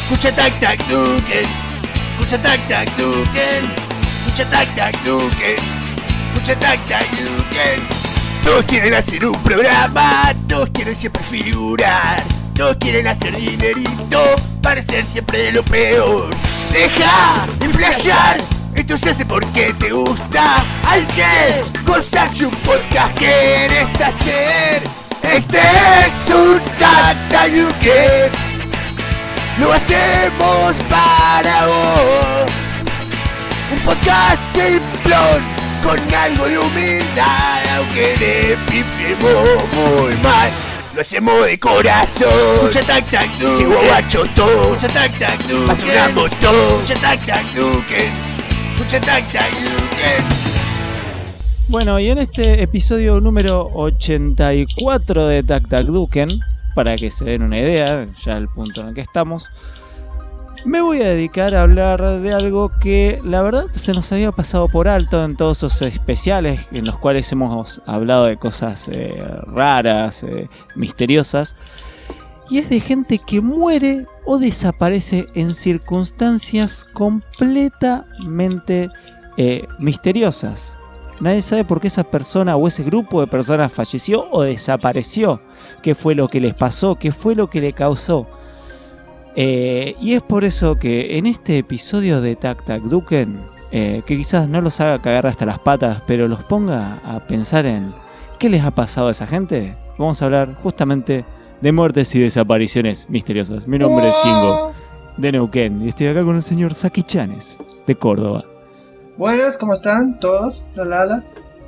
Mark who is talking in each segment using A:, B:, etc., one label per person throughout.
A: Escucha tac tac Duken. Escucha tac tac Duken. Escucha tac tac Duken. Escucha tac tac Duken. Todos quieren hacer un programa, todos quieren siempre figurar, todos quieren hacer dinerito, parecer siempre de lo peor. Deja de flashear, esto se hace porque te gusta. Hay que gozarse un podcast que quieres hacer. Este es un Tac Tac Duken. Lo hacemos para vos. Un podcast simplón con algo de humildad, aunque le pifiemos muy mal. Lo hacemos de corazón. Escucha Tac Tac Duken. Llegó guacho todo. Escucha Tac Tac Duken. Pasó una moto. Escucha Tac Tac Duken. Escucha Tac Tac Duken.
B: Bueno, y en este episodio número 84 de Tac Tac Duken, para que se den una idea, ya el punto en el que estamos, me voy a dedicar a hablar de algo que la verdad se nos había pasado por alto en todos esos especiales en los cuales hemos hablado de cosas raras, misteriosas, y es de gente que muere o desaparece en circunstancias completamente misteriosas. Nadie sabe por qué esa persona o ese grupo de personas falleció o desapareció, qué fue lo que les pasó, qué fue lo que le causó. Y es por eso que en este episodio de Tac Tac Duken, que quizás no los haga cagar hasta las patas, pero los ponga a pensar en qué les ha pasado a esa gente, vamos a hablar justamente de muertes y desapariciones misteriosas. Mi nombre es Shingo, de Neuquén, y estoy acá con el señor Saki Chanes, de Córdoba.
C: Buenas, ¿cómo están todos? La.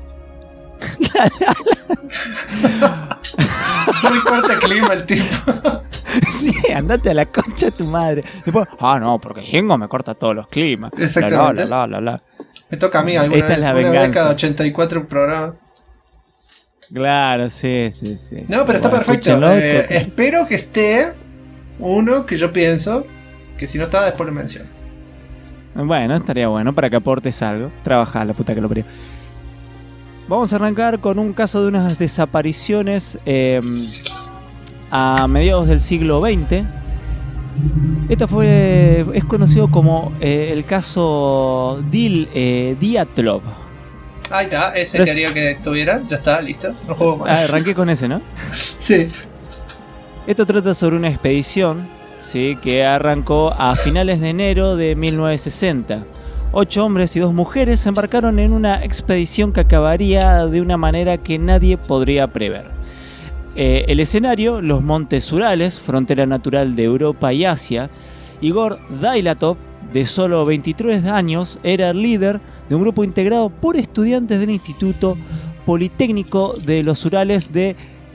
C: Muy corte clima el tipo.
B: Sí, andate a la concha de tu madre. Después, no, porque Shingo me corta todos los climas.
C: Exactamente.
B: La.
C: Me toca a mí alguna
B: Esta
C: vez,
B: es la
C: una
B: venganza.
C: vez cada 84 programas.
B: Claro, sí.
C: No, pero está
B: Bueno,
C: perfecto.
B: escúchenlo,
C: Espero que esté uno que yo pienso, que si no está, después lo menciono.
B: Bueno, estaría bueno para que aportes algo. Trabajá, la puta que lo parió. Vamos a arrancar con un caso de unas desapariciones a mediados del siglo XX. Es conocido como el caso Dyatlov.
C: Ahí está, ese quería que estuviera. Ya está, listo. No juego más.
B: Arranqué con ese, ¿no?
C: Sí.
B: Esto trata sobre una expedición, ¿sí?, que arrancó a finales de enero de 1960. 8 hombres y 2 mujeres se embarcaron en una expedición que acabaría de una manera que nadie podría prever. El escenario, los Montes Urales, frontera natural de Europa y Asia. Igor Dyatlov, de solo 23 años, era el líder de un grupo integrado por estudiantes del Instituto Politécnico de los Urales de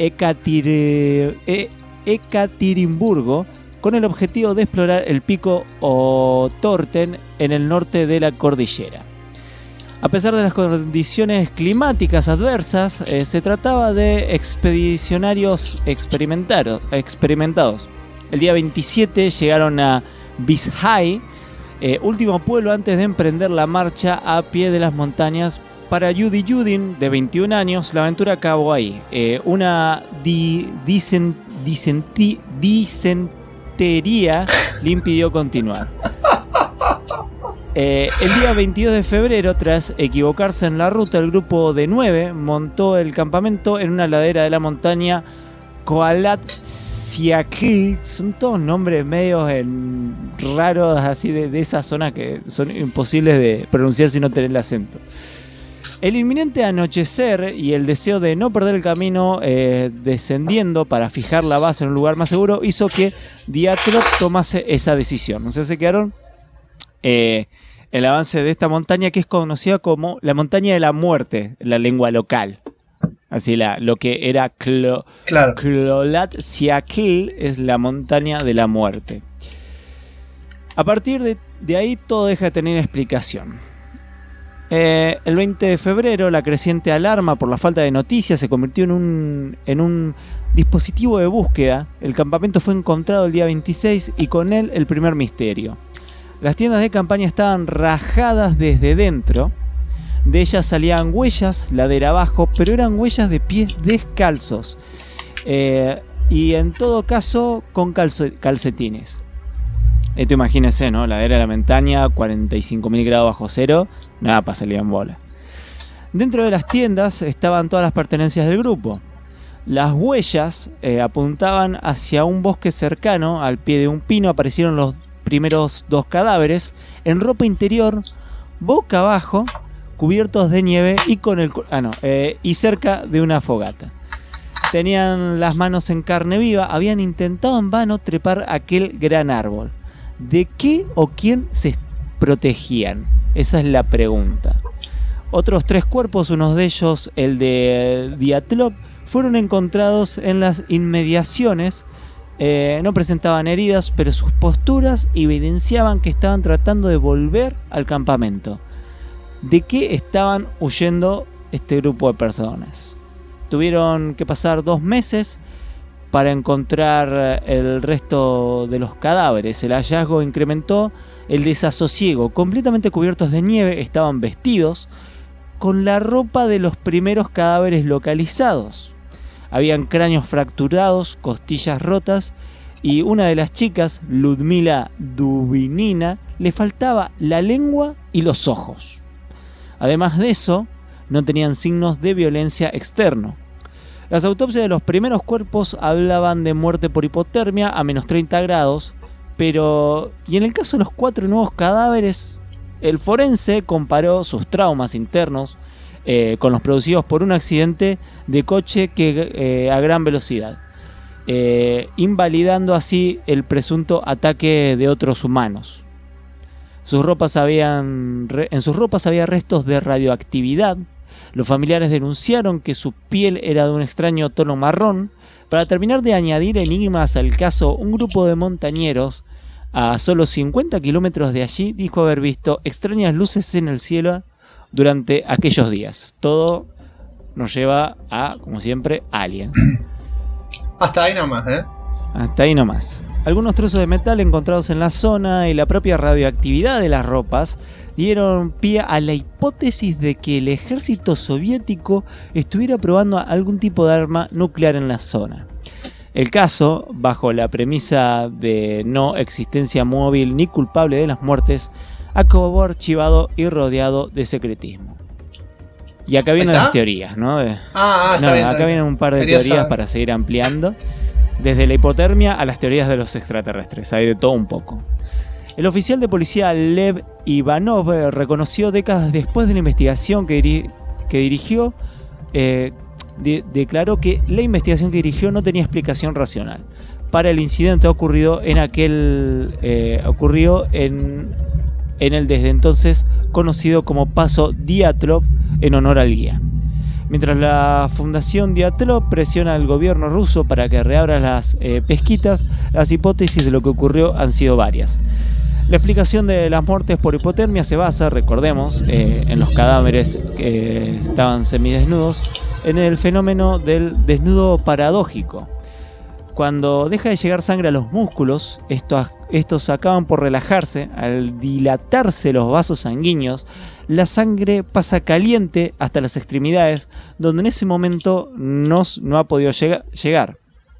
B: Ekaterimburgo, con el objetivo de explorar el pico Otorten en el norte de la cordillera. A pesar de las condiciones climáticas adversas, se trataba de expedicionarios experimentados. El día 27 llegaron a Vizhai, último pueblo antes de emprender la marcha a pie de las montañas. Para Yudi Yudin, de 21 años, la aventura acabó ahí. Una disentería le impidió continuar. El día 22 de febrero, tras equivocarse en la ruta, el grupo de 9 montó el campamento en una ladera de la montaña Koalatsiakli. Son todos nombres medios raros así de esa zona que son imposibles de pronunciar si no tener el acento. El inminente anochecer y el deseo de no perder el camino descendiendo para fijar la base en un lugar más seguro hizo que Dyatlov tomase esa decisión. No sé, se quedaron el avance de esta montaña, que es conocida como la montaña de la muerte en la lengua local. Así lo que era Koalatsiakli es la montaña de la muerte. A partir de ahí todo deja de tener explicación. El 20 de febrero, la creciente alarma por la falta de noticias se convirtió en un dispositivo de búsqueda. El campamento fue encontrado el día 26 y con él el primer misterio. Las tiendas de campaña estaban rajadas desde dentro. De ellas salían huellas ladera abajo, pero eran huellas de pies descalzos. Y en todo caso con calcetines. Esto imagínense, ¿no? La era de la montaña, 45.000 grados bajo cero, nada para salir en bola. Dentro de las tiendas estaban todas las pertenencias del grupo. Las huellas apuntaban hacia un bosque cercano. Al pie de un pino aparecieron los primeros 2 cadáveres en ropa interior, boca abajo, cubiertos de nieve y y cerca de una fogata. Tenían las manos en carne viva, habían intentado en vano trepar aquel gran árbol. ¿De qué o quién se protegían? Esa es la pregunta. Otros 3 cuerpos, uno de ellos el de Dyatlov, fueron encontrados en las inmediaciones. No presentaban heridas, pero sus posturas evidenciaban que estaban tratando de volver al campamento. ¿De qué estaban huyendo este grupo de personas? Tuvieron que pasar 2 meses para encontrar el resto de los cadáveres. El hallazgo incrementó el desasosiego. Completamente cubiertos de nieve, estaban vestidos con la ropa de los primeros cadáveres localizados. Habían cráneos fracturados, costillas rotas, y una de las chicas, Ludmila Dubinina, le faltaba la lengua y los ojos. Además de eso, no tenían signos de violencia externo. Las autopsias de los primeros cuerpos hablaban de muerte por hipotermia a menos 30 grados, y en el caso de los 4 nuevos cadáveres, el forense comparó sus traumas internos con los producidos por un accidente de coche a gran velocidad, invalidando así el presunto ataque de otros humanos. En sus ropas había restos de radioactividad. Los familiares denunciaron que su piel era de un extraño tono marrón. Para terminar de añadir enigmas al caso, un grupo de montañeros a solo 50 kilómetros de allí dijo haber visto extrañas luces en el cielo durante aquellos días. Todo nos lleva a, como siempre, aliens.
C: Hasta ahí nomás, ¿eh?
B: Hasta ahí nomás. Algunos trozos de metal encontrados en la zona y la propia radioactividad de las ropas dieron pie a la hipótesis de que el ejército soviético estuviera probando algún tipo de arma nuclear en la zona. El caso, bajo la premisa de no existencia móvil ni culpable de las muertes, acabó archivado y rodeado de secretismo. Y acá vienen las teorías, ¿no? Acá vienen un par de teorías para seguir ampliando. Desde la hipotermia a las teorías de los extraterrestres, hay de todo un poco. El oficial de policía Lev Ivanov reconoció décadas después de la investigación que dirigió, declaró que la investigación que dirigió no tenía explicación racional para el incidente ocurrido en el desde entonces conocido como Paso Dyatlov en honor al guía. Mientras la Fundación Dyatlov presiona al gobierno ruso para que reabra las pesquitas, las hipótesis de lo que ocurrió han sido varias. La explicación de las muertes por hipotermia se basa, recordemos, en los cadáveres que estaban semidesnudos, en el fenómeno del desnudo paradójico. Cuando deja de llegar sangre a los músculos, estos acaban por relajarse. Al dilatarse los vasos sanguíneos, la sangre pasa caliente hasta las extremidades, donde en ese momento no ha podido llegar.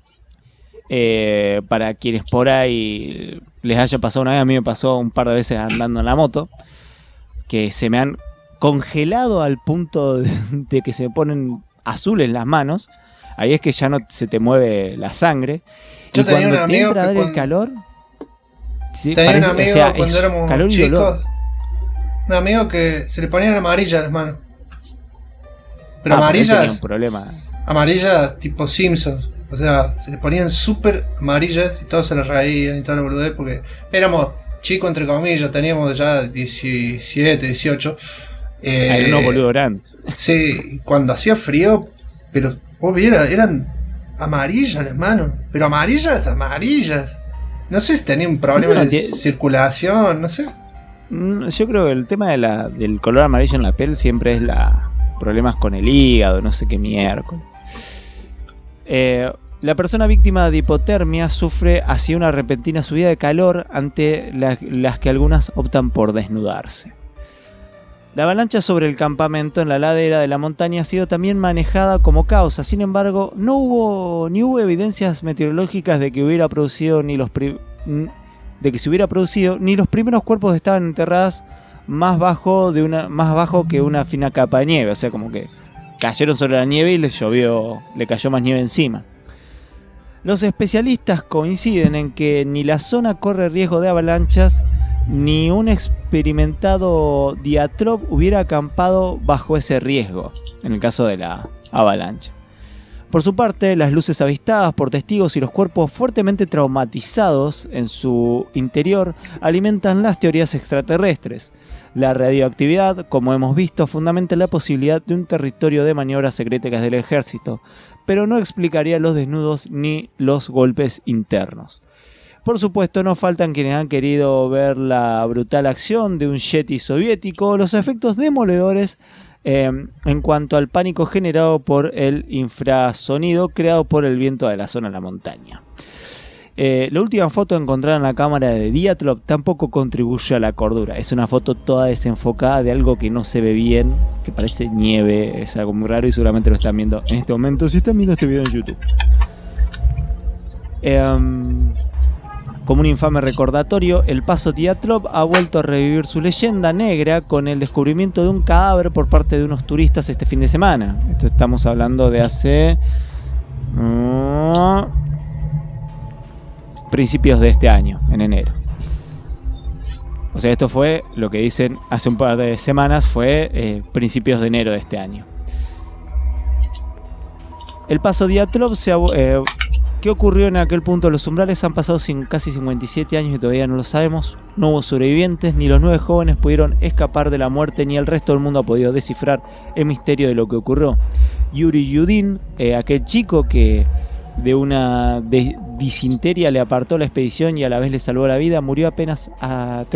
B: Para quienes por ahí les haya pasado una vez, a mí me pasó un par de veces andando en la moto, que se me han congelado al punto de que se me ponen azules las manos. Ahí es que ya no se te mueve la sangre.
C: Yo
B: y
C: tenía
B: cuando
C: un
B: te
C: amigo
B: entra a dar
C: que
B: el calor, sí,
C: tenía
B: parece,
C: un amigo cuando éramos
B: calor y
C: chicos,
B: dolor.
C: un amigo que se le ponían amarillas las manos. Pero
B: Pero él tenía
C: amarillas,
B: un problema.
C: amarillas tipo Simpsons. O sea, se le ponían súper amarillas y todos se las reían y toda la boludez porque éramos chicos entre comillas, teníamos ya 17, 18.
B: Hay unos boludos grandes.
C: Sí, cuando hacía frío, pero vos vieras, eran amarillas las manos, pero amarillas. No sé si tenía un problema de circulación, no sé.
B: Yo creo que el tema del color amarillo en la piel siempre es problemas con el hígado, no sé qué miércoles. La persona víctima de hipotermia sufre así una repentina subida de calor ante las que algunas optan por desnudarse. La avalancha sobre el campamento en la ladera de la montaña ha sido también manejada como causa. Sin embargo, no hubo evidencias meteorológicas de que hubiera producido ni de que se hubiera producido, ni los primeros cuerpos estaban enterrados más bajo que una fina capa de nieve. O sea, como que cayeron sobre la nieve y le cayó más nieve encima. Los especialistas coinciden en que ni la zona corre riesgo de avalanchas, ni un experimentado diatlov hubiera acampado bajo ese riesgo, en el caso de la avalancha. Por su parte, las luces avistadas por testigos y los cuerpos fuertemente traumatizados en su interior alimentan las teorías extraterrestres. La radioactividad, como hemos visto, fundamenta la posibilidad de un territorio de maniobras secretas del ejército, pero no explicaría los desnudos ni los golpes internos. Por supuesto, no faltan quienes han querido ver la brutal acción de un Yeti soviético, los efectos demoledores en cuanto al pánico generado por el infrasonido creado por el viento de la zona de la montaña. La última foto encontrada en la cámara de Dyatlov tampoco contribuye a la cordura. Es una foto toda desenfocada de algo que no se ve bien, que parece nieve, es algo muy raro y seguramente lo están viendo en este momento si están viendo este video en YouTube. Como un infame recordatorio, el paso Dyatlov ha vuelto a revivir su leyenda negra con el descubrimiento de un cadáver por parte de unos turistas este fin de semana. Esto estamos hablando de hace principios de este año, en enero. O sea, esto fue lo que dicen hace un par de semanas, fue principios de enero de este año. El paso Dyatlov ¿qué ocurrió en aquel punto? Los umbrales han pasado casi 57 años y todavía no lo sabemos. No hubo sobrevivientes, ni los 9 jóvenes pudieron escapar de la muerte, ni el resto del mundo ha podido descifrar el misterio de lo que ocurrió. Yuri Yudin, aquel chico que de una disentería le apartó la expedición y a la vez le salvó la vida, murió apenas hace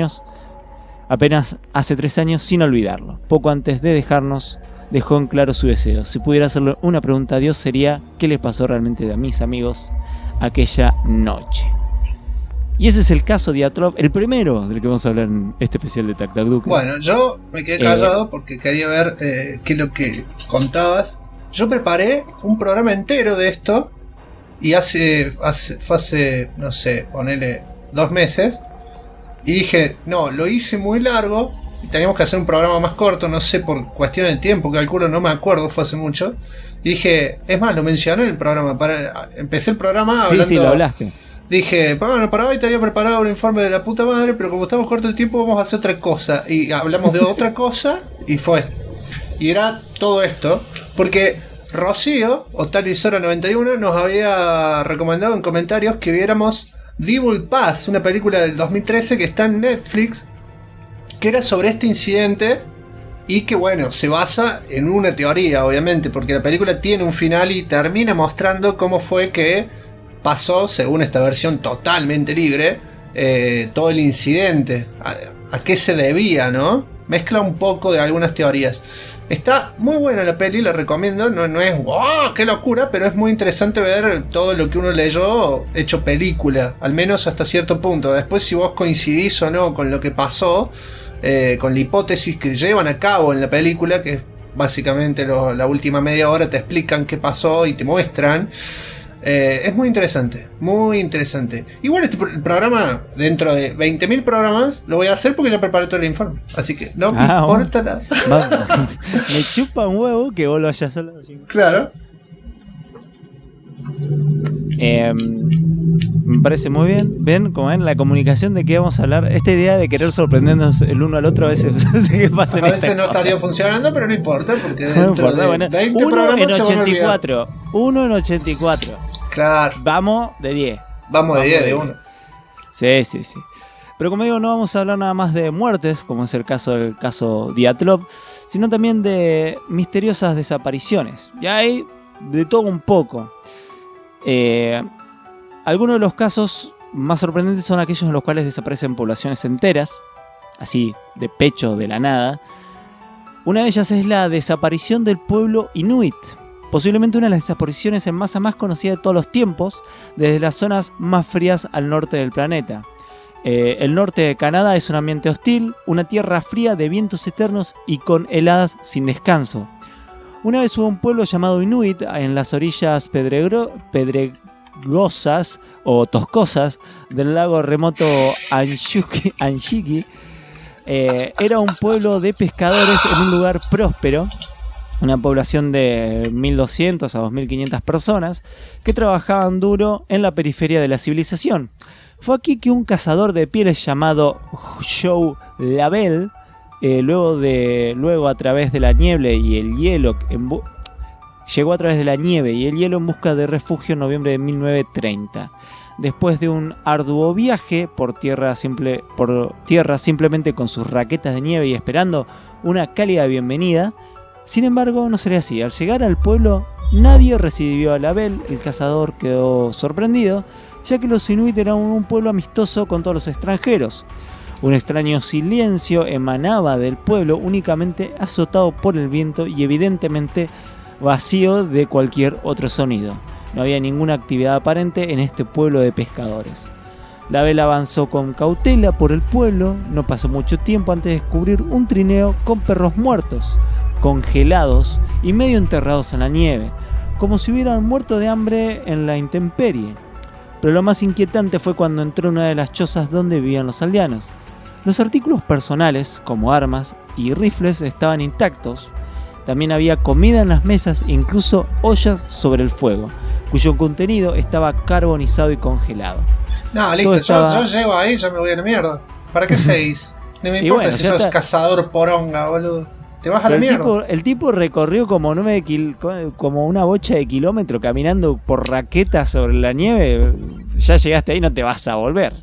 B: 3 años sin olvidarlo. Poco antes de dejarnos, dejó en claro su deseo. Si pudiera hacerle una pregunta a Dios sería: ¿qué les pasó realmente a mis amigos aquella noche? Y ese es el caso de Dyatlov, el primero del que vamos a hablar en este especial de Tac Tac Duke.
C: Bueno, yo me quedé callado porque quería ver qué es lo que contabas. Yo preparé un programa entero de esto y fue hace, no sé, ponele 2 meses. Y dije, no, lo hice muy largo. Teníamos que hacer un programa más corto, no sé, por cuestión del tiempo, calculo, no me acuerdo, fue hace mucho. Y dije, es más, lo mencioné en el programa. Empecé el programa hablando.
B: Sí, lo hablaste.
C: Dije, bueno, para hoy tenía preparado un informe de la puta madre, pero como estamos corto de tiempo, vamos a hacer otra cosa. Y hablamos de otra cosa, y fue. Y era todo esto, porque Rocío, o Talisora91, nos había recomendado en comentarios que viéramos Devil Pass, una película del 2013 que está en Netflix, que era sobre este incidente y que, bueno, se basa en una teoría, obviamente, porque la película tiene un final y termina mostrando cómo fue que pasó, según esta versión totalmente libre, todo el incidente, a qué se debía, ¿no? Mezcla un poco de algunas teorías. Está muy buena la peli, la recomiendo, no es ¡wow! ¡Qué locura! Pero es muy interesante ver todo lo que uno leyó hecho película, al menos hasta cierto punto. Después, si vos coincidís o no con lo que pasó, con la hipótesis que llevan a cabo en la película, que básicamente la última media hora te explican qué pasó y te muestran. Es muy interesante, muy interesante. Igual este programa, dentro de 20.000 programas, lo voy a hacer porque ya preparé todo el informe. Así que no me importa nada.
B: Me chupa un huevo que vos lo hayas hablado.
C: Claro.
B: Me parece muy bien. Ven, como ven, la comunicación de que vamos a hablar. Esta idea de querer sorprendernos el uno al otro a veces que pasa en
C: a veces no estaría funcionando, pero no importa, porque dentro de
B: bueno,
C: 20
B: 1 en
C: programas
B: 84. 1 en 84.
C: Claro.
B: Vamos de 10.
C: Vamos de 10 de 1.
B: Sí. Pero como digo, no vamos a hablar nada más de muertes, como es el caso Dyatlov, sino también de misteriosas desapariciones. Y hay de todo un poco. Algunos de los casos más sorprendentes son aquellos en los cuales desaparecen poblaciones enteras, así de pecho, de la nada. Una de ellas es la desaparición del pueblo Inuit, posiblemente una de las desapariciones en masa más conocida de todos los tiempos, desde las zonas más frías al norte del planeta. El norte de Canadá es un ambiente hostil, una tierra fría de vientos eternos y con heladas sin descanso. Una vez hubo un pueblo llamado Inuit en las orillas toscosas o toscosas del lago remoto Anshiki. Era un pueblo de pescadores en un lugar próspero, una población de 1.200 a 2.500 personas que trabajaban duro en la periferia de la civilización. Fue aquí que un cazador de pieles llamado Joe Labelle, luego a través de la nieve y el hielo, llegó a través de la nieve y el hielo en busca de refugio en noviembre de 1930. Después de un arduo viaje por tierra simplemente con sus raquetas de nieve y esperando una cálida bienvenida, sin embargo no sería así. Al llegar al pueblo nadie recibió a Labelle. El cazador quedó sorprendido, ya que los inuit eran un pueblo amistoso con todos los extranjeros. Un extraño silencio emanaba del pueblo, únicamente azotado por el viento y evidentemente vacío de cualquier otro sonido. No había ninguna actividad aparente en este pueblo de pescadores. Labelle avanzó con cautela por el pueblo. No pasó mucho tiempo antes de descubrir un trineo con perros muertos, congelados y medio enterrados en la nieve, como si hubieran muerto de hambre en la intemperie. Pero lo más inquietante fue cuando entró en una de las chozas donde vivían los aldeanos. Los artículos personales, como armas y rifles, estaban intactos. También había comida en las mesas e incluso ollas sobre el fuego, cuyo contenido estaba carbonizado y congelado.
C: No, listo, yo llego ahí, ya me voy a la mierda. ¿Para qué seguís? No me importa si sos cazador poronga, boludo. Te vas a la mierda.
B: El tipo recorrió como una bocha de kilómetros caminando por raquetas sobre la nieve. Ya llegaste ahí, no te vas a volver.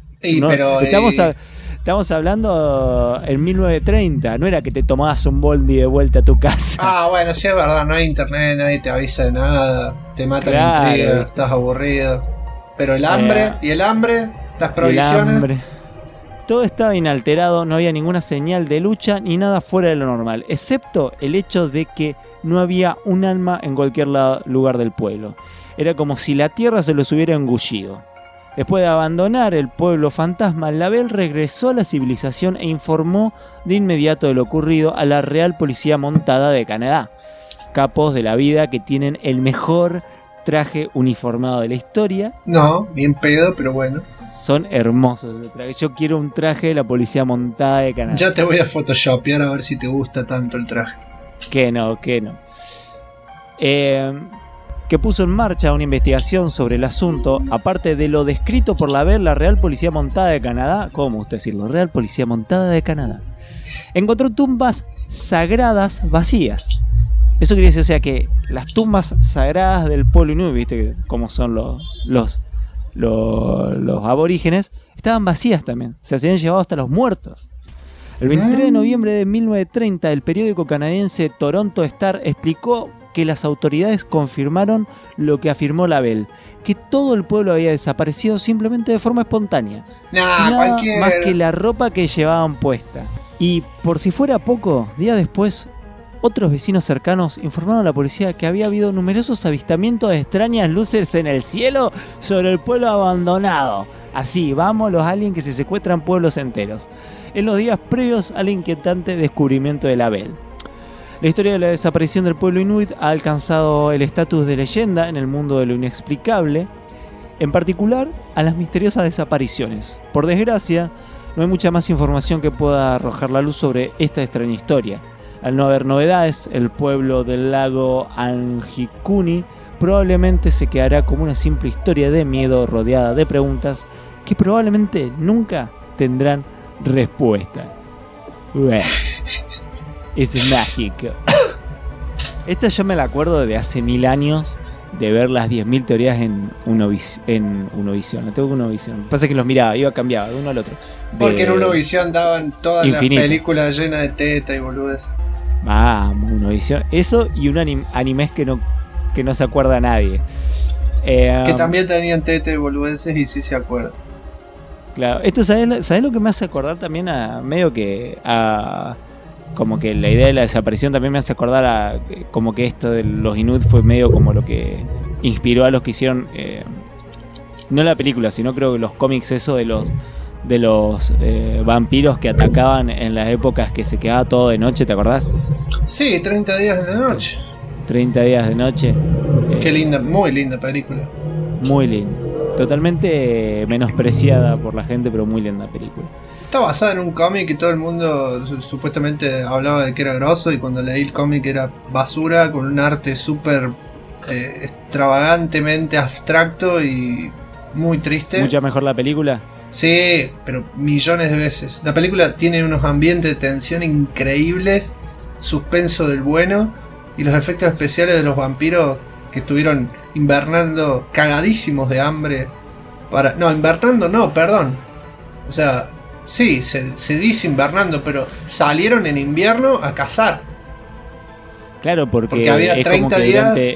B: Estamos hablando en 1930, no era que te tomabas un bondi de vuelta a tu casa.
C: Ah, bueno, sí es verdad, no hay internet, nadie te avisa de nada, te matan la intriga, estás aburrido. Pero el hambre, las provisiones...
B: Todo estaba inalterado, no había ninguna señal de lucha ni nada fuera de lo normal, excepto el hecho de que no había un alma en cualquier lugar del pueblo. Era como si la tierra se los hubiera engullido. Después de abandonar el pueblo fantasma, Labelle regresó a la civilización e informó de inmediato de lo ocurrido a la Real Policía Montada de Canadá, capos de la vida que tienen el mejor traje uniformado de la historia.
C: No, bien pedo, pero bueno.
B: Son hermosos los trajes. Yo quiero un traje de la Policía Montada de Canadá.
C: Ya te voy a photoshopear a ver si te gusta tanto el traje.
B: Que no. Que puso en marcha una investigación sobre el asunto. Aparte de lo descrito por la Real Policía Montada de Canadá, ¿cómo usted decirlo? Real Policía Montada de Canadá encontró tumbas sagradas vacías. Eso quiere decir, o sea, que las tumbas sagradas del pueblo inuit, viste como son los aborígenes, estaban vacías también. O sea, se habían llevado hasta los muertos. El 23 de noviembre de 1930, el periódico canadiense Toronto Star explicó que las autoridades confirmaron lo que afirmó Labelle, que todo el pueblo había desaparecido simplemente de forma espontánea, sin nada más que la ropa que llevaban puesta. Y por si fuera poco, días después, otros vecinos cercanos informaron a la policía que había habido numerosos avistamientos de extrañas luces en el cielo sobre el pueblo abandonado. Así, vamos los aliens que se secuestran pueblos enteros, en los días previos al inquietante descubrimiento de Labelle. La historia de la desaparición del pueblo inuit ha alcanzado el estatus de leyenda en el mundo de lo inexplicable, en particular a las misteriosas desapariciones. Por desgracia, no hay mucha más información que pueda arrojar la luz sobre esta extraña historia. Al no haber novedades, el pueblo del lago Anjikuni probablemente se quedará como una simple historia de miedo rodeada de preguntas que probablemente nunca tendrán respuesta. Es mágico. Esta yo me la acuerdo de hace 1000 años, de ver las 10.000 teorías en Unovisión. No tengo Unovisión. Pasa que los miraba, cambiaba de uno al otro.
C: Porque en Unovisión daban todas Infinito. Las películas llenas de teta y boludes.
B: Vamos, Unovisión. Eso y un animes que no se acuerda nadie.
C: Que también tenían teta y boludeces y sí se acuerdan.
B: Claro, esto ¿sabés lo que me hace acordar también como que la idea de la desaparición también me hace acordar como que esto de los Inuit fue medio como lo que inspiró a los que hicieron no la película, sino creo que los cómics, eso de los vampiros que atacaban en las épocas que se quedaba todo de noche, ¿te acordás?
C: Sí, 30 días de la noche.
B: 30 días de noche.
C: Qué linda, muy linda película.
B: Muy linda. Totalmente menospreciada por la gente, pero muy linda película.
C: Está basada en un cómic y todo el mundo supuestamente hablaba de que era grosso, y cuando leí el cómic era basura, con un arte súper extravagantemente abstracto y muy triste.
B: Mucha mejor la película.
C: Sí, pero millones de veces. La película tiene unos ambientes de tensión increíbles, suspenso del bueno, y los efectos especiales de los vampiros que estuvieron invernando cagadísimos de hambre para... No, invernando no, perdón. O sea, sí, se dice invernando, pero salieron en invierno a cazar.
B: Claro, porque
C: había
B: es
C: 30
B: como que
C: días
B: durante...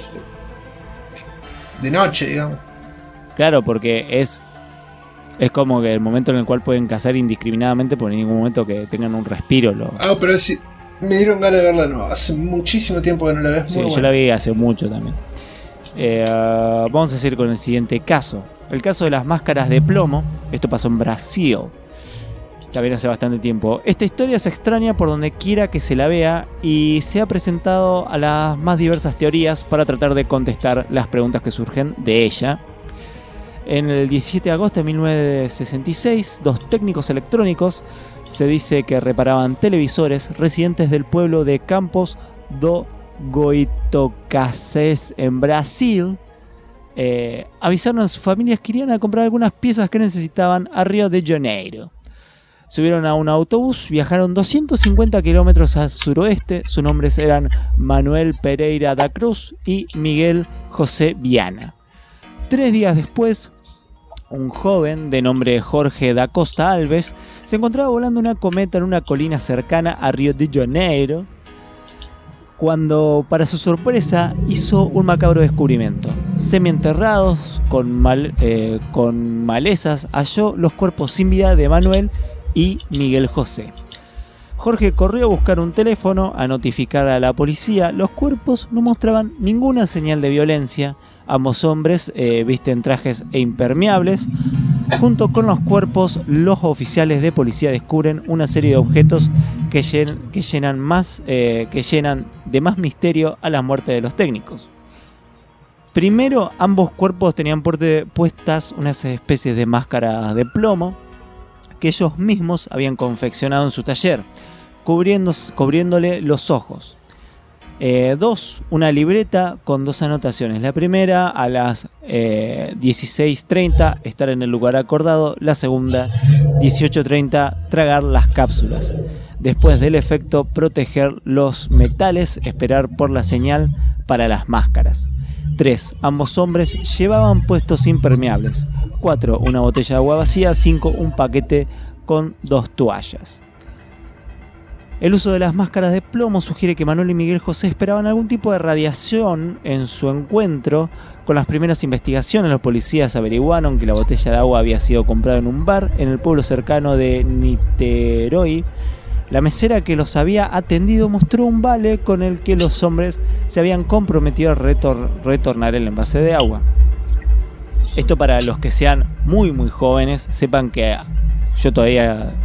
C: de noche, digamos.
B: Claro, porque es como que el momento en el cual pueden cazar indiscriminadamente, por ningún momento que tengan un respiro.
C: Pero sí, me dieron ganas de verla, no. Hace muchísimo tiempo que no la veo.
B: Sí, yo la vi hace mucho también. Vamos a seguir con el siguiente caso. El caso de las máscaras de plomo. Esto pasó en Brasil. También hace bastante tiempo. Esta historia se extraña por donde quiera que se la vea y se ha presentado a las más diversas teorías para tratar de contestar las preguntas que surgen de ella. En el 17 de agosto de 1966, dos técnicos electrónicos se dice que reparaban televisores residentes del pueblo de Campos do Goitacazes en Brasil. Avisaron a sus familias que irían a comprar algunas piezas que necesitaban a Río de Janeiro. Subieron a un autobús, viajaron 250 kilómetros al suroeste. Sus nombres eran Manuel Pereira da Cruz y Miguel José Viana. 3 días después, un joven de nombre Jorge da Costa Alves se encontraba volando una cometa en una colina cercana a Río de Janeiro, cuando, para su sorpresa, hizo un macabro descubrimiento. Semienterrados con malezas, halló los cuerpos sin vida de Manuel y Miguel José. Jorge corrió a buscar un teléfono, a notificar a la policía. Los cuerpos no mostraban ninguna señal de violencia. Ambos hombres visten trajes e impermeables. Junto con los cuerpos, los oficiales de policía descubren una serie de objetos que llenan de más misterio a la muerte de los técnicos. Primero, ambos cuerpos tenían puestas unas especies de máscaras de plomo que ellos mismos habían confeccionado en su taller, cubriéndole los ojos. 2. Una libreta con 2 anotaciones. La primera, a las 16:30, estar en el lugar acordado. La segunda, 18:30, tragar las cápsulas. Después del efecto, proteger los metales, esperar por la señal para las máscaras. 3. Ambos hombres llevaban puestos impermeables. 4. Una botella de agua vacía. 5. Un paquete con 2 toallas. El uso de las máscaras de plomo sugiere que Manuel y Miguel José esperaban algún tipo de radiación en su encuentro. Con las primeras investigaciones, los policías averiguaron que la botella de agua había sido comprada en un bar en el pueblo cercano de Niterói. La mesera que los había atendido mostró un vale con el que los hombres se habían comprometido a retornar el envase de agua. Esto, para los que sean muy muy jóvenes, sepan que yo todavía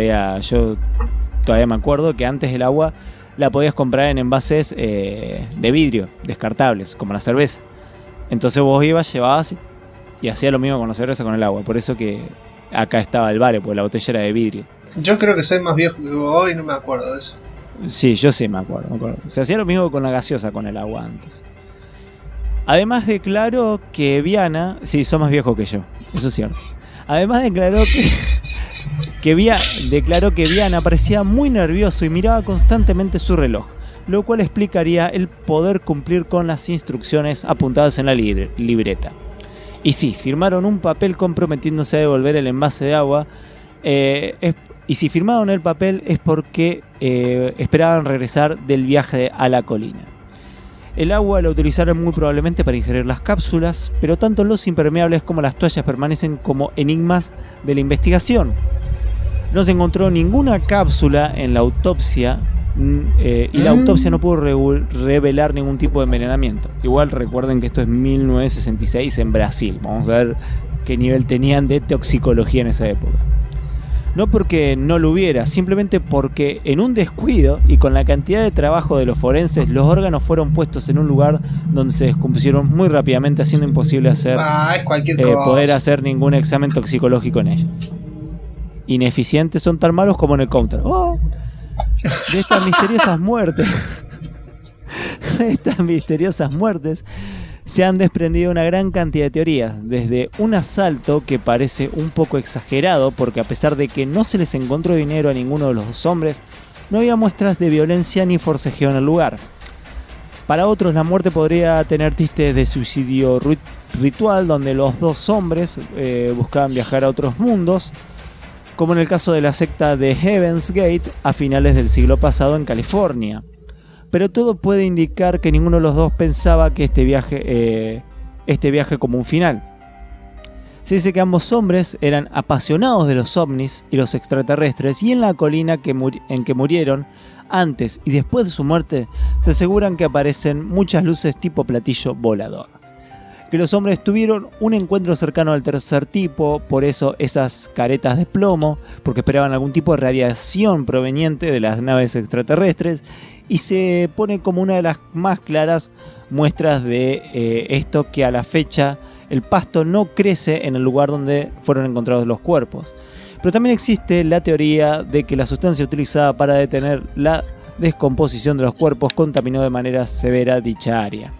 B: me acuerdo que antes el agua la podías comprar en envases de vidrio, descartables, como la cerveza. Entonces vos ibas, llevabas y hacías lo mismo con la cerveza, con el agua. Por eso que acá estaba el vale, porque la botella era de vidrio.
C: Yo creo que soy más viejo que vos y no me acuerdo de eso.
B: Sí, yo sí me acuerdo. Se hacía lo mismo con la gaseosa, con el agua antes. Además declaró que Viana... Sí, sos más viejo que yo, eso es cierto. Además declaró que Viana parecía muy nervioso y miraba constantemente su reloj, lo cual explicaría el poder cumplir con las instrucciones apuntadas en la libreta. Y sí, firmaron un papel comprometiéndose a devolver el envase de agua. Y si firmaron el papel es porque esperaban regresar del viaje a la colina. El agua la utilizaron muy probablemente para ingerir las cápsulas, pero tanto los impermeables como las toallas permanecen como enigmas de la investigación. No se encontró ninguna cápsula en la autopsia y la autopsia no pudo revelar ningún tipo de envenenamiento. Igual recuerden que esto es 1966 en Brasil. Vamos a ver qué nivel tenían de toxicología en esa época. No porque no lo hubiera, simplemente porque en un descuido y con la cantidad de trabajo de los forenses, los órganos fueron puestos en un lugar donde se descompusieron muy rápidamente, haciendo imposible
C: es cualquier cosa.
B: poder hacer ningún examen toxicológico en ellos. Ineficientes, son tan malos como en el Counter. ¡Oh! De estas misteriosas muertes se han desprendido una gran cantidad de teorías, desde un asalto que parece un poco exagerado, porque a pesar de que no se les encontró dinero a ninguno de los dos hombres, no había muestras de violencia ni forcejeo en el lugar. Para otros, la muerte podría tener tintes de suicidio ritual, donde los dos hombres buscaban viajar a otros mundos, como en el caso de la secta de Heaven's Gate a finales del siglo pasado en California. Pero todo puede indicar que ninguno de los dos pensaba que este viaje como un final. Se dice que ambos hombres eran apasionados de los ovnis y los extraterrestres, y en la colina en que murieron, antes y después de su muerte, se aseguran que aparecen muchas luces tipo platillo volador. Que los hombres tuvieron un encuentro cercano al tercer tipo, por eso esas caretas de plomo, porque esperaban algún tipo de radiación proveniente de las naves extraterrestres, y se pone como una de las más claras muestras de esto, que a la fecha el pasto no crece en el lugar donde fueron encontrados los cuerpos. Pero también existe la teoría de que la sustancia utilizada para detener la descomposición de los cuerpos contaminó de manera severa dicha área.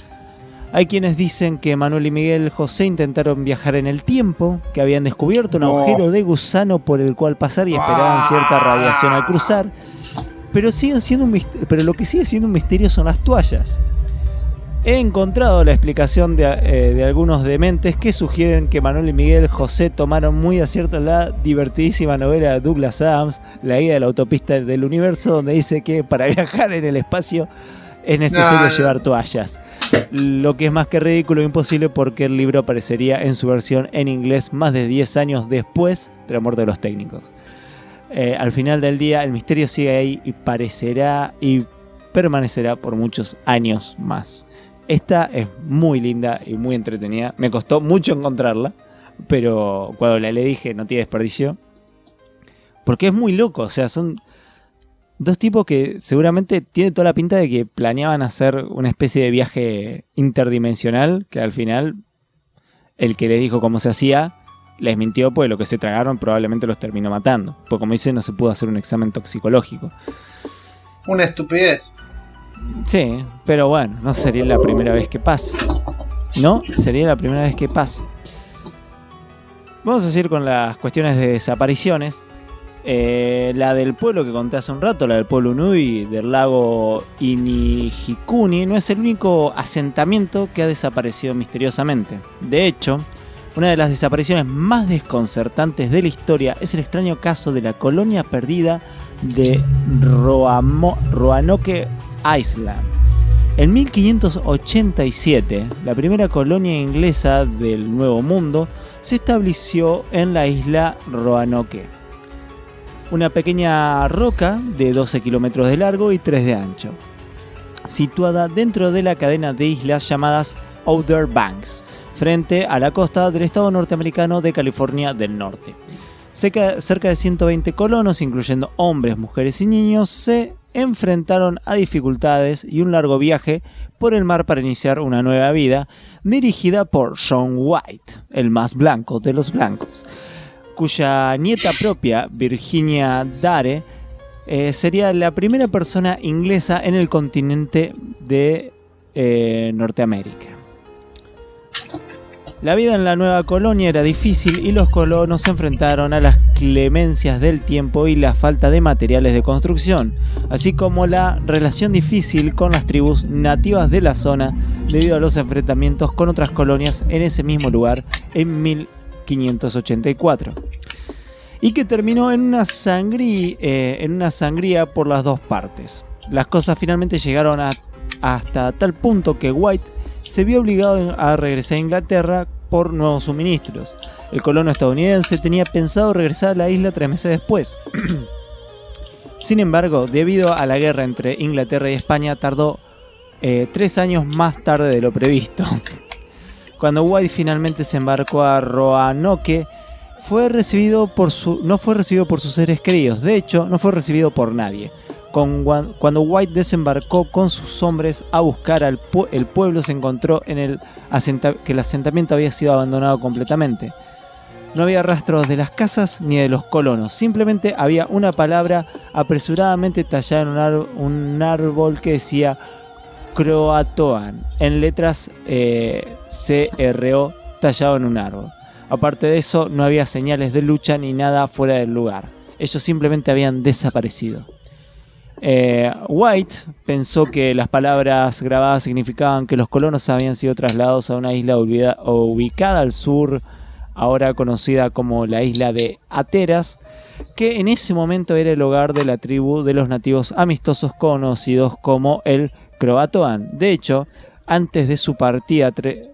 B: Hay quienes dicen que Manuel y Miguel José intentaron viajar en el tiempo, que habían descubierto un agujero de gusano por el cual pasar y esperaban cierta radiación al cruzar. Pero lo que sigue siendo un misterio son las toallas. He encontrado la explicación de algunos dementes que sugieren que Manuel y Miguel José tomaron muy a cierto la divertidísima novela de Douglas Adams, La guía de la autopista del universo, donde dice que para viajar en el espacio es necesario llevar toallas. Lo que es más que ridículo e imposible, porque el libro aparecería en su versión en inglés más de 10 años después de la muerte de los técnicos. Al final del día el misterio sigue ahí y parecerá y permanecerá por muchos años más. Esta es muy linda y muy entretenida. Me costó mucho encontrarla, pero cuando la leí dije no tiene desperdicio, porque es muy loco. O sea, son dos tipos que seguramente tienen toda la pinta de que planeaban hacer una especie de viaje interdimensional, que al final el que les dijo cómo se hacía les mintió, pues lo que se tragaron probablemente los terminó matando. Porque como dice, no se pudo hacer un examen toxicológico.
C: Una estupidez.
B: Sí, pero bueno, no sería la primera vez que pase. No sería la primera vez que pase. Vamos a seguir con las cuestiones de desapariciones. La del pueblo que conté hace un rato, la del pueblo Nui del lago Inihikuni, no es el único asentamiento que ha desaparecido misteriosamente. De hecho, una de las desapariciones más desconcertantes de la historia es el extraño caso de la colonia perdida de Roanoke Island. En 1587, la primera colonia inglesa del Nuevo Mundo se estableció en la isla Roanoke, una pequeña roca de 12 kilómetros de largo y 3 de ancho, situada dentro de la cadena de islas llamadas Outer Banks, frente a la costa del estado norteamericano de California del Norte. Cerca de 120 colonos, incluyendo hombres, mujeres y niños, se enfrentaron a dificultades y un largo viaje por el mar para iniciar una nueva vida, dirigida por John White, el más blanco de los blancos, cuya nieta propia, Virginia Dare, sería la primera persona inglesa en el continente de Norteamérica. La vida en la nueva colonia era difícil y los colonos se enfrentaron a las clemencias del tiempo y la falta de materiales de construcción, así como la relación difícil con las tribus nativas de la zona debido a los enfrentamientos con otras colonias en ese mismo lugar en 1584. Y que terminó en una sangría por las dos partes. Las cosas finalmente llegaron hasta tal punto que White se vio obligado a regresar a Inglaterra por nuevos suministros. El colono estadounidense tenía pensado regresar a la isla 3 meses después. Sin embargo, debido a la guerra entre Inglaterra y España, tardó 3 años más tarde de lo previsto. Cuando White finalmente se embarcó a Roanoke, no fue recibido por sus seres queridos. De hecho, no fue recibido por nadie. Cuando White desembarcó con sus hombres a buscar el pueblo, se encontró que el asentamiento había sido abandonado completamente. No había rastros de las casas ni de los colonos. Simplemente había una palabra apresuradamente tallada en un árbol que decía Croatoan, en letras CRO tallado en un árbol. Aparte de eso, no había señales de lucha ni nada fuera del lugar. Ellos simplemente habían desaparecido. White pensó que las palabras grabadas significaban que los colonos habían sido trasladados a una isla ubicada al sur, ahora conocida como la isla de Hateras, que en ese momento era el hogar de la tribu de los nativos amistosos conocidos como el Croatoan. De hecho, antes de su partida 3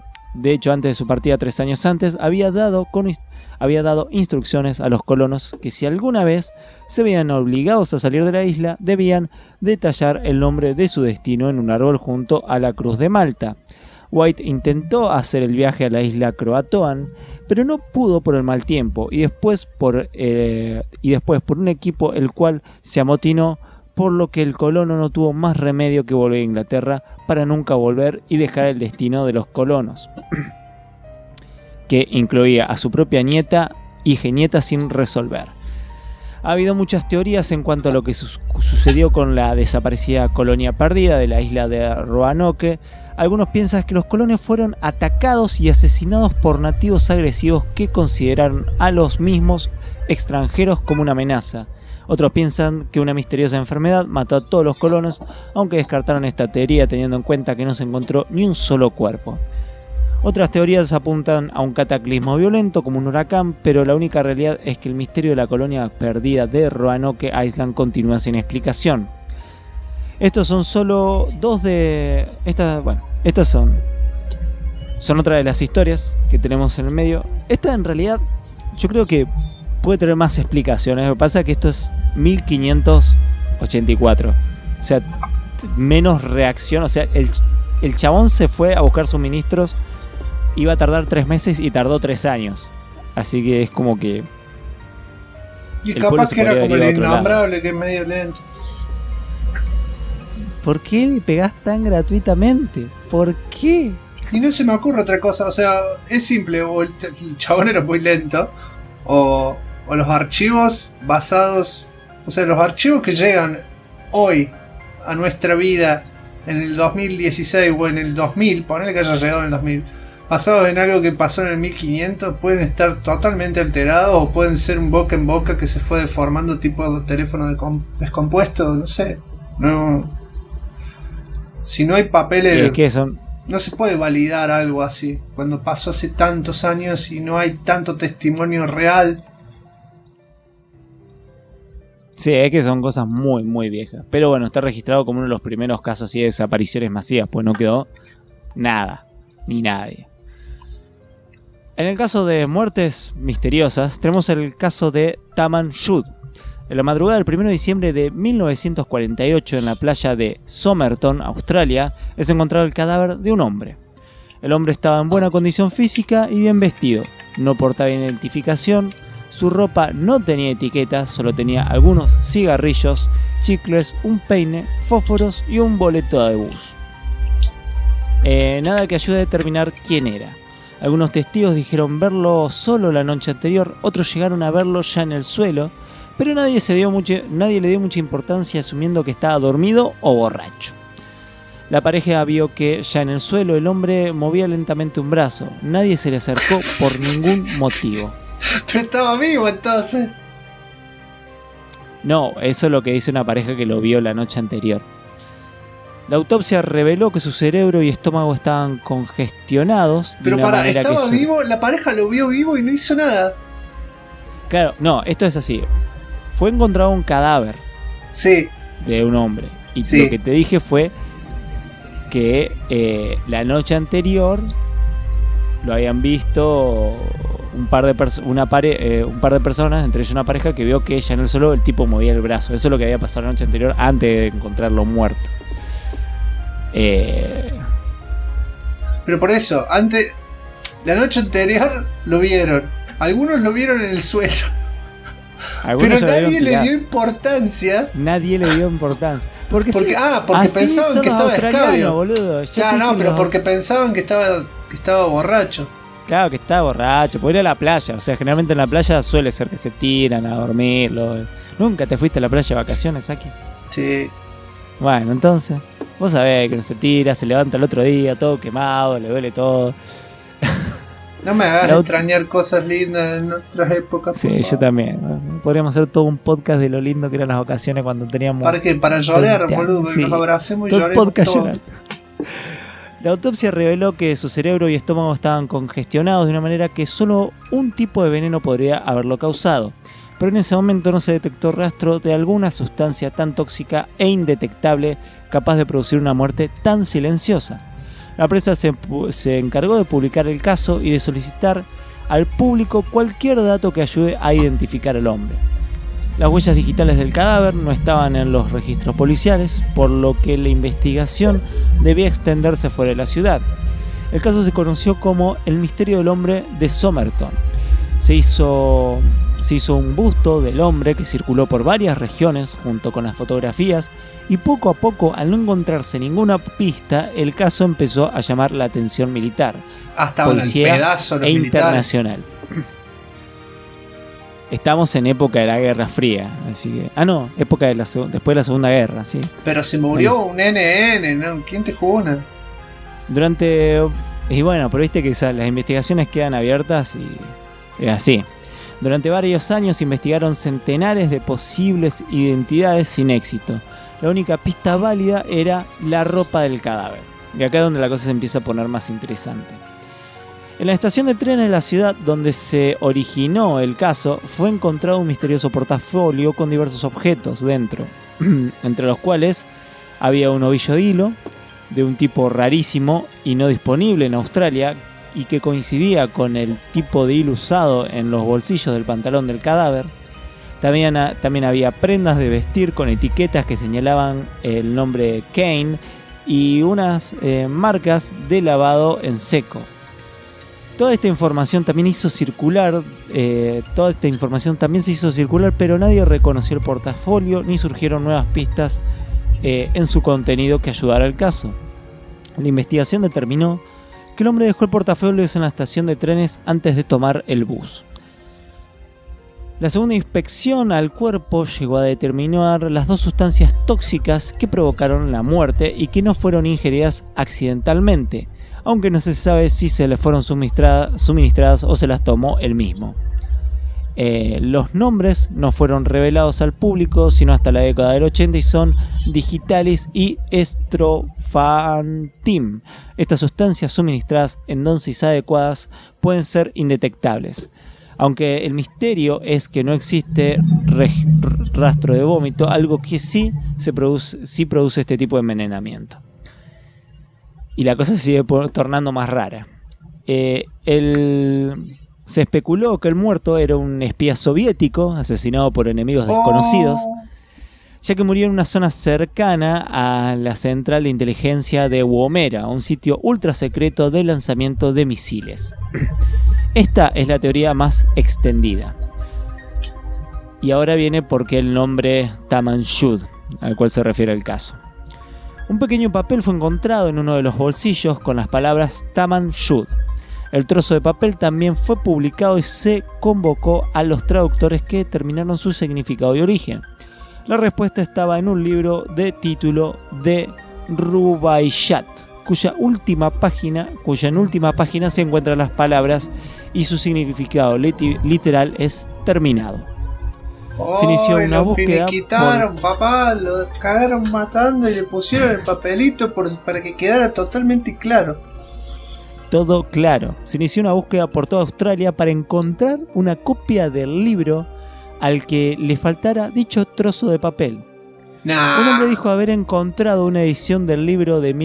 B: años antes, había dado instrucciones a los colonos que si alguna vez se veían obligados a salir de la isla, debían detallar el nombre de su destino en un árbol junto a la Cruz de Malta. White intentó hacer el viaje a la isla Croatoan, pero no pudo por el mal tiempo y después por un equipo el cual se amotinó, por lo que el colono no tuvo más remedio que volver a Inglaterra para nunca volver y dejar el destino de los colonos, que incluía a su propia nieta y genieta sin resolver. Ha habido muchas teorías en cuanto a lo que sucedió con la desaparecida colonia perdida de la isla de Roanoke. Algunos piensan que los colonos fueron atacados y asesinados por nativos agresivos que consideraron a los mismos extranjeros como una amenaza. Otros piensan que una misteriosa enfermedad mató a todos los colonos, aunque descartaron esta teoría teniendo en cuenta que no se encontró ni un solo cuerpo. Otras teorías apuntan a un cataclismo violento como un huracán, pero la única realidad es que el misterio de la colonia perdida de Roanoke Island continúa sin explicación. Estos son solo dos de estas son otra de las historias que tenemos en el medio. Esta en realidad yo creo que puede tener más explicaciones. Lo que pasa es que esto es 1584. O sea, menos reacción. O sea, el chabón se fue a buscar suministros. Iba a tardar 3 meses y tardó 3 años. Así que es como que...
C: Y capaz que era como el innombrable, que es medio lento.
B: ¿Por qué le pegás tan gratuitamente? ¿Por qué?
C: Y no se me ocurre otra cosa. O sea, es simple. O el chabón era muy lento. O los archivos basados... O sea, los archivos que llegan hoy a nuestra vida en el 2016 o en el 2000, ponele que haya llegado en el 2000, basados en algo que pasó en el 1500, pueden estar totalmente alterados o pueden ser un boca en boca que se fue deformando, tipo teléfono descompuesto, no sé. No, si no hay papeles,
B: ¿qué son?
C: no se puede validar algo así cuando pasó hace tantos años y no hay tanto testimonio real.
B: Sí, es que son cosas muy, muy viejas. Pero bueno, está registrado como uno de los primeros casos así de desapariciones masivas, pues no quedó nada, ni nadie. En el caso de muertes misteriosas, tenemos el caso de Taman Shud. En la madrugada del 1 de diciembre de 1948, en la playa de Somerton, Australia, es encontrado el cadáver de un hombre. El hombre estaba en buena condición física y bien vestido. No portaba identificación, su ropa no tenía etiquetas, solo tenía algunos cigarrillos, chicles, un peine, fósforos y un boleto de bus. Nada que ayude a determinar quién era. Algunos testigos dijeron verlo solo la noche anterior, otros llegaron a verlo ya en el suelo, pero nadie le dio mucha importancia asumiendo que estaba dormido o borracho. La pareja vio que ya en el suelo el hombre movía lentamente un brazo. Nadie se le acercó por ningún motivo.
C: Pero estaba vivo entonces.
B: No, eso es lo que dice una pareja que lo vio la noche anterior. La autopsia reveló que su cerebro y estómago estaban congestionados.
C: Pero ¿estaba vivo? La pareja lo vio vivo y no hizo nada.
B: Claro, no, esto es así. Fue encontrado un cadáver.
C: Sí.
B: De un hombre. Y
C: sí,
B: lo que te dije fue que la noche anterior lo habían visto un par de personas, entre ellos una pareja, que vio que ella en el suelo el tipo movía el brazo. Eso es lo que había pasado la noche anterior antes de encontrarlo muerto.
C: Pero por eso, la noche anterior lo vieron. Algunos lo vieron en el suelo.
B: Algunos
C: Pero
B: ya lo
C: nadie
B: vieron
C: le
B: tirado.
C: dio importancia.
B: Nadie le dio importancia. Porque
C: Porque
B: así
C: pensaban
B: son
C: que
B: los
C: estaba
B: australianos,
C: escabio.
B: boludo. Ya
C: Claro,
B: te
C: no,
B: dije
C: pero
B: los-
C: porque pensaban que estaba borracho.
B: Claro que está borracho, por ir a la playa. O sea, generalmente en la playa suele ser que se tiran a dormir. ¿Nunca te fuiste a la playa de vacaciones aquí?
C: Sí.
B: Bueno, entonces, vos sabés que uno se tira, se levanta el otro día, todo quemado, le duele todo.
C: No me hagas
B: La ot-
C: extrañar cosas lindas en otras épocas.
B: Sí,
C: por
B: yo
C: favor.
B: también. ¿No? Podríamos hacer todo un podcast de lo lindo que eran las vacaciones cuando teníamos...
C: ¿Para qué? Para llorar,
B: 20
C: boludo.
B: años,
C: Que
B: sí.
C: nos abracemos y
B: todo el
C: lloremos
B: podcast
C: todos.
B: llorando. La autopsia reveló que su cerebro y estómago estaban congestionados de una manera que solo un tipo de veneno podría haberlo causado. Pero en ese momento no se detectó rastro de alguna sustancia tan tóxica e indetectable capaz de producir una muerte tan silenciosa. La prensa se encargó de publicar el caso y de solicitar al público cualquier dato que ayude a identificar al hombre. Las huellas digitales del cadáver no estaban en los registros policiales, por lo que la investigación debía extenderse fuera de la ciudad. El caso se conoció como el misterio del hombre de Somerton. Se hizo un busto del hombre que circuló por varias regiones junto con las fotografías y poco a poco, al no encontrarse ninguna pista, el caso empezó a llamar la atención militar,
C: Hasta en el
B: policía
C: pedazo los
B: e
C: militares.
B: internacional. Estamos en época de la Guerra Fría, así que... no, época de después de la Segunda Guerra, sí.
C: Pero se murió un NN, ¿no? ¿Quién te juna?
B: Durante... Y bueno, pero viste que las investigaciones quedan abiertas y es así. Durante varios años investigaron centenares de posibles identidades sin éxito. La única pista válida era la ropa del cadáver. Y acá es donde la cosa se empieza a poner más interesante. En la estación de trenes de la ciudad donde se originó el caso, fue encontrado un misterioso portafolio con diversos objetos dentro, entre los cuales había un ovillo de hilo de un tipo rarísimo y no disponible en Australia y que coincidía con el tipo de hilo usado en los bolsillos del pantalón del cadáver. También había prendas de vestir con etiquetas que señalaban el nombre Kane y unas marcas de lavado en seco. Toda esta información también se hizo circular, pero nadie reconoció el portafolio ni surgieron nuevas pistas en su contenido que ayudara al caso. La investigación determinó que el hombre dejó el portafolio en la estación de trenes antes de tomar el bus. La segunda inspección al cuerpo llegó a determinar las dos sustancias tóxicas que provocaron la muerte y que no fueron ingeridas accidentalmente, aunque no se sabe si se le fueron suministradas o se las tomó él mismo. Los nombres no fueron revelados al público sino hasta la década del 80 y son digitalis y estrofantim. Estas sustancias suministradas en dosis adecuadas pueden ser indetectables. Aunque el misterio es que no existe rastro de vómito, algo que sí produce este tipo de envenenamiento. Y la cosa se sigue tornando más rara. Se especuló que el muerto era un espía soviético asesinado por enemigos desconocidos, ya que murió en una zona cercana a la central de inteligencia de Woomera, un sitio ultra secreto de lanzamiento de misiles. Esta es la teoría más extendida. Y ahora viene porque el nombre Taman Shud, al cual se refiere el caso. Un pequeño papel fue encontrado en uno de los bolsillos con las palabras Taman Shud. El trozo de papel también fue publicado y se convocó a los traductores que determinaron su significado y origen. La respuesta estaba en un libro de título de Rubaiyat, cuya en última página se encuentran las palabras y su significado literal es terminado. Se inició una
C: lo
B: búsqueda
C: finiquitaron, papá, lo cagaron matando y le pusieron el papelito para que quedara totalmente claro.
B: Todo claro. Se inició una búsqueda por toda Australia para encontrar una copia del libro al que le faltara dicho trozo de papel.
C: Nah.
B: Un hombre dijo haber encontrado una edición del libro de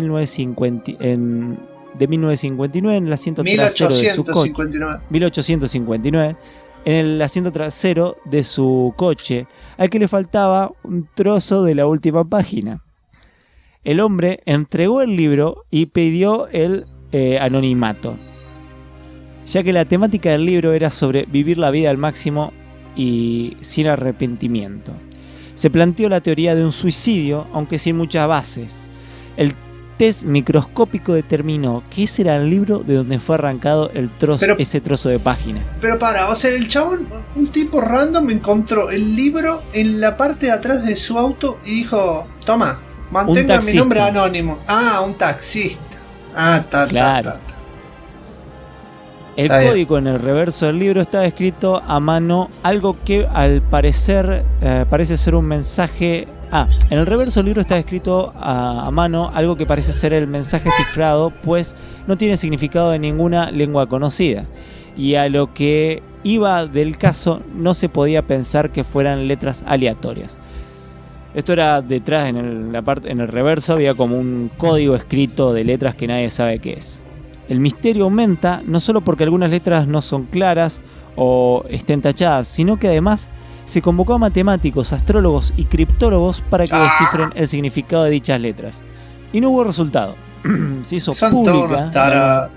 B: 1959 en el asiento trasero de su coche. 1859. En el asiento trasero de su coche, al que le faltaba un trozo de la última página. El hombre entregó el libro y pidió el anonimato. ya que la temática del libro era sobre vivir la vida al máximo y sin arrepentimiento. Se planteó la teoría de un suicidio, aunque sin muchas bases. El test microscópico determinó que ese era el libro de donde fue arrancado ese trozo de página.
C: Pero o sea, el chabón, un tipo random, encontró el libro en la parte de atrás de su auto y dijo: toma, mantenga mi nombre anónimo. Ah, un taxista.
B: Claro. El código en el reverso del libro estaba escrito a mano, algo que al parecer parece ser un mensaje. En el reverso del libro está escrito a mano algo que parece ser el mensaje cifrado, pues no tiene significado en ninguna lengua conocida. Y a lo que iba del caso, no se podía pensar que fueran letras aleatorias. Esto era detrás, en el reverso había como un código escrito de letras que nadie sabe qué es. El misterio aumenta no solo porque algunas letras no son claras o estén tachadas, sino que además se convocó a matemáticos, astrólogos y criptólogos para que descifren el significado de dichas letras. Y no hubo resultado. Se hizo pública.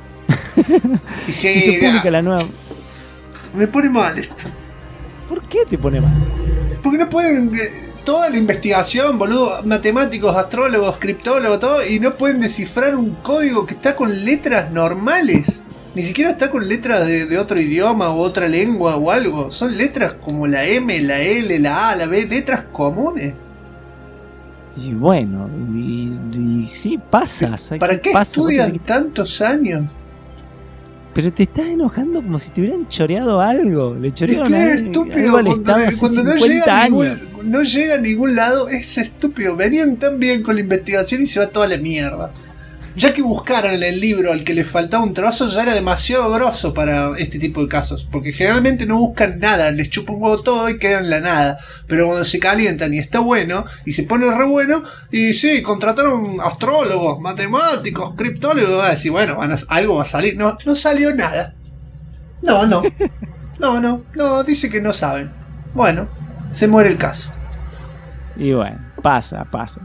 B: Se hizo pública la nueva.
C: Me pone mal esto.
B: ¿Por qué te pone mal?
C: Porque no pueden. Toda la investigación, boludo, matemáticos, astrólogos, criptólogos, todo, y no pueden descifrar un código que está con letras normales. Ni siquiera está con letras de otro idioma o otra lengua o algo. Son letras como la M, la L, la A, la B, letras comunes.
B: Y bueno, y sí, pasa.
C: ¿Para qué estudian tantos años?
B: Pero te estás enojando como si te hubieran choreado algo. Le chorearon
C: estúpido. Cuando no llega a ningún lado, es estúpido. Venían tan bien con la investigación y se va toda la mierda. Ya que buscaron en el libro al que le faltaba un trozo, ya era demasiado grosso para este tipo de casos. Porque generalmente no buscan nada, les chupa un huevo todo y quedan en la nada. Pero cuando se calientan y está bueno, y se pone re bueno, y sí, contrataron astrólogos, matemáticos, criptólogos, va a decir, bueno, algo va a salir. No salió nada. No, dice que no saben. Bueno, se muere el caso.
B: Y bueno, pasa.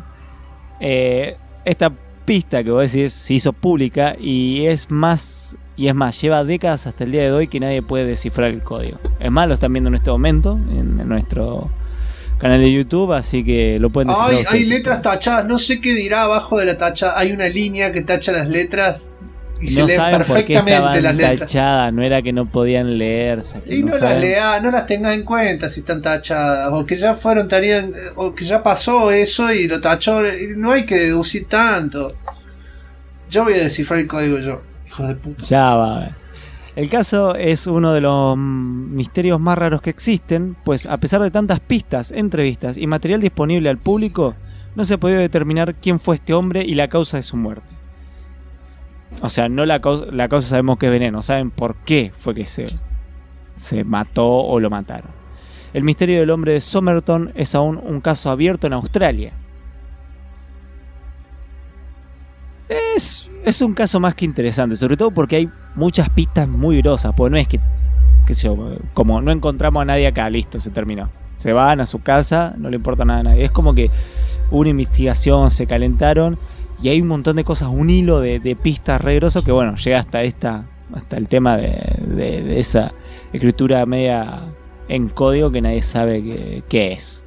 B: Esta pista que vos decís se hizo pública y es más, lleva décadas hasta el día de hoy que nadie puede descifrar el código. Es más, lo están viendo en este momento en nuestro canal de YouTube, así que lo pueden descifrar.
C: Hay letras tachadas, no sé qué dirá abajo de la tacha. Hay una línea que tacha las letras y se leen perfectamente las letras.
B: Tachadas, no era que no podían leerse.
C: Y no las lea, no las tengas en cuenta si están tachadas, o que ya o que ya pasó eso y lo tachó. No hay que deducir tanto. Yo voy a descifrar el código yo, hijo de puta.
B: Ya va a ver. El caso es uno de los misterios más raros que existen, pues a pesar de tantas pistas, entrevistas y material disponible al público, no se ha podido determinar quién fue este hombre y la causa de su muerte. O sea, no la causa sabemos que es veneno, saben por qué fue que se mató o lo mataron. El misterio del hombre de Somerton es aún un caso abierto en Australia. Es un caso más que interesante, sobre todo porque hay muchas pistas muy grosas, pues no es que como no encontramos a nadie acá, listo, se terminó. Se van a su casa, no le importa nada a nadie. Es como que hubo una investigación, se calentaron y hay un montón de cosas, un hilo de pistas re grosos que bueno, llega hasta el tema de esa escritura media en código que nadie sabe qué es.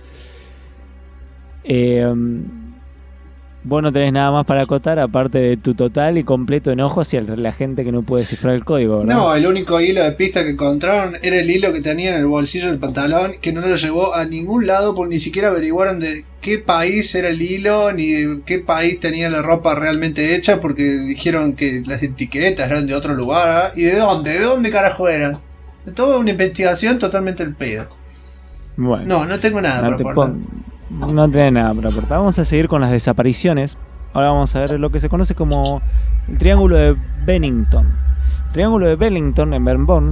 B: Vos no tenés nada más para acotar aparte de tu total y completo enojo hacia la gente que no puede descifrar el código, ¿verdad?
C: No, el único hilo de pista que encontraron era el hilo que tenía en el bolsillo del pantalón, que no lo llevó a ningún lado porque ni siquiera averiguaron de qué país era el hilo ni de qué país tenía la ropa realmente hecha, porque dijeron que las etiquetas eran de otro lugar. ¿Y de dónde carajo eran? Toda una investigación totalmente al pedo.
B: Bueno,
C: no tengo nada para aportar.
B: No tenés nada para aportar. Vamos a seguir con las desapariciones. Ahora vamos a ver lo que se conoce como el Triángulo de Bennington. El Triángulo de Bennington en Vermont,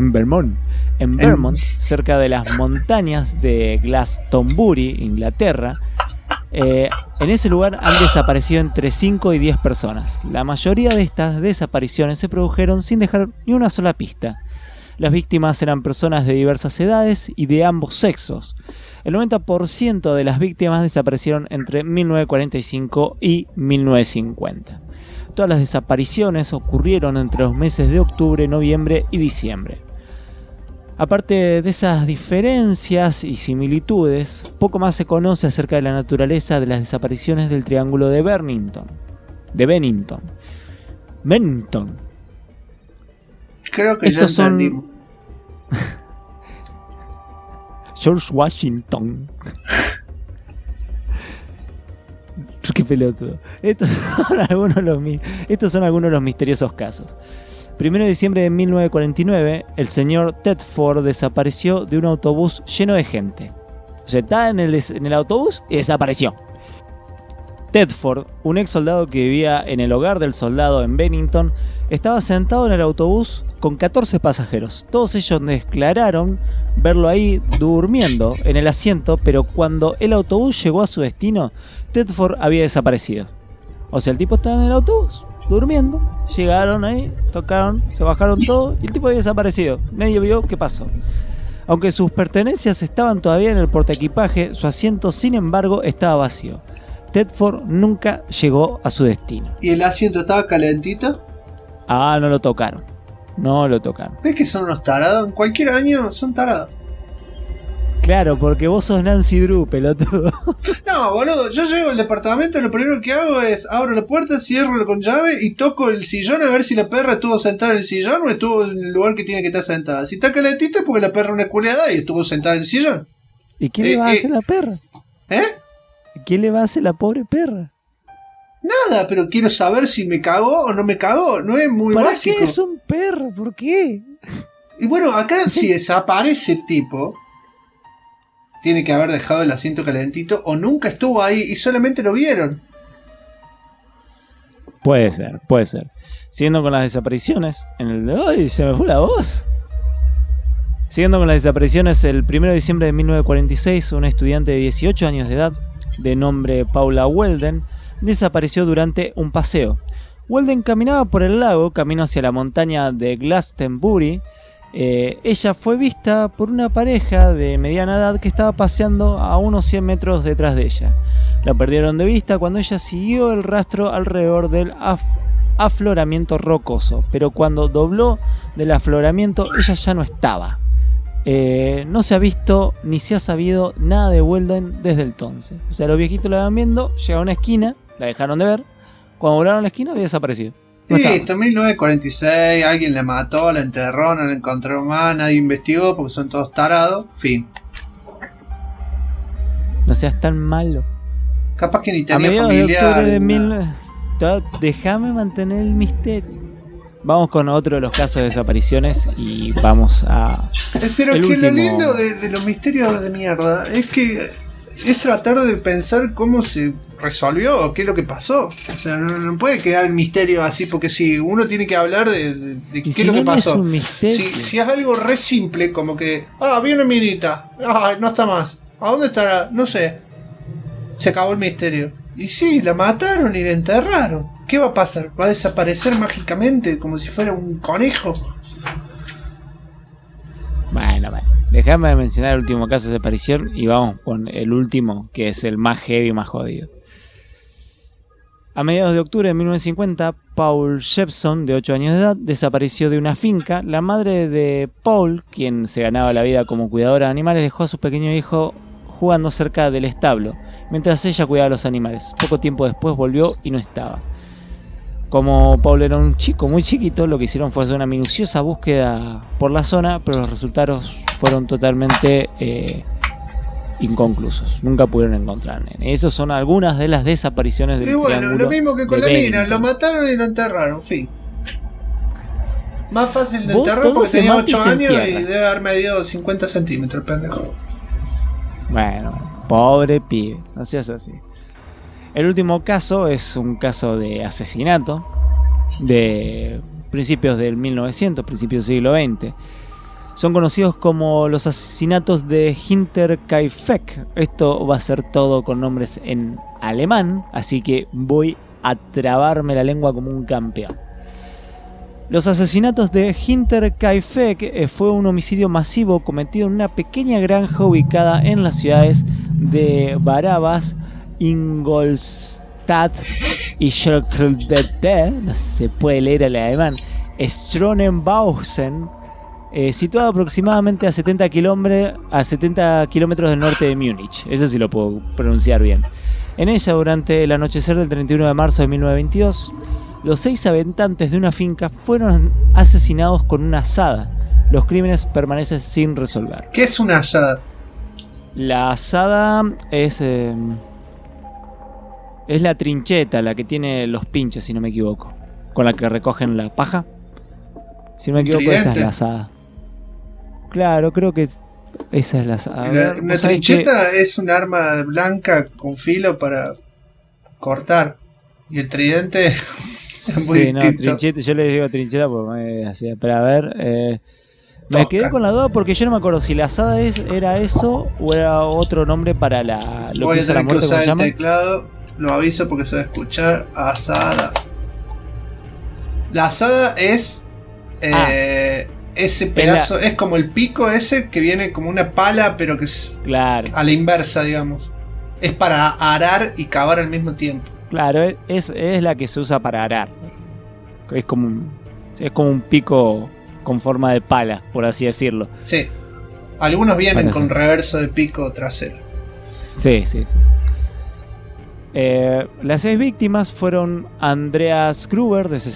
B: cerca de las montañas de Glastonbury, Inglaterra. En ese lugar han desaparecido entre 5 y 10 personas. La mayoría de estas desapariciones se produjeron sin dejar ni una sola pista. Las víctimas eran personas de diversas edades y de ambos sexos. El 90% de las víctimas desaparecieron entre 1945 y 1950. todas las desapariciones ocurrieron entre los meses de octubre, noviembre y diciembre. Aparte de esas diferencias y similitudes, poco más se conoce acerca de la naturaleza de las desapariciones del Triángulo de Bennington. Bennington.
C: Creo que
B: Estos
C: ya
B: son
C: entendimos.
B: George Washington. Qué pelotudo. Estos son algunos de los misteriosos casos. 1 de diciembre de 1949, el señor Tedford desapareció de un autobús lleno de gente. O sea, estaba en el autobús y desapareció. Tedford, un ex soldado que vivía en el hogar del soldado en Bennington, estaba sentado en el autobús con 14 pasajeros. Todos ellos declararon verlo ahí durmiendo en el asiento, pero cuando el autobús llegó a su destino, Tedford había desaparecido. O sea, el tipo estaba en el autobús durmiendo, llegaron ahí, tocaron, se bajaron todos y el tipo había desaparecido. Nadie vio qué pasó. Aunque sus pertenencias estaban todavía en el portaequipaje, su asiento, sin embargo, estaba vacío. Tedford nunca llegó a su destino.
C: ¿Y el asiento estaba calentito?
B: Ah, no lo tocaron. No lo tocaron.
C: ¿Ves que son unos tarados? En cualquier año son tarados.
B: Claro, porque vos sos Nancy Drew, pelotudo.
C: No, boludo, yo llego al departamento y lo primero que hago es abro la puerta, cierro con llave y toco el sillón a ver si la perra estuvo sentada en el sillón o estuvo en el lugar que tiene que estar sentada. Si está calentita es porque la perra es una culeada y estuvo sentada en el sillón.
B: ¿Y qué le va a hacer la perra?
C: ¿Eh?
B: ¿Qué le va a hacer la pobre perra?
C: Nada, pero quiero saber si me cagó o no me cagó. No es muy
B: ¿Para
C: básico.
B: qué es un perro? ¿Por qué?
C: Y bueno, acá si desaparece el tipo, tiene que haber dejado el asiento calentito o nunca estuvo ahí y solamente lo vieron.
B: Puede ser, puede ser. Siguiendo con las desapariciones, ¡ay! Se me fue la voz. Siguiendo con las desapariciones, el 1 de diciembre de 1946, una estudiante de 18 años de edad, de nombre Paula Weldon, desapareció durante un paseo. Weldon caminaba por el lago, camino hacia la montaña de Glastonbury. Ella fue vista por una pareja de mediana edad que estaba paseando a unos 100 metros detrás de ella. La perdieron de vista cuando ella siguió el rastro alrededor del afloramiento rocoso, pero cuando dobló del afloramiento ella ya no estaba. No se ha visto ni se ha sabido nada de Weldon desde entonces. O sea, los viejitos la iban viendo, llegaron a una esquina, la dejaron de ver, cuando volaron a la esquina había desaparecido. No
C: Sí,
B: estaba.
C: esto 1946, alguien la mató, la enterró, no la encontraron más, nadie investigó porque son todos tarados, fin.
B: No seas tan malo.
C: Capaz que ni
B: A
C: tenía
B: mediados de
C: familia.
B: octubre de déjame mantener el misterio. Vamos con otro de los casos de desapariciones y vamos a...
C: Pero
B: el
C: es que lo
B: último.
C: lindo de los misterios de mierda es que es tratar de pensar cómo se resolvió o qué es lo que pasó. O sea, no puede quedar el misterio así porque si uno tiene que hablar de
B: Y
C: qué
B: si
C: es lo
B: no,
C: que
B: no
C: pasó.
B: es un misterio.
C: Si es algo re simple, como que, viene minita, no está más. ¿A dónde estará? No sé. Se acabó el misterio. Y sí, la mataron y la enterraron. ¿Qué va a pasar? ¿Va a desaparecer mágicamente como si fuera un conejo?
B: Bueno, déjame mencionar el último caso de desaparición y vamos con el último, que es el más heavy y más jodido. A mediados de octubre de 1950, Paul Jepson, de 8 años de edad, desapareció de una finca. La madre de Paul, quien se ganaba la vida como cuidadora de animales, dejó a su pequeño hijo jugando cerca del establo, mientras ella cuidaba a los animales. Poco tiempo después volvió y no estaba. Como Paul era un chico muy chiquito, lo que hicieron fue hacer una minuciosa búsqueda por la zona, pero los resultados fueron totalmente inconclusos. Nunca pudieron encontrar. Esas son algunas de las desapariciones del
C: Y bueno,
B: triángulo
C: lo mismo que con
B: de
C: la mina,
B: Bennington.
C: lo mataron y lo enterraron, fin. Más fácil de
B: Vos
C: enterrar
B: todo
C: porque
B: se
C: tenía
B: mata y
C: 8
B: se
C: años y
B: entierra.
C: debe haber medido 50 centímetros, pendejo.
B: Bueno, pobre pibe, no seas así. El último caso es un caso de asesinato de principios del 1900, principios del siglo XX. Son conocidos como los asesinatos de Hinterkaifeck. Esto va a ser todo con nombres en alemán, así que voy a trabarme la lengua como un campeón. Los asesinatos de Hinterkaifeck fue un homicidio masivo cometido en una pequeña granja ubicada en las ciudades de Barabas, Ingolstadt y no se puede leer el alemán, Stronenbausen, situado aproximadamente a 70 kilómetros del norte de Múnich. Ese sí lo puedo pronunciar bien. En ella, durante el anochecer del 31 de marzo de 1922, los 6 habitantes de una finca fueron asesinados con una azada. Los crímenes permanecen sin resolver.
C: ¿Qué es una azada?
B: La azada es la trincheta, la que tiene los pinches, si no me equivoco, con la que recogen la paja. Si no me equivoco, esa es la azada. Claro, creo que esa es la azada.
C: Una trincheta es un arma blanca con filo para cortar. Y el tridente es muy distinto.
B: No, trincheta, yo le digo trincheta porque pero a ver, me quedé con la duda porque yo no me acuerdo si la azada era eso o era otro nombre para lo
C: Voy
B: que
C: a
B: usa la
C: tener que
B: muerte.
C: usar el
B: llama?
C: teclado, lo aviso porque se va a escuchar. Azada. La azada es ese pedazo, es como el pico ese que viene como una pala, pero que es
B: claro,
C: a la inversa, digamos. Es para arar y cavar al mismo tiempo.
B: Claro, es la que se usa para arar. Es como un pico con forma de pala, por así decirlo.
C: Sí. Algunos vienen
B: Parece
C: con reverso de pico trasero.
B: Sí. Las 6 víctimas fueron Andreas Gruber, de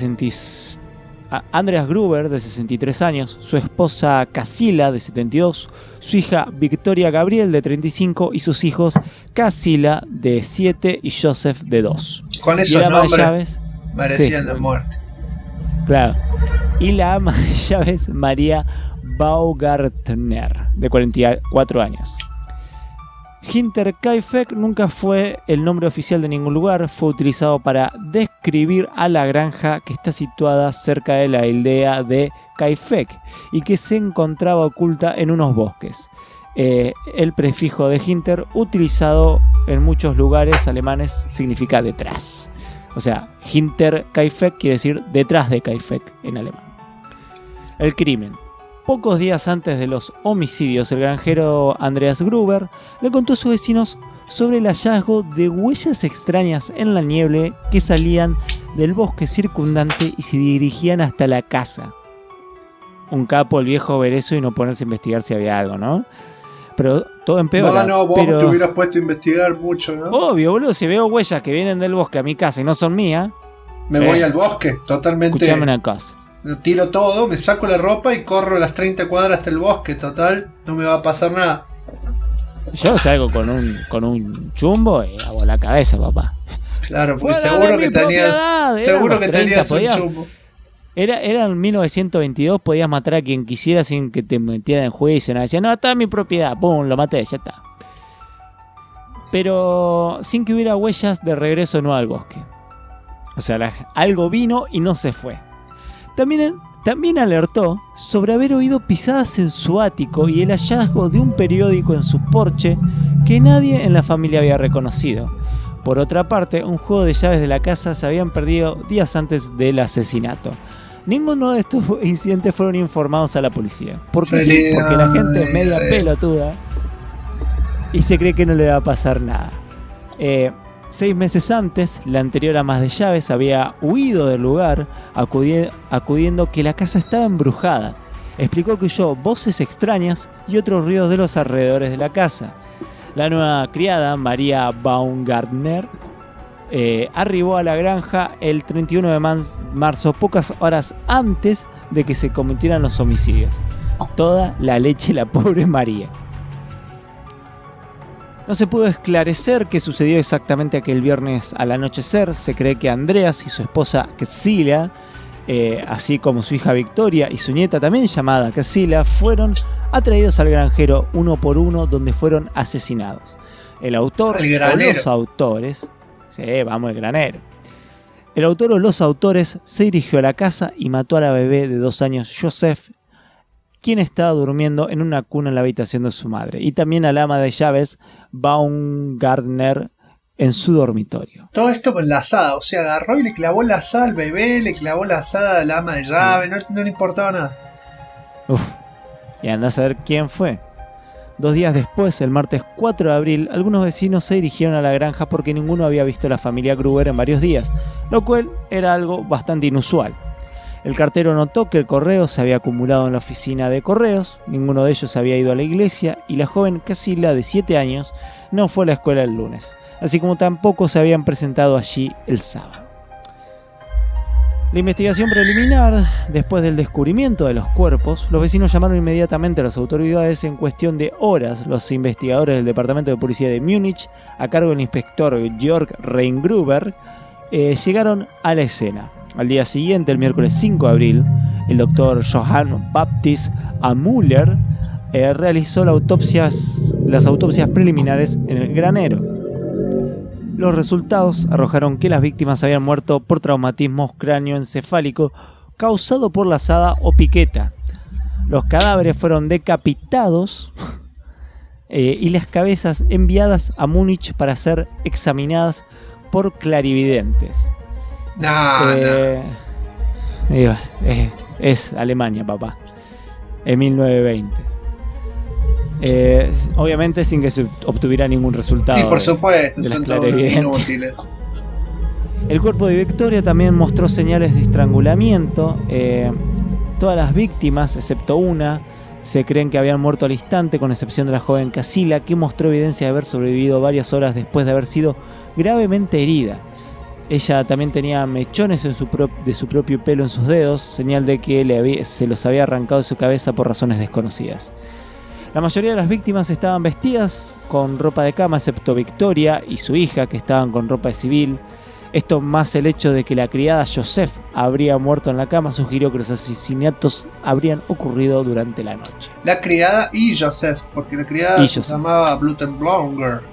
B: 63 años, su esposa Casila, de 72, su hija Victoria Gabriel, de 35, y sus hijos Casila, de 7, y Joseph, de 2.
C: Con esos nombres merecían la muerte.
B: Claro. Y la ama de llaves, María Baumgartner, de 44 años. Hinterkaifeck nunca fue el nombre oficial de ningún lugar, fue utilizado para describir a la granja que está situada cerca de la aldea de Kaifeck y que se encontraba oculta en unos bosques. El prefijo de Hinter, utilizado en muchos lugares alemanes, significa detrás. O sea, Hinterkaifeck quiere decir detrás de Kaifeck en alemán. El crimen. Pocos días antes de los homicidios, el granjero Andreas Gruber le contó a sus vecinos sobre el hallazgo de huellas extrañas en la nieve que salían del bosque circundante y se dirigían hasta la casa. Un capo el viejo ver eso y no ponerse a investigar si había algo, ¿no? Pero todo empeora.
C: No, vos te hubieras puesto a investigar mucho, ¿no?
B: Obvio, boludo, si veo huellas que vienen del bosque a mi casa y no son mías...
C: Me voy al bosque, totalmente...
B: Escuchame una cosa.
C: Tiro todo, me saco la ropa y corro las 30 cuadras hasta el bosque. Total, no me va a pasar nada.
B: Yo salgo con un chumbo y hago la cabeza, papá.
C: Claro, porque seguro que tenías un chumbo.
B: Era en 1922, podías matar a quien quisiera sin que te metieran en juicio. No decía, no, está en mi propiedad, pum, lo maté, ya está. Pero sin que hubiera huellas de regreso no al bosque. O sea, algo vino y no se fue. También alertó sobre haber oído pisadas en su ático y el hallazgo de un periódico en su porche que nadie en la familia había reconocido. Por otra parte, un juego de llaves de la casa se habían perdido días antes del asesinato. Ninguno de estos incidentes fueron informados a la policía. Porque sí, porque la gente es media pelotuda y se cree que no le va a pasar nada. 6 meses antes, la anterior ama de llaves había huido del lugar, acudiendo que la casa estaba embrujada. Explicó que oyó voces extrañas y otros ruidos de los alrededores de la casa. La nueva criada, María Baumgartner, arribó a la granja el 31 de marzo, pocas horas antes de que se cometieran los homicidios. Toda la leche la pobre María. No se pudo esclarecer qué sucedió exactamente aquel viernes al anochecer. Se cree que Andreas y su esposa Casila, así como su hija Victoria y su nieta también llamada Casila, fueron atraídos al granjero uno por uno, donde fueron asesinados. El autor o los autores... Sí, vamos, el granero. El autor o los autores se dirigió a la casa y mató a la bebé de 2 años, Joseph, quien estaba durmiendo en una cuna en la habitación de su madre, y también al ama de llaves, Baumgartner, en su dormitorio.
C: Todo esto con la azada, o sea, agarró y le clavó la azada al bebé, le clavó la azada al ama de llaves, no le importaba nada.
B: Uf, y andá a saber quién fue. 2 días después, el martes 4 de abril, algunos vecinos se dirigieron a la granja porque ninguno había visto a la familia Gruber en varios días, lo cual era algo bastante inusual. El cartero notó que el correo se había acumulado en la oficina de correos, ninguno de ellos había ido a la iglesia y la joven Casilla de 7 años no fue a la escuela el lunes, así como tampoco se habían presentado allí el sábado. La investigación preliminar, después del descubrimiento de los cuerpos, los vecinos llamaron inmediatamente a las autoridades. En cuestión de horas, los investigadores del Departamento de Policía de Múnich, a cargo del inspector Georg Reingruber, llegaron a la escena. Al día siguiente, el miércoles 5 de abril, el doctor Johann Baptist Müller realizó las autopsias preliminares en el granero. Los resultados arrojaron que las víctimas habían muerto por traumatismo cráneoencefálico causado por lazada o piqueta. Los cadáveres fueron decapitados y las cabezas enviadas a Múnich para ser examinadas por clarividentes. Es Alemania, papá. En 1920. Obviamente sin que se obtuviera ningún resultado.
C: Y por supuesto,
B: de las
C: son todos
B: clarividentes.
C: inútiles.
B: El cuerpo de Victoria también mostró señales de estrangulamiento. Todas las víctimas, excepto una, se creen que habían muerto al instante, con excepción de la joven Casilla, que mostró evidencia de haber sobrevivido varias horas después de haber sido gravemente herida. Ella también tenía mechones de su propio pelo en sus dedos, señal de que se los había arrancado de su cabeza por razones desconocidas. La mayoría de las víctimas estaban vestidas con ropa de cama, excepto Victoria y su hija, que estaban con ropa de civil. Esto, más el hecho de que la criada Joseph habría muerto en la cama, sugirió que los asesinatos habrían ocurrido durante la noche.
C: La criada y Joseph, porque la criada se llamaba Blutenblonger.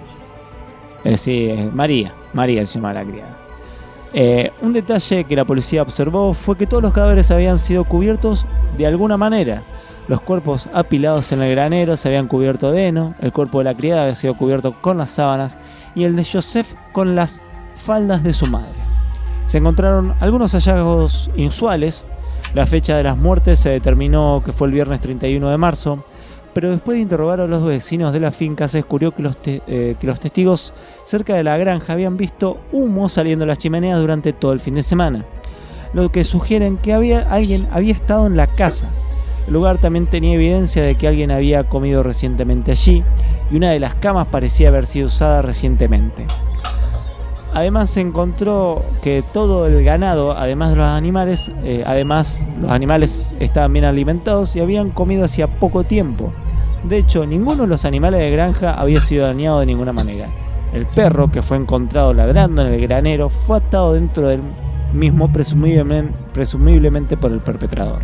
B: Sí, María se llamaba la criada. Un detalle que la policía observó fue que todos los cadáveres habían sido cubiertos de alguna manera. Los cuerpos apilados en el granero se habían cubierto de heno, el cuerpo de la criada había sido cubierto con las sábanas y el de Joseph con las faldas de su madre. Se encontraron algunos hallazgos inusuales. La fecha de las muertes se determinó que fue el viernes 31 de marzo, pero después de interrogar a los vecinos de la finca se descubrió que los testigos cerca de la granja habían visto humo saliendo de las chimeneas durante todo el fin de semana, lo que sugieren que alguien había estado en la casa. El lugar también tenía evidencia de que alguien había comido recientemente allí y una de las camas parecía haber sido usada recientemente. Además se encontró que todo el ganado, además de los animales, los animales estaban bien alimentados y habían comido hacía poco tiempo. De hecho, ninguno de los animales de granja había sido dañado de ninguna manera. El perro, que fue encontrado ladrando en el granero, fue atado dentro del mismo, presumiblemente por el perpetrador.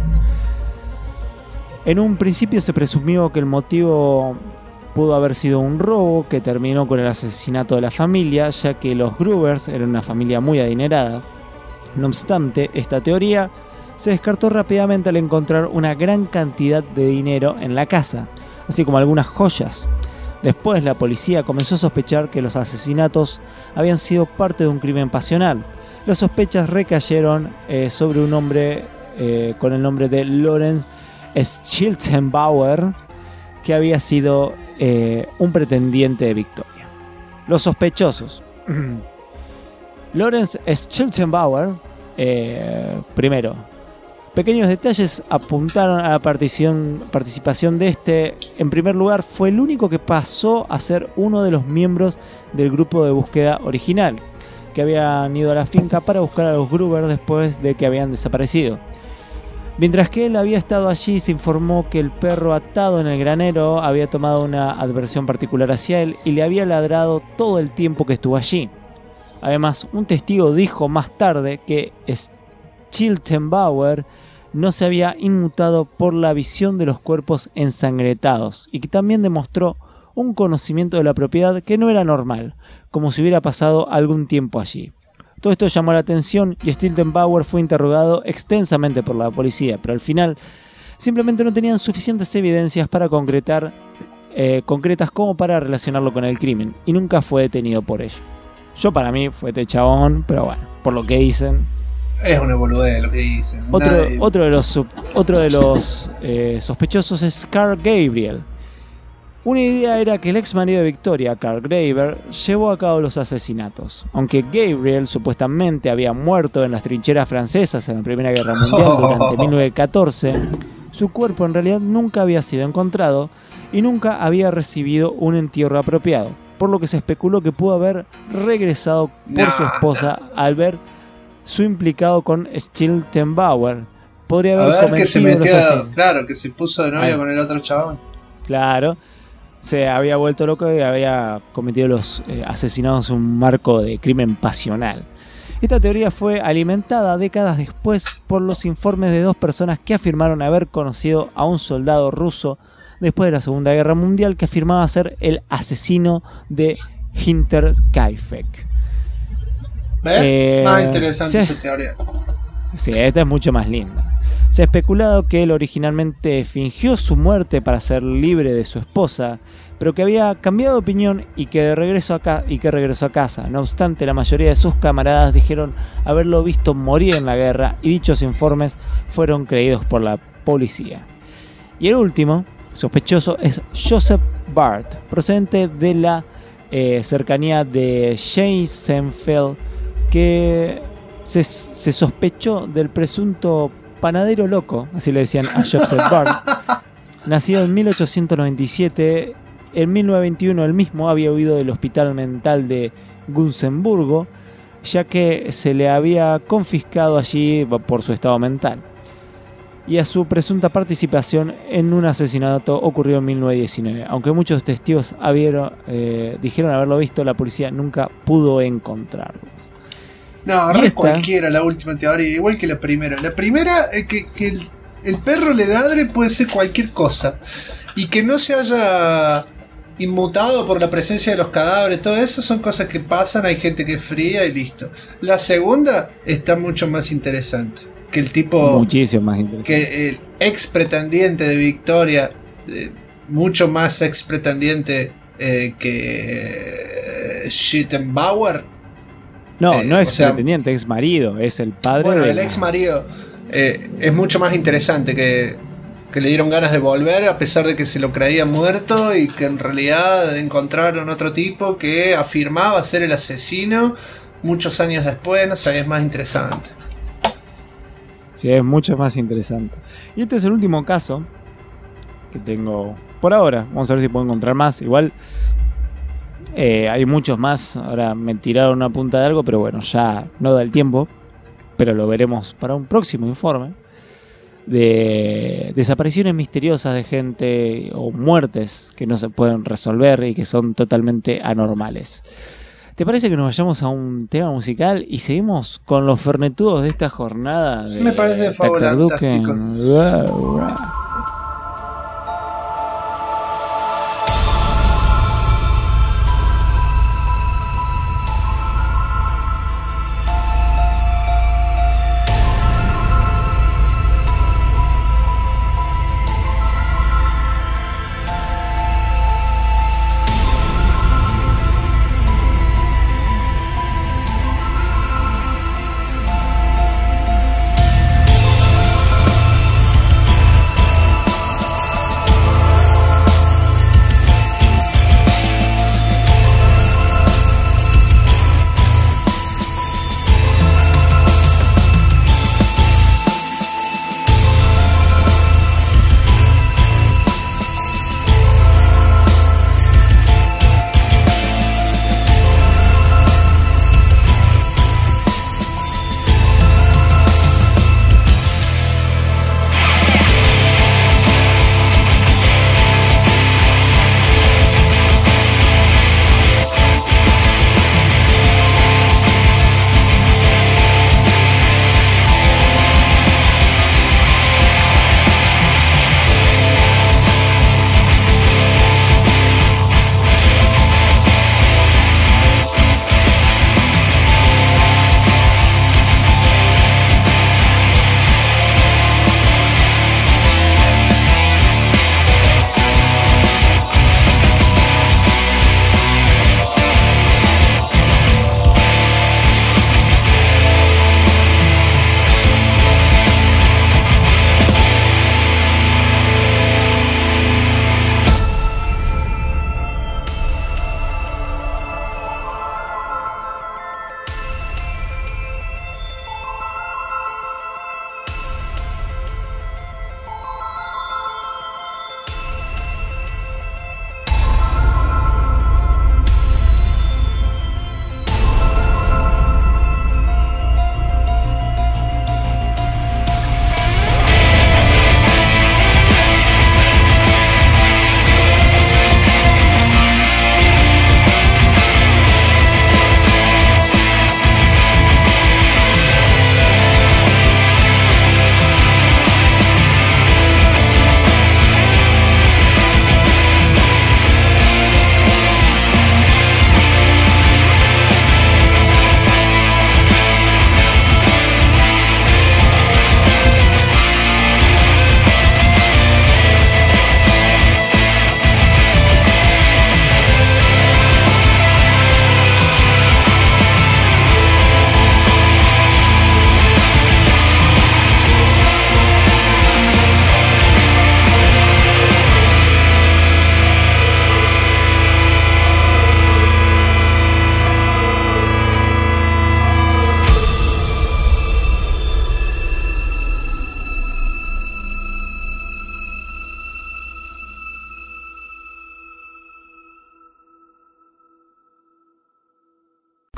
B: En un principio se presumió que el motivo pudo haber sido un robo que terminó con el asesinato de la familia, ya que los Grubers eran una familia muy adinerada. No obstante, esta teoría se descartó rápidamente al encontrar una gran cantidad de dinero en la casa, así como algunas joyas. Después la policía comenzó a sospechar que los asesinatos habían sido parte de un crimen pasional. Las sospechas recayeron sobre un hombre con el nombre de Lorenz Schiltenbauer, que había sido un pretendiente de Victoria. Los sospechosos. Lorenz Schiltenbauer, primero, pequeños detalles apuntaron a la participación de este. En primer lugar, fue el único que pasó a ser uno de los miembros del grupo de búsqueda original, que habían ido a la finca para buscar a los Gruber después de que habían desaparecido. Mientras que él había estado allí, se informó que el perro atado en el granero había tomado una adversión particular hacia él y le había ladrado todo el tiempo que estuvo allí. Además, un testigo dijo más tarde que Schiltenbauer no se había inmutado por la visión de los cuerpos ensangrentados y que también demostró un conocimiento de la propiedad que no era normal, como si hubiera pasado algún tiempo allí. Todo esto llamó la atención y Schiltenbauer fue interrogado extensamente por la policía, pero al final simplemente no tenían suficientes evidencias para concretas como para relacionarlo con el crimen, y nunca fue detenido por ello. Yo, para mí, fue este chabón, pero bueno, por lo que dicen.
C: Es una boludez lo que dicen.
B: Otro de los sospechosos es Carl Gabriel, Una idea era que el ex marido de Victoria, Carl Graver, llevó a cabo los asesinatos. Aunque Gabriel supuestamente había muerto en las trincheras francesas en la Primera Guerra Mundial durante 1914, su cuerpo en realidad nunca había sido encontrado y nunca había recibido un entierro apropiado, por lo que se especuló que pudo haber regresado por su esposa al ver su implicado con Schiltenbauer. Podría haber
C: que se
B: cometido
C: metió,
B: los asesinatos.
C: claro, que se puso de novio con el otro chabón.
B: Claro. Se había vuelto loco y había cometido los asesinatos en un marco de crimen pasional. Esta teoría fue alimentada décadas después por los informes de dos personas que afirmaron haber conocido a un soldado ruso después de la Segunda Guerra Mundial que afirmaba ser el asesino de Hinterkaifeck.
C: ¿Ves? Más interesante esa teoría.
B: Sí, esta es mucho más linda. Se ha especulado que él originalmente fingió su muerte para ser libre de su esposa, pero que había cambiado de opinión y que regresó a casa. No obstante, la mayoría de sus camaradas dijeron haberlo visto morir en la guerra y dichos informes fueron creídos por la policía. Y el último sospechoso es Joseph Bart, procedente de la cercanía de Scheisenfeld, que se sospechó del presunto panadero loco, así le decían a Joseph Bart. Nacido en 1897, en 1921 él mismo había huido del hospital mental de Gunzenburgo, ya que se le había confiscado allí por su estado mental, y a su presunta participación en un asesinato ocurrido en 1919. Aunque muchos testigos dijeron haberlo visto, la policía nunca pudo encontrarlos.
C: No, agarré cualquiera la última teoría, igual que la primera. La primera, que el perro le ladre puede ser cualquier cosa. Y que no se haya inmutado por la presencia de los cadáveres, todo eso son cosas que pasan, hay gente que es fría y listo. La segunda está mucho más interesante. Que el tipo...
B: Muchísimo más interesante.
C: Que el ex pretendiente de Victoria, mucho más ex pretendiente que Schittenbauer.
B: No es pretendiente, ex marido, es el padre.
C: Bueno, el ex marido es mucho más interesante, que le dieron ganas de volver a pesar de que se lo creía muerto y que en realidad encontraron otro tipo que afirmaba ser el asesino muchos años después. No sé, es más interesante.
B: Sí, es mucho más interesante. Y este es el último caso que tengo por ahora. Vamos a ver si puedo encontrar más. Igual hay muchos más. Ahora me tiraron una punta de algo, pero bueno, ya no da el tiempo. Pero lo veremos para un próximo informe de desapariciones misteriosas de gente o muertes que no se pueden resolver y que son totalmente anormales. ¿Te parece que nos vayamos a un tema musical y seguimos con los fernetudos de esta jornada?
C: Me parece fantástico.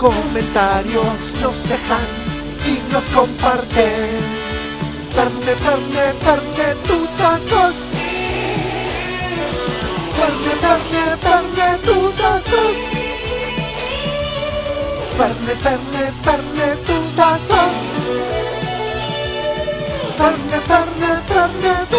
D: comentarios nos dejan y nos comparten. Ferne, Ferne, Ferne, tú sos. Ferne, Ferne, Ferne, tú sos. Ferne, Ferne, Ferne, tú sos. Ferne, Ferne, Ferne, tú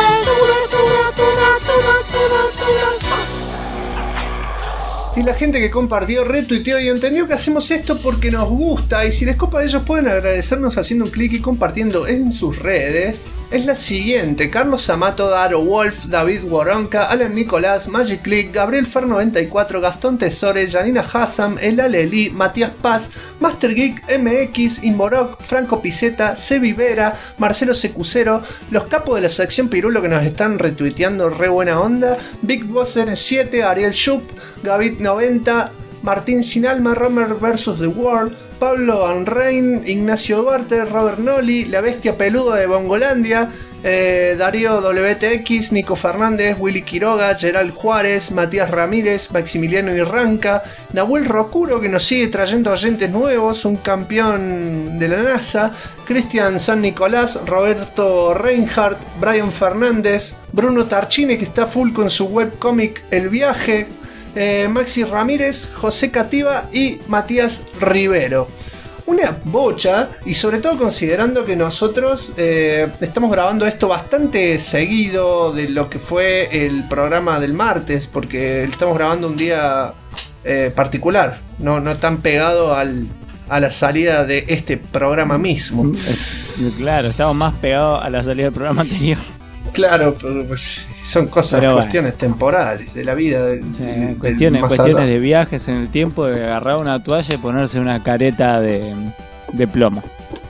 D: sos.
C: Y la gente que compartió, retuiteó y entendió que hacemos esto porque nos gusta, y si les copa, ellos pueden agradecernos haciendo un clic y compartiendo en sus redes. Es la siguiente: Carlos Amato, Daro Wolf, David Woronka, Alan Nicolás, Magic Click, Gabriel Fer94, Gastón Tesore, Janina Hassam, El Aleli, Matías Paz, Master Geek MX, Inmorok, Franco Piceta, Sebi Vera, Marcelo Secucero, los capos de la sección Pirulo que nos están retuiteando re buena onda, Big Boss N7, Ariel Schupp, Gavit 90, Martín Sinalma, Romer vs The World, Pablo Anrein, Ignacio Duarte, Robert Noli, La Bestia Peluda de Bongolandia, Darío WTX, Nico Fernández, Willy Quiroga, Gerald Juárez, Matías Ramírez, Maximiliano Irranca, Nahuel Rocuro, que nos sigue trayendo oyentes nuevos, un campeón de la NASA, Cristian San Nicolás, Roberto Reinhardt, Brian Fernández, Bruno Tarchini, que está full con su webcomic El Viaje, Maxi Ramírez, José Cativa y Matías Rivero. Una bocha, y sobre todo considerando que nosotros estamos grabando esto bastante seguido de lo que fue el programa del martes, porque estamos grabando un día particular, no tan pegado a la salida de este programa mismo.
B: Claro, estamos más pegados a la salida del programa anterior.
C: Claro, pero pues, son cosas,
B: pero
C: cuestiones temporales de la vida.
B: Sí, cuestiones de viajes en el tiempo, de agarrar una toalla y ponerse una careta de plomo.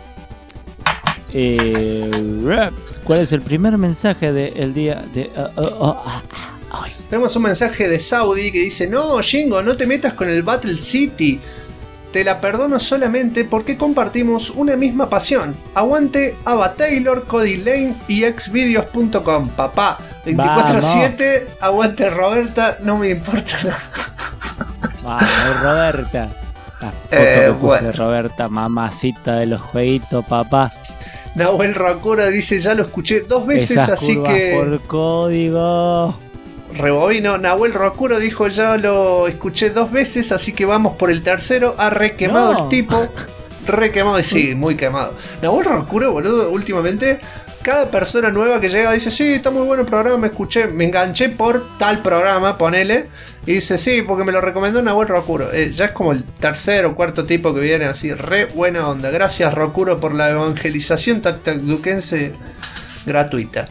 B: ¿Cuál es el primer mensaje del día de hoy?
C: Tenemos un mensaje de Saudi que dice: no, Jingo, no te metas con el Battle City. Te la perdono solamente porque compartimos una misma pasión. Aguante Ava Taylor, Cody Lane y xvideos.com. Papá, 24/7, aguante Roberta, no me importa nada.
B: Vamos, Roberta. La foto que puse, Roberta, mamacita de los jueguitos, papá.
C: Nahuel Rocura dice: ya lo escuché 2 veces,
B: esas
C: así
B: curvas
C: que...
B: por código.
C: Rebobino. Nahuel Rocuro dijo: ya lo escuché 2 veces, así que vamos por el tercero. Ha requemado el tipo. Requemado, sí, muy quemado. Nahuel Rocuro, boludo, últimamente cada persona nueva que llega dice: sí, está muy bueno el programa, me enganché por tal programa, ponele. Y dice: sí, porque me lo recomendó Nahuel Rocuro. Ya es como el tercero o cuarto tipo que viene así, re buena onda. Gracias, Rocuro, por la evangelización tactaduquense gratuita.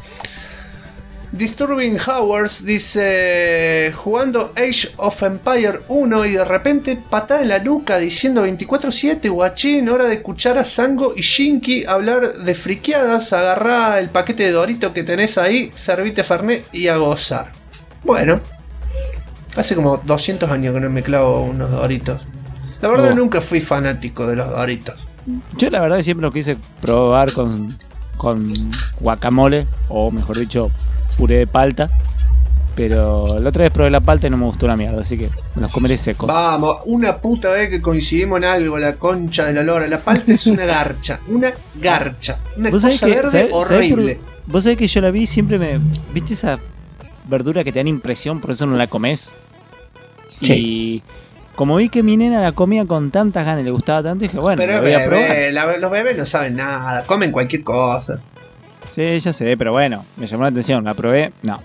C: Disturbing Hours dice: jugando Age of Empire 1 y de repente patada en la nuca diciendo 24/7, guachín, hora de escuchar a Sango y Shinky hablar de friqueadas. Agarrá el paquete de Dorito que tenés ahí, servite Fernet y a gozar. Bueno, hace como 200 años que no me clavo unos Doritos. La verdad, nunca fui fanático de los Doritos.
B: Yo la verdad siempre lo quise probar con guacamole, o mejor dicho, puré de palta, pero la otra vez probé la palta y no me gustó una mierda, así que me los comeré secos.
C: Vamos, una puta vez que coincidimos en algo, la concha de la lora. La palta es una garcha, una cosa verde horrible.
B: Vos sabés que yo la vi, siempre ¿viste esa verdura que te dan impresión, por eso no la comés? Sí. Y como vi que mi nena la comía con tantas ganas y le gustaba tanto, dije, bueno,
C: pero
B: la voy a probar.
C: Los bebés no saben nada, comen cualquier cosa.
B: Sí, ya sé, pero bueno, me llamó la atención, la probé, no.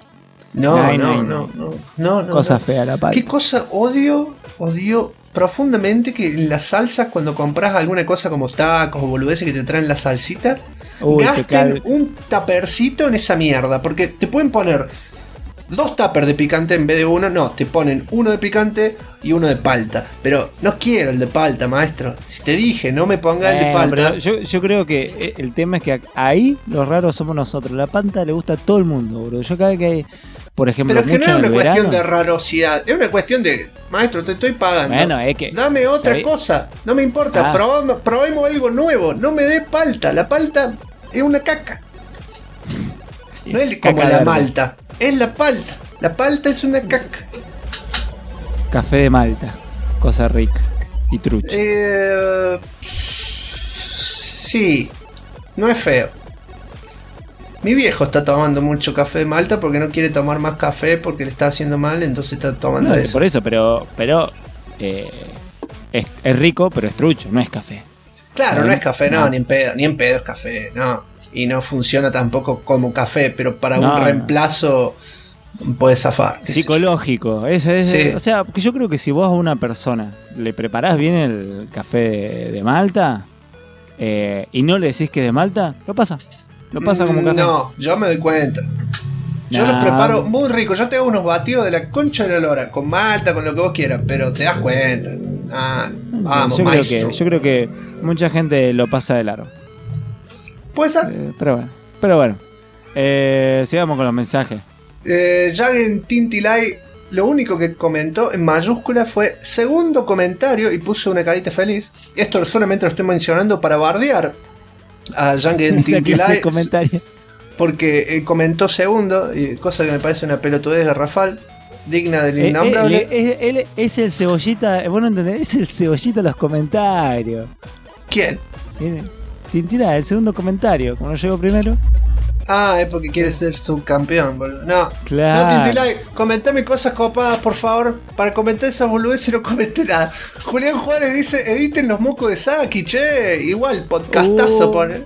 C: No.
B: Cosa fea la palta.
C: ¿Qué cosa odio profundamente? Que en las salsas, cuando compras alguna cosa como tacos o boludeces que te traen la salsita, gasten un tapercito en esa mierda, porque te pueden poner 2 tuppers de picante en vez de uno. No, te ponen uno de picante y uno de palta. Pero no quiero el de palta, maestro. Si te dije, no me ponga el de palta.
B: Yo creo que el tema es que ahí los raros somos nosotros. La palta le gusta a todo el mundo, bro. Yo cada vez que hay, por ejemplo,
C: pero es que no es una cuestión de rarosidad, es una cuestión de: maestro, te estoy pagando.
B: Bueno, es que
C: dame otra cosa. No me importa, probemos algo nuevo. No me dé palta. La palta es una caca. No es como la malta. Es la palta. La palta es una caca.
B: Café de Malta, cosa rica. y trucho.
C: Sí, no es feo. Mi viejo está tomando mucho café de Malta porque no quiere tomar más café porque le está haciendo mal, entonces está tomando
B: No,
C: eso.
B: por eso, pero es rico, pero es trucho, no es café.
C: Claro,
B: ¿sabes?
C: no es café, no,
B: No.
C: ni en pedo es café, no. Y no funciona tampoco como café, pero para
B: No,
C: un
B: no.
C: reemplazo puede zafar. qué sé yo.
B: Psicológico.
C: Sí.
B: O sea, porque yo creo que si vos a una persona le preparás bien el café de Malta y no le decís que es de Malta, lo pasa. Lo pasa como café.
C: No, yo me doy cuenta. Yo
B: Nah.
C: los preparo muy rico. Yo te hago unos batidos de la concha de la lora, con malta, con lo que vos quieras, pero te das cuenta. Vamos, maestro.
B: Yo creo que mucha gente lo pasa de largo.
C: Puede ser.
B: Pero bueno. Sigamos con los mensajes.
C: Jagen Tintilay, lo único que comentó en mayúscula fue segundo comentario y puso una carita feliz. Esto solamente lo estoy mencionando para bardear a Jagen
B: Esa clase de
C: Tintilay,
B: comentario.
C: porque comentó segundo, y cosa que me parece una pelotudez garrafal, digna del innombrable.
B: Él es el cebollita. Vos no entendés, es el cebollita de los comentarios.
C: ¿Quién?
B: Tintina, el segundo comentario. Como no llegó primero.
C: Ah, es porque quiere ser subcampeón, boludo. No,
B: Claro.
C: no, Tintilay, comentame cosas copadas, por favor. Para comentar esas boludeces no comenté nada. Julián Juárez dice, editen los mocos de Saki, che. Igual, podcastazo pone.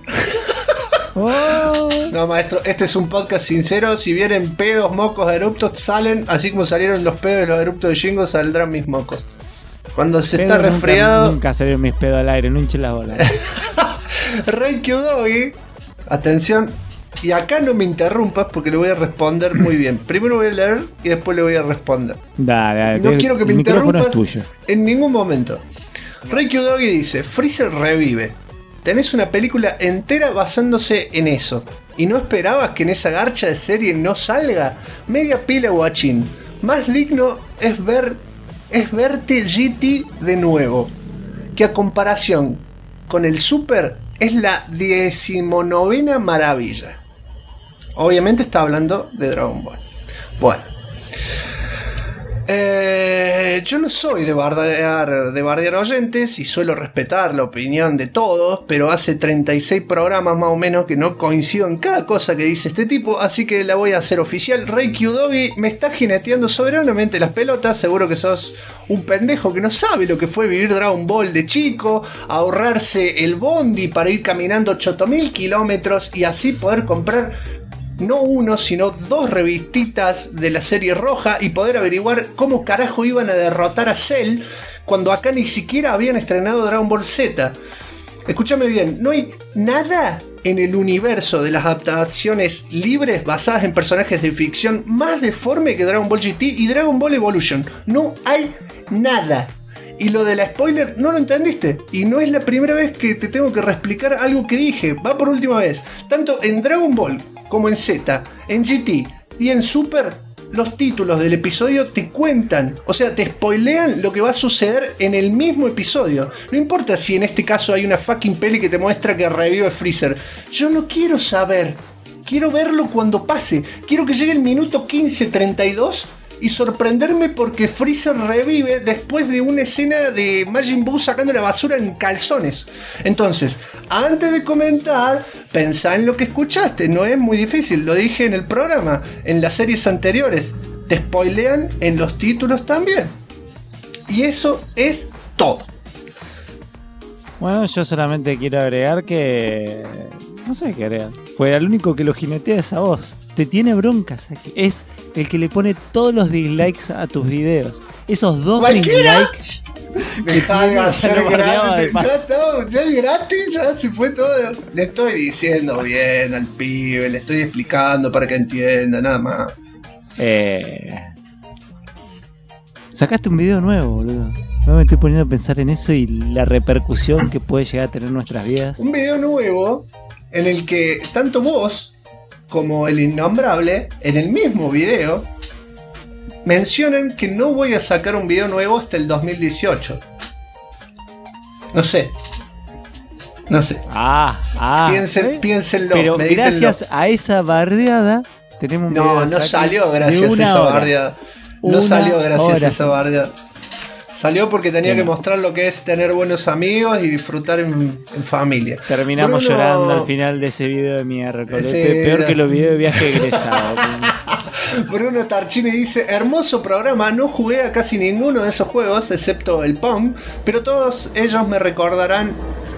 B: Oh.
C: No, maestro, este es un podcast sincero. Si vienen pedos, mocos, eruptos, salen. Así como salieron los pedos y los eruptos de Jingo, saldrán mis mocos. Cuando se está
B: Pedo
C: resfriado...
B: Nunca salieron mis pedos al aire, no hinche las bolas.
C: Reiki Doggy, atención, y acá no me interrumpas porque le voy a responder muy bien. Primero voy a leer y después le voy a responder.
B: Dale,
C: No quiero que me
B: el micrófono
C: interrumpas
B: es tuyo.
C: en ningún momento. Reiki Doggy dice, Freezer revive. Tenés una película entera basándose en eso. ¿Y no esperabas que en esa garcha de serie no salga? Media pila guachín. Más digno es verte GT de nuevo. Que a comparación con el Super es la 19ª maravilla. Obviamente está hablando de Dragon Ball. Bueno. Yo no soy de bardear oyentes y suelo respetar la opinión de todos, pero hace 36 programas más o menos que no coincido en cada cosa que dice este tipo, así que la voy a hacer oficial. Reiki Doggy me está jineteando soberanamente las pelotas. Seguro que sos un pendejo que no sabe lo que fue vivir Dragon Ball de chico, ahorrarse el bondi para ir caminando 8000 kilómetros y así poder comprar no uno, sino dos revistitas de la serie roja y poder averiguar cómo carajo iban a derrotar a Cell cuando acá ni siquiera habían estrenado Dragon Ball Z. Escúchame bien, no hay nada en el universo de las adaptaciones libres basadas en personajes de ficción más deforme que Dragon Ball GT y Dragon Ball Evolution. No hay nada. Y lo de la spoiler no lo entendiste. Y no es la primera vez que te tengo que reexplicar algo que dije. Va por última vez. Tanto en Dragon Ball como en Z, en GT y en Super, los títulos del episodio te cuentan, o sea, te spoilean lo que va a suceder en el mismo episodio. No importa si en este caso hay una fucking peli que te muestra que revive Freezer. Yo no quiero saber. Quiero verlo cuando pase. Quiero que llegue el minuto 15:32 y sorprenderme porque Freezer revive después de una escena de Majin Buu sacando la basura en calzones. Entonces, antes de comentar, pensá en lo que escuchaste. No es muy difícil, lo dije en el programa, en las series anteriores. Te spoilean en los títulos también. Y eso es todo.
B: Bueno, yo solamente quiero agregar que... No sé qué agregar. Fue el único que lo jinetea es a vos. Te tiene broncas aquí. Es el que le pone todos los dislikes a tus videos. Esos dos
C: ¿Cualquiera?
B: dislikes.
C: Dejá de hacer
B: Ya lo bardeaba,
C: gratis.
B: de paso.
C: Ya es gratis, ya se fue todo. Le estoy diciendo bien al pibe, le estoy explicando para que entienda, nada más.
B: Sacaste un video nuevo, boludo. No me estoy poniendo a pensar en eso y la repercusión que puede llegar a tener nuestras vidas.
C: Un video nuevo en el que tanto vos como el innombrable, en el mismo video, mencionan que no voy a sacar un video nuevo hasta el 2018. No sé. Piénsenlo.
B: Pero
C: medítenlo.
B: gracias a esa bardeada tenemos un video.
C: No salió gracias a esa bardeada. No salió gracias a esa bardeada. Salió porque tenía que mostrar lo que es tener buenos amigos y disfrutar en familia.
B: Terminamos
C: Bruno...
B: llorando al final de ese video de miércoles.
C: Sí,
B: Peor que los videos de viaje egresado.
C: Bruno Tarchini dice: hermoso programa, no jugué a casi ninguno de esos juegos, excepto el Pong, pero todos ellos me recordaban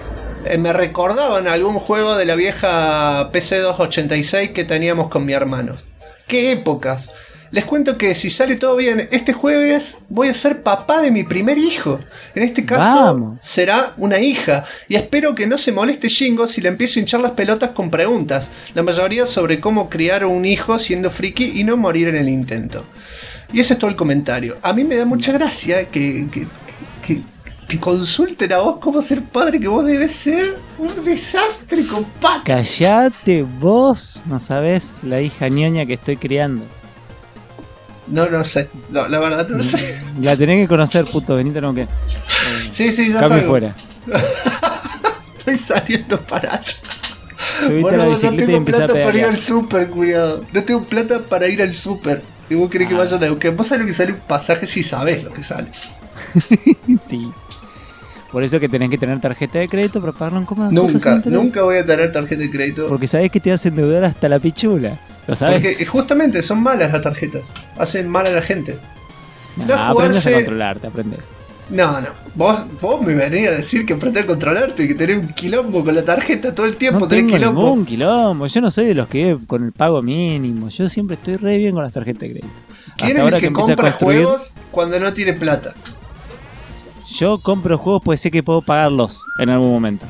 C: algún juego de la vieja PC286 que teníamos con mi hermano. ¡Qué épocas! Les cuento que si sale todo bien, este jueves voy a ser papá de mi primer hijo. En este caso será una hija. Y espero que no se moleste Jingo si le empiezo a hinchar las pelotas con preguntas. La mayoría sobre cómo criar un hijo siendo friki y no morir en el intento. Y ese es todo el comentario. A mí me da mucha gracia que consulten a vos cómo ser padre, que vos debes ser un desastre, compadre.
B: Callate vos, no sabés la hija ñoña que estoy criando.
C: No sé. No, la verdad no lo sé.
B: La tenés que conocer, puto. Venite, no que.
C: Sí, ya
B: cambio
C: salgo.
B: fuera.
C: Estoy saliendo para allá.
B: Subite a la
C: No
B: bicicleta y
C: tengo
B: empezá a
C: plata para ir
B: pedalear.
C: al súper, cuidado. No tengo plata para ir al súper. Y vos querés que vayan a buscar. Vos sabés lo que sale un pasaje si sabés lo que sale.
B: Sí. Por eso que tenés que tener tarjeta de crédito para pagarlo en cómodo.
C: Nunca voy a tener tarjeta de crédito.
B: Porque sabés que te hacen endeudar hasta la pichula. ¿Lo sabés?
C: Porque justamente son malas las tarjetas. Hacen mal a la gente.
B: No, aprendes a controlarte, aprendes.
C: No. Vos me venís a decir que aprendés a controlarte y que tenés un quilombo con la tarjeta todo el tiempo.
B: No tengo ningún quilombo. Yo no soy de los que vive con el pago mínimo. Yo siempre estoy re bien con las tarjetas de crédito.
C: ¿Quién es el que compra juegos cuando no tiene plata?
B: Yo compro juegos porque sé que puedo pagarlos en algún momento.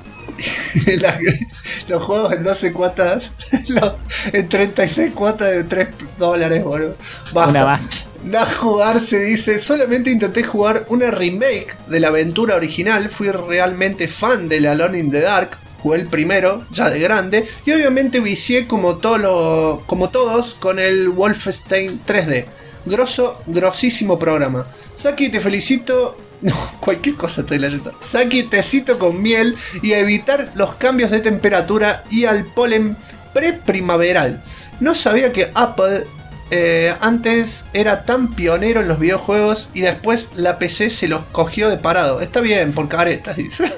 C: Los juegos en 12 cuotas, en 36 cuotas de $3, boludo. Basta.
B: Una más.
C: No jugar, se dice. Solamente intenté jugar una remake de la aventura original. Fui realmente fan del Alone in the Dark. Jugué el primero, ya de grande. Y obviamente vicié como todos con el Wolfenstein 3D. Grosísimo programa. Saki, te felicito. No, cualquier cosa te la ayuda. Saki, tecito con miel y a evitar los cambios de temperatura y al polen preprimaveral. No sabía que Apple antes era tan pionero en los videojuegos y después la PC se los cogió de parado. Está bien, por caretas, dice.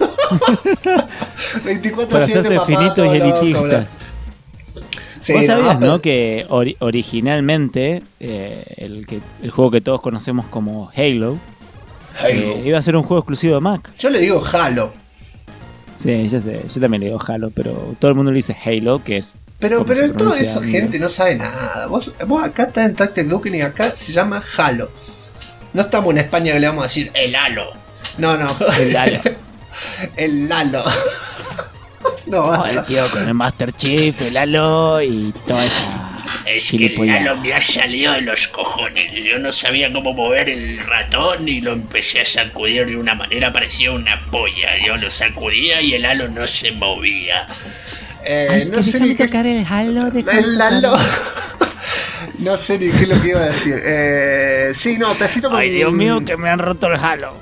C: 24/7
B: para hacerse finitos y elitistas.
C: Sí,
B: vos sabías, ¿no? Que originalmente el juego que todos conocemos como Halo. Iba a ser un juego exclusivo de Mac.
C: Yo le digo Halo.
B: Sí, ya sé, yo también le digo Halo, pero todo el mundo le dice Halo, que es...
C: Pero toda esa gente no sabe nada. Vos acá estás en Tactic Duken y acá se llama Halo. No estamos en España que le vamos a decir el Halo. No.
B: El Halo.
C: El Lalo. No,
B: el tío con el Master Chief, el Halo y toda esa...
A: Es que el Halo me ha salido de los cojones. Yo no sabía cómo mover el ratón y lo empecé a sacudir de una manera parecía una polla. Yo lo sacudía y el Halo no se movía.
C: No sé ni qué...
B: tocar el Halo de
C: el Halo. No sé ni qué es lo que iba a decir. Sí, no, tecito con...
B: Ay, Dios mío, que me han roto el Halo.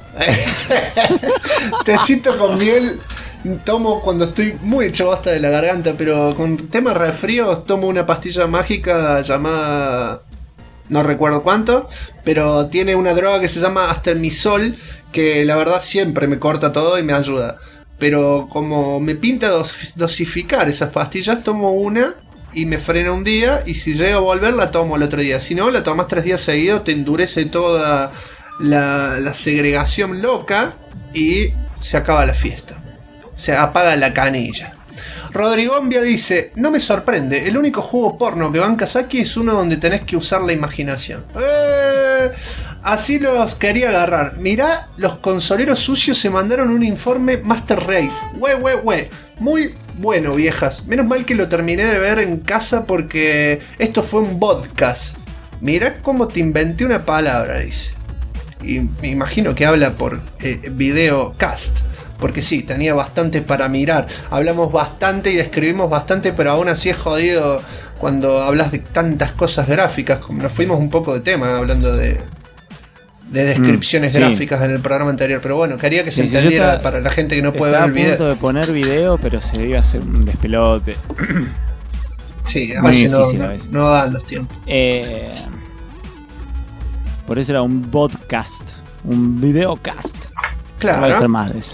C: Tecito con miel tomo cuando estoy muy hecho basta de la garganta, pero con temas resfríos tomo una pastilla mágica llamada... no recuerdo cuánto, pero tiene una droga que se llama Astermisol, que la verdad siempre me corta todo y me ayuda. Pero como me pinta dosificar esas pastillas, tomo una y me frena un día, y si llego a volver la tomo el otro día. Si no, la tomas 3 días seguidos, te endurece toda la segregación loca y se acaba la fiesta. Se apaga la canilla. Rodrigombia dice: no me sorprende, el único juego porno que banca Saki es uno donde tenés que usar la imaginación. Así los quería agarrar. Mirá, los consoleros sucios se mandaron un informe Master Race. Muy bueno, viejas. Menos mal que lo terminé de ver en casa porque esto fue un podcast. Mirá cómo te inventé una palabra, dice. Y me imagino que habla por videocast. Porque sí, tenía bastante para mirar. Hablamos bastante y describimos bastante, pero aún así es jodido cuando hablas de tantas cosas gráficas. Como nos fuimos un poco de tema hablando de descripciones gráficas en el programa anterior. Pero bueno, quería que se entendiera para la gente que no puede ver el video.
B: Estaba a punto de poner video, pero se iba a hacer un despelote.
C: Sí, a
B: veces
C: veces no dan los tiempos.
B: Por eso era un podcast. un videocast.
C: Claro.
B: Voy a hacer más de eso.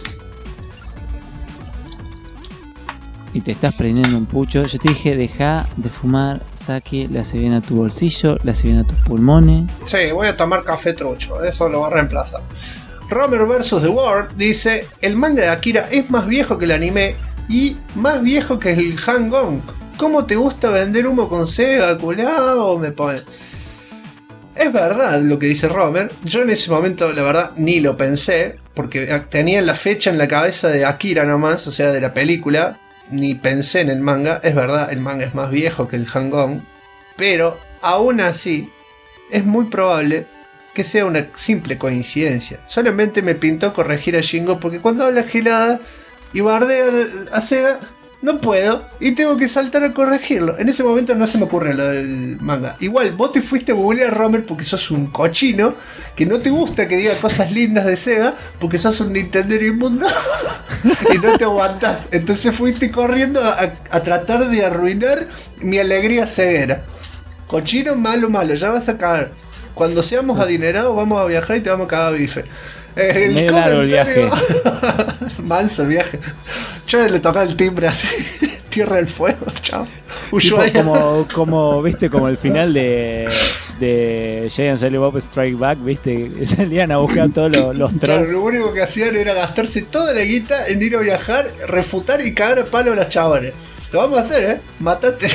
B: Y te estás prendiendo un pucho. Yo te dije, deja de fumar, Saki, le hace bien a tu bolsillo, le hace bien a tus pulmones.
C: Sí, voy a tomar café trucho, eso lo va a reemplazar. Romer vs. The World dice: el manga de Akira es más viejo que el anime y más viejo que el Hang-On. ¿Cómo te gusta vender humo con Sega, culado? Me pone. Es verdad lo que dice Romer. Yo en ese momento, la verdad, ni lo pensé, porque tenía la fecha en la cabeza de Akira nomás, o sea, de la película. Ni pensé en el manga. Es verdad, el manga es más viejo que el Hang-On, pero aún así es muy probable que sea una simple coincidencia. Solamente me pintó corregir a Shingo porque cuando habla gilada y bardea a Sega, no puedo y tengo que saltar a corregirlo. En ese momento no se me ocurre lo del manga. Igual, vos te fuiste a googlear, Romer, porque sos un cochino que no te gusta que diga cosas lindas de Sega porque sos un Nintendero inmundo y no te aguantás. Entonces fuiste corriendo a tratar de arruinar mi alegría ceguera. Cochino, malo, ya vas a caer. Cuando seamos adinerados vamos a viajar y te vamos a cagar bife. El
B: medio largo el viaje.
C: Manso el viaje. Yo le tocaba el timbre así. Tierra del Fuego, chao.
B: Tipo
C: Ushuaia.
B: como viste, como el final de Giant Silent Bob Strike Back, viste, salían a buscar todos los
C: Claro,
B: trolls.
C: lo único que hacían era gastarse toda la guita en ir a viajar, refutar y cagar a palo a las chavales. Lo vamos a hacer, matate.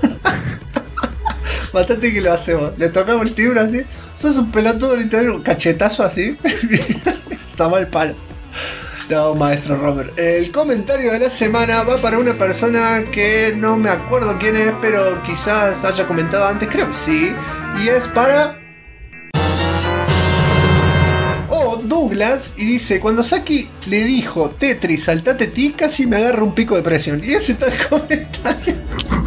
C: Matate que lo hacemos. Le tocamos el timbre así. Sos un pelotudo literal, un cachetazo así. Está mal palo. No, maestro Robert. El comentario de la semana va para una persona que no me acuerdo quién es, pero quizás haya comentado antes, creo que sí. Y es para Douglas, y dice: cuando Saki le dijo Tetris, saltate ti, casi me agarra un pico de presión. Y ese está el comentario.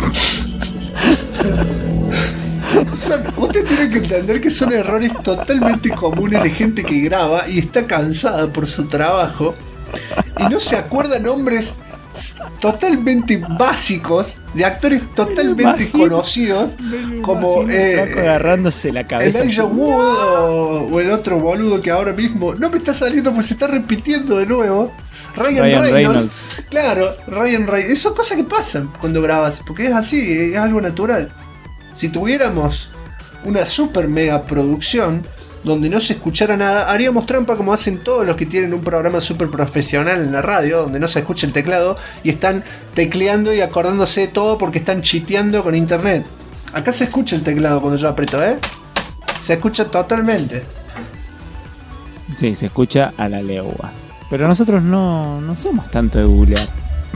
C: Usted tiene que entender que son errores totalmente comunes de gente que graba y está cansada por su trabajo y no se acuerda nombres totalmente básicos de actores totalmente conocidos como
B: agarrándose la cabeza.
C: Elijah Wood o el otro boludo que ahora mismo no me está saliendo porque se está repitiendo de nuevo. Ryan Reynolds. Claro, Ryan Reynolds. Son cosas que pasan cuando grabas, porque es así, es algo natural. Si tuviéramos una super mega producción donde no se escuchara nada, haríamos trampa como hacen todos los que tienen un programa super profesional en la radio, donde no se escucha el teclado y están tecleando y acordándose de todo porque están chiteando con internet. Acá se escucha el teclado cuando yo aprieto, se escucha totalmente.
B: Sí, se escucha a la legua. Pero nosotros no somos tanto de googlear.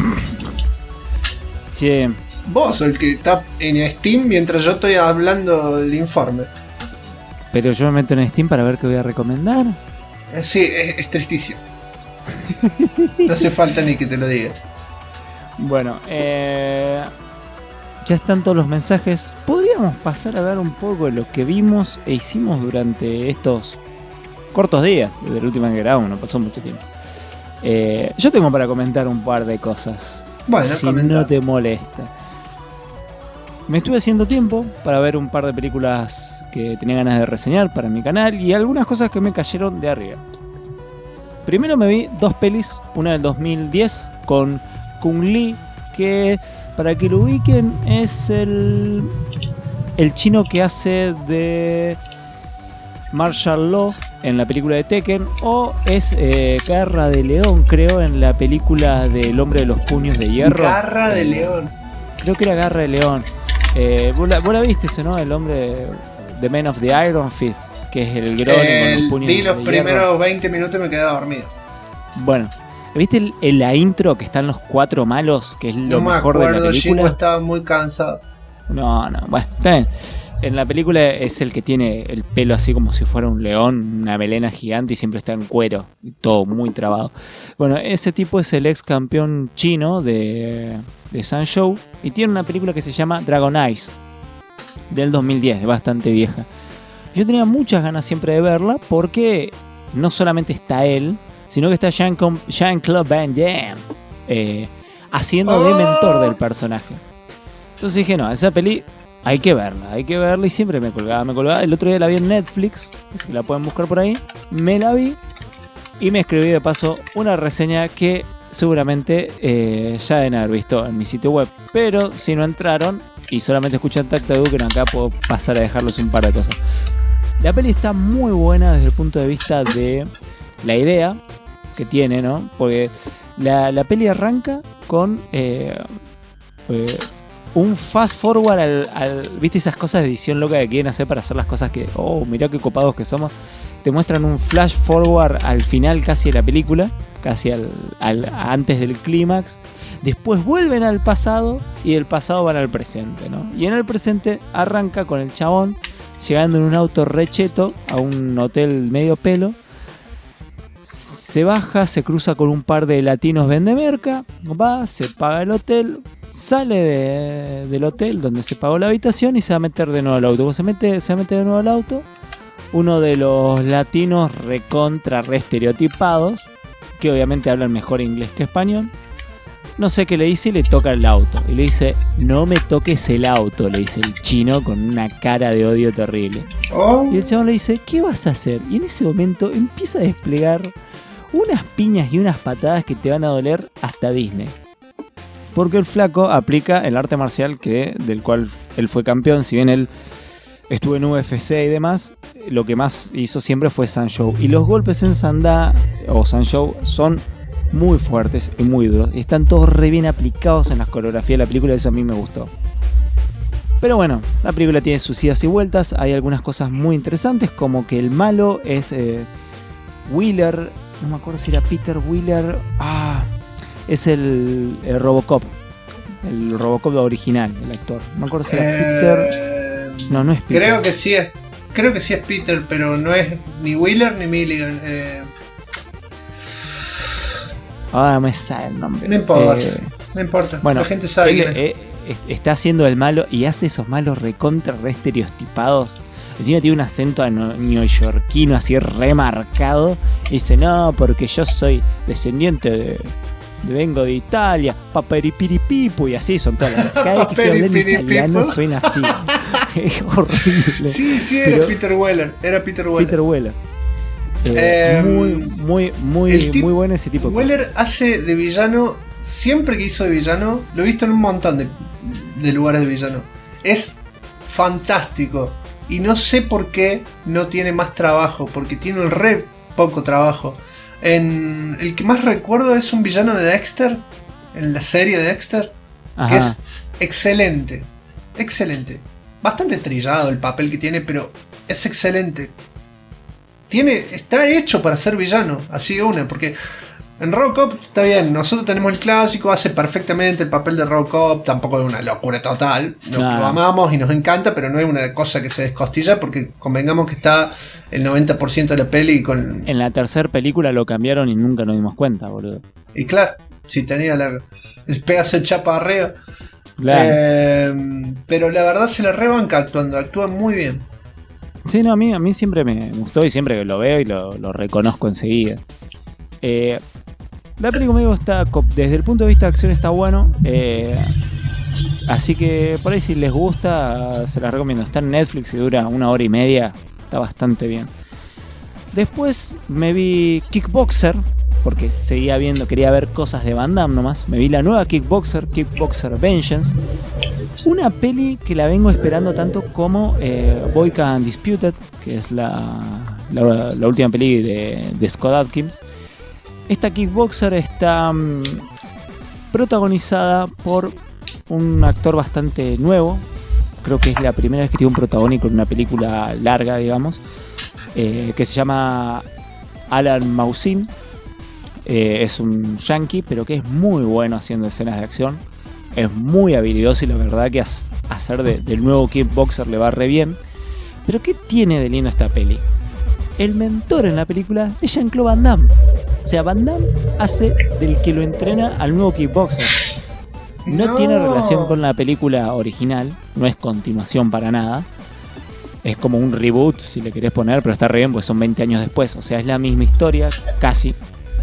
B: Che.
C: Vos sos el que está en Steam mientras yo estoy hablando del informe.
B: Pero yo me meto en Steam para ver qué voy a recomendar.
C: Sí, es tristísimo. No hace falta ni que te lo diga.
B: Bueno, ya están todos los mensajes. Podríamos pasar a hablar un poco de lo que vimos e hicimos durante estos cortos días. Desde el último que grabamos, no pasó mucho tiempo. Yo tengo para comentar un par de cosas.
C: Bueno,
B: si
C: comenta.
B: no te molesta. Me estuve haciendo tiempo para ver un par de películas que tenía ganas de reseñar para mi canal y algunas cosas que me cayeron de arriba. Primero me vi dos pelis, una del 2010 con Kung Lee, que para que lo ubiquen es el chino que hace de Martial Law en la película de Tekken, o es Garra de León, creo, en la película del Hombre de los Puños de Hierro.
C: Garra de León.
B: Creo que era Garra de León. Vos la viste, eso, ¿no? El hombre de Man of the Iron Fist, que es el grone con los puños
C: Vi los
B: de
C: primeros
B: hierro.
C: 20 minutos y me quedé dormido.
B: Bueno, ¿viste en la intro que están los cuatro malos? Que es lo
C: No me
B: mejor de la
C: acuerdo,
B: película.
C: Shingo estaba muy cansado.
B: No, bueno, está bien. En la película es el que tiene el pelo así como si fuera un león, una melena gigante y siempre está en cuero, y todo muy trabado. Bueno, ese tipo es el ex campeón chino de Sanshou y tiene una película que se llama Dragon Eyes, del 2010, es bastante vieja. Yo tenía muchas ganas siempre de verla porque no solamente está él, sino que está Jean-Claude Van Damme haciendo de mentor del personaje. Entonces dije, no, esa peli hay que verla y siempre me colgaba. El otro día la vi en Netflix, así que la pueden buscar por ahí. Me la vi y me escribí de paso una reseña que seguramente ya deben haber visto en mi sitio web. Pero si no entraron y solamente escuchan Tac Tac Duken, acá puedo pasar a dejarles un par de cosas. La peli está muy buena desde el punto de vista de la idea que tiene, ¿no? Porque la peli arranca con un fast forward ¿viste esas cosas de edición loca que quieren hacer para hacer las cosas que... Oh, mirá qué copados que somos. Te muestran un flash forward al final casi de la película, casi antes del clímax. Después vuelven al pasado y del pasado van al presente, ¿no? Y en el presente arranca con el chabón llegando en un auto recheto a un hotel medio pelo. Se baja, se cruza con un par de latinos vendemerca, va, se paga el hotel, sale del hotel donde se pagó la habitación y se va a meter de nuevo al auto. Cuando se mete de nuevo al auto, uno de los latinos re estereotipados, que obviamente hablan mejor inglés que español, no sé qué le dice y le toca el auto. Y le dice, no me toques el auto, le dice el chino con una cara de odio terrible. Y el chabón le dice, ¿qué vas a hacer? Y en ese momento empieza a desplegar unas piñas y unas patadas que te van a doler hasta Disney. Porque el flaco aplica el arte marcial del cual él fue campeón. Si bien él estuvo en UFC y demás, lo que más hizo siempre fue Sanshou. Y los golpes en Sanda o Sanshou son muy fuertes y muy duros. Y están todos re bien aplicados en las coreografías de la película. Eso a mí me gustó. Pero bueno, la película tiene sus idas y vueltas. Hay algunas cosas muy interesantes, como que el malo es Wheeler. No me acuerdo si era Peter Wheeler. Es el Robocop. El Robocop original, el actor. No me acuerdo si era Peter. No es Peter.
C: Creo que sí es Peter, pero no es ni Wheeler ni Milligan.
B: Me sale el nombre.
C: No importa.
B: Bueno,
C: la gente sabe que
B: está haciendo el malo y hace esos malos re estereotipados. Encima tiene un acento neoyorquino así remarcado. Y dice, no, porque yo soy descendiente vengo de Italia, paperipiripipu, y así son todas las... Cada vez que estoy hablando en italiano suena así. Es horrible.
C: Sí, era Peter Weller.
B: Peter Weller. Muy bueno ese tipo de
C: Weller
B: cosas.
C: hace de villano, siempre que hizo de villano, lo he visto en un montón de lugares de villano. Es fantástico. Y no sé por qué no tiene más trabajo, porque tiene el re poco trabajo. El que más recuerdo es un villano de Dexter, en la serie de Dexter, que es excelente. Bastante trillado el papel que tiene, pero es excelente. Está hecho para ser villano, así de una, porque en Robocop está bien, nosotros tenemos el clásico, hace perfectamente el papel de Robocop, tampoco es una locura total, lo amamos y nos encanta, pero no es una cosa que se descostilla, porque convengamos que está el 90% de la peli con...
B: En la tercera película lo cambiaron y nunca nos dimos cuenta, boludo.
C: Y claro, si tenía el pedazo de chapa arriba.
B: Claro.
C: Pero la verdad se la rebanca actuando, actúa muy bien.
B: Sí, no, a mí siempre me gustó y siempre que lo veo y lo reconozco enseguida. La película conmigo está, desde el punto de vista de acción está bueno. Así que por ahí si les gusta, se las recomiendo. Está en Netflix y dura 1 hora y media. Está bastante bien. Después me vi Kickboxer, porque quería ver cosas de Van Damme nomás. Me vi la nueva Kickboxer Vengeance. Una peli que la vengo esperando tanto como Boyka Undisputed, que es la última peli de Scott Adkins. Esta Kickboxer está protagonizada por un actor bastante nuevo. Creo que es la primera vez que tiene un protagónico en una película larga, digamos. Que se llama Alan Mausin. Es un yankee, pero que es muy bueno haciendo escenas de acción. Es muy habilidoso y la verdad que hacer del nuevo Kickboxer le va re bien. Pero ¿qué tiene de lindo esta peli? El mentor en la película es Jean-Claude Van Damme. O sea, Van Damme hace del que lo entrena al nuevo Kickboxer. No tiene relación con la película original, no es continuación para nada. Es como un reboot, si le querés poner, pero está re bien, porque son 20 años después. O sea, es la misma historia, casi.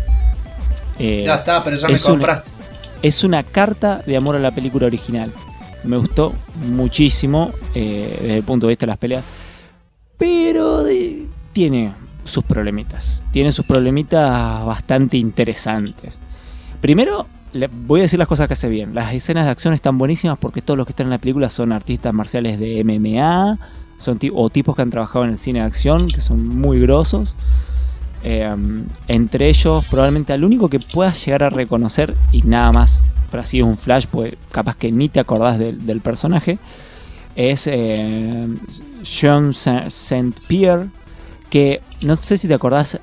C: Ya está, pero ya me compraste.
B: Es una carta de amor a la película original. Me gustó muchísimo desde el punto de vista de las peleas. Pero tiene sus problemitas. Tiene sus problemitas bastante interesantes. Primero, voy a decir las cosas que hace bien. Las escenas de acción están buenísimas porque todos los que están en la película son artistas marciales de MMA, o tipos que han trabajado en el cine de acción, que son muy grosos. Entre ellos, probablemente al único que puedas llegar a reconocer, y nada más, pero así es un flash, pues capaz que ni te acordás del personaje, es Jean Saint Pierre, que no sé si te acordás,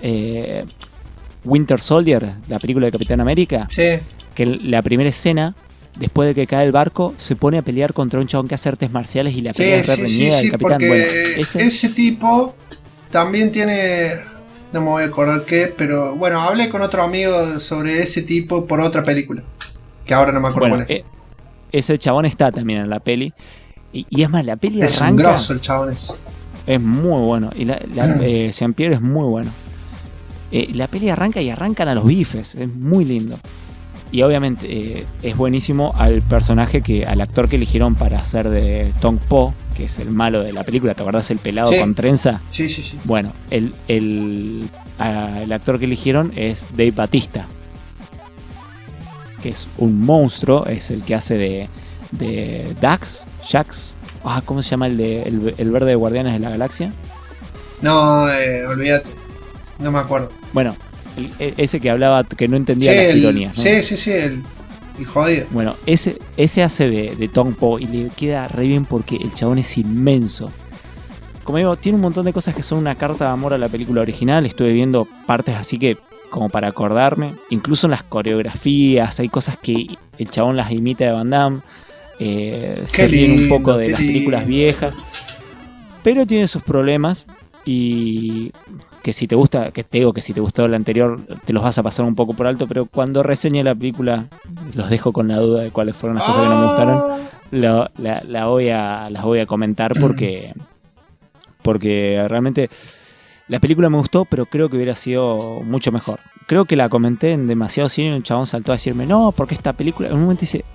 B: Winter Soldier, la película de Capitán América.
C: Sí.
B: Que la primera escena, después de que cae el barco, se pone a pelear contra un chabón que hace artes marciales y la pelea es re reñida del capitán.
C: Porque
B: bueno,
C: ese tipo también tiene, no me voy a acordar qué, pero bueno, hablé con otro amigo sobre ese tipo por otra película, que ahora no me acuerdo
B: bueno,
C: cuál es.
B: Ese chabón está también en la peli. Y es más, la peli
C: es
B: arranca.
C: Un grosso el chabón ese.
B: Es muy bueno. Y Jean-Pierre es muy bueno. La peli arranca y arrancan a los bifes. Es muy lindo. Y obviamente es buenísimo al personaje, al actor que eligieron para hacer de Tong Po, que es el malo de la película. ¿Te acordás el pelado con trenza?
C: Sí, sí, sí.
B: Bueno, el actor que eligieron es Dave Bautista, que es un monstruo. Es el que hace de Jax. ¿Cómo se llama el verde de Guardianes de la Galaxia?
C: No, olvídate. No me acuerdo.
B: Bueno, ese que hablaba, que no entendía las ironías, ¿no?
C: Sí, el jodido.
B: Bueno, ese hace de Tong Po y le queda re bien porque el chabón es inmenso. Como digo, tiene un montón de cosas que son una carta de amor a la película original. Estuve viendo partes así que, como para acordarme, incluso en las coreografías, hay cosas que el chabón las imita de Van Damme. Se ríen un poco de las películas viejas, pero tiene sus problemas. Y que si te gusta, que te digo que si te gustó la anterior, te los vas a pasar un poco por alto, pero cuando reseñe la película los dejo con la duda de cuáles fueron las cosas que no me gustaron. Las voy a comentar porque realmente la película me gustó, pero creo que hubiera sido mucho mejor. Creo que la comenté en demasiado cine y el chabón saltó a decirme, no, porque esta película, en un momento dice,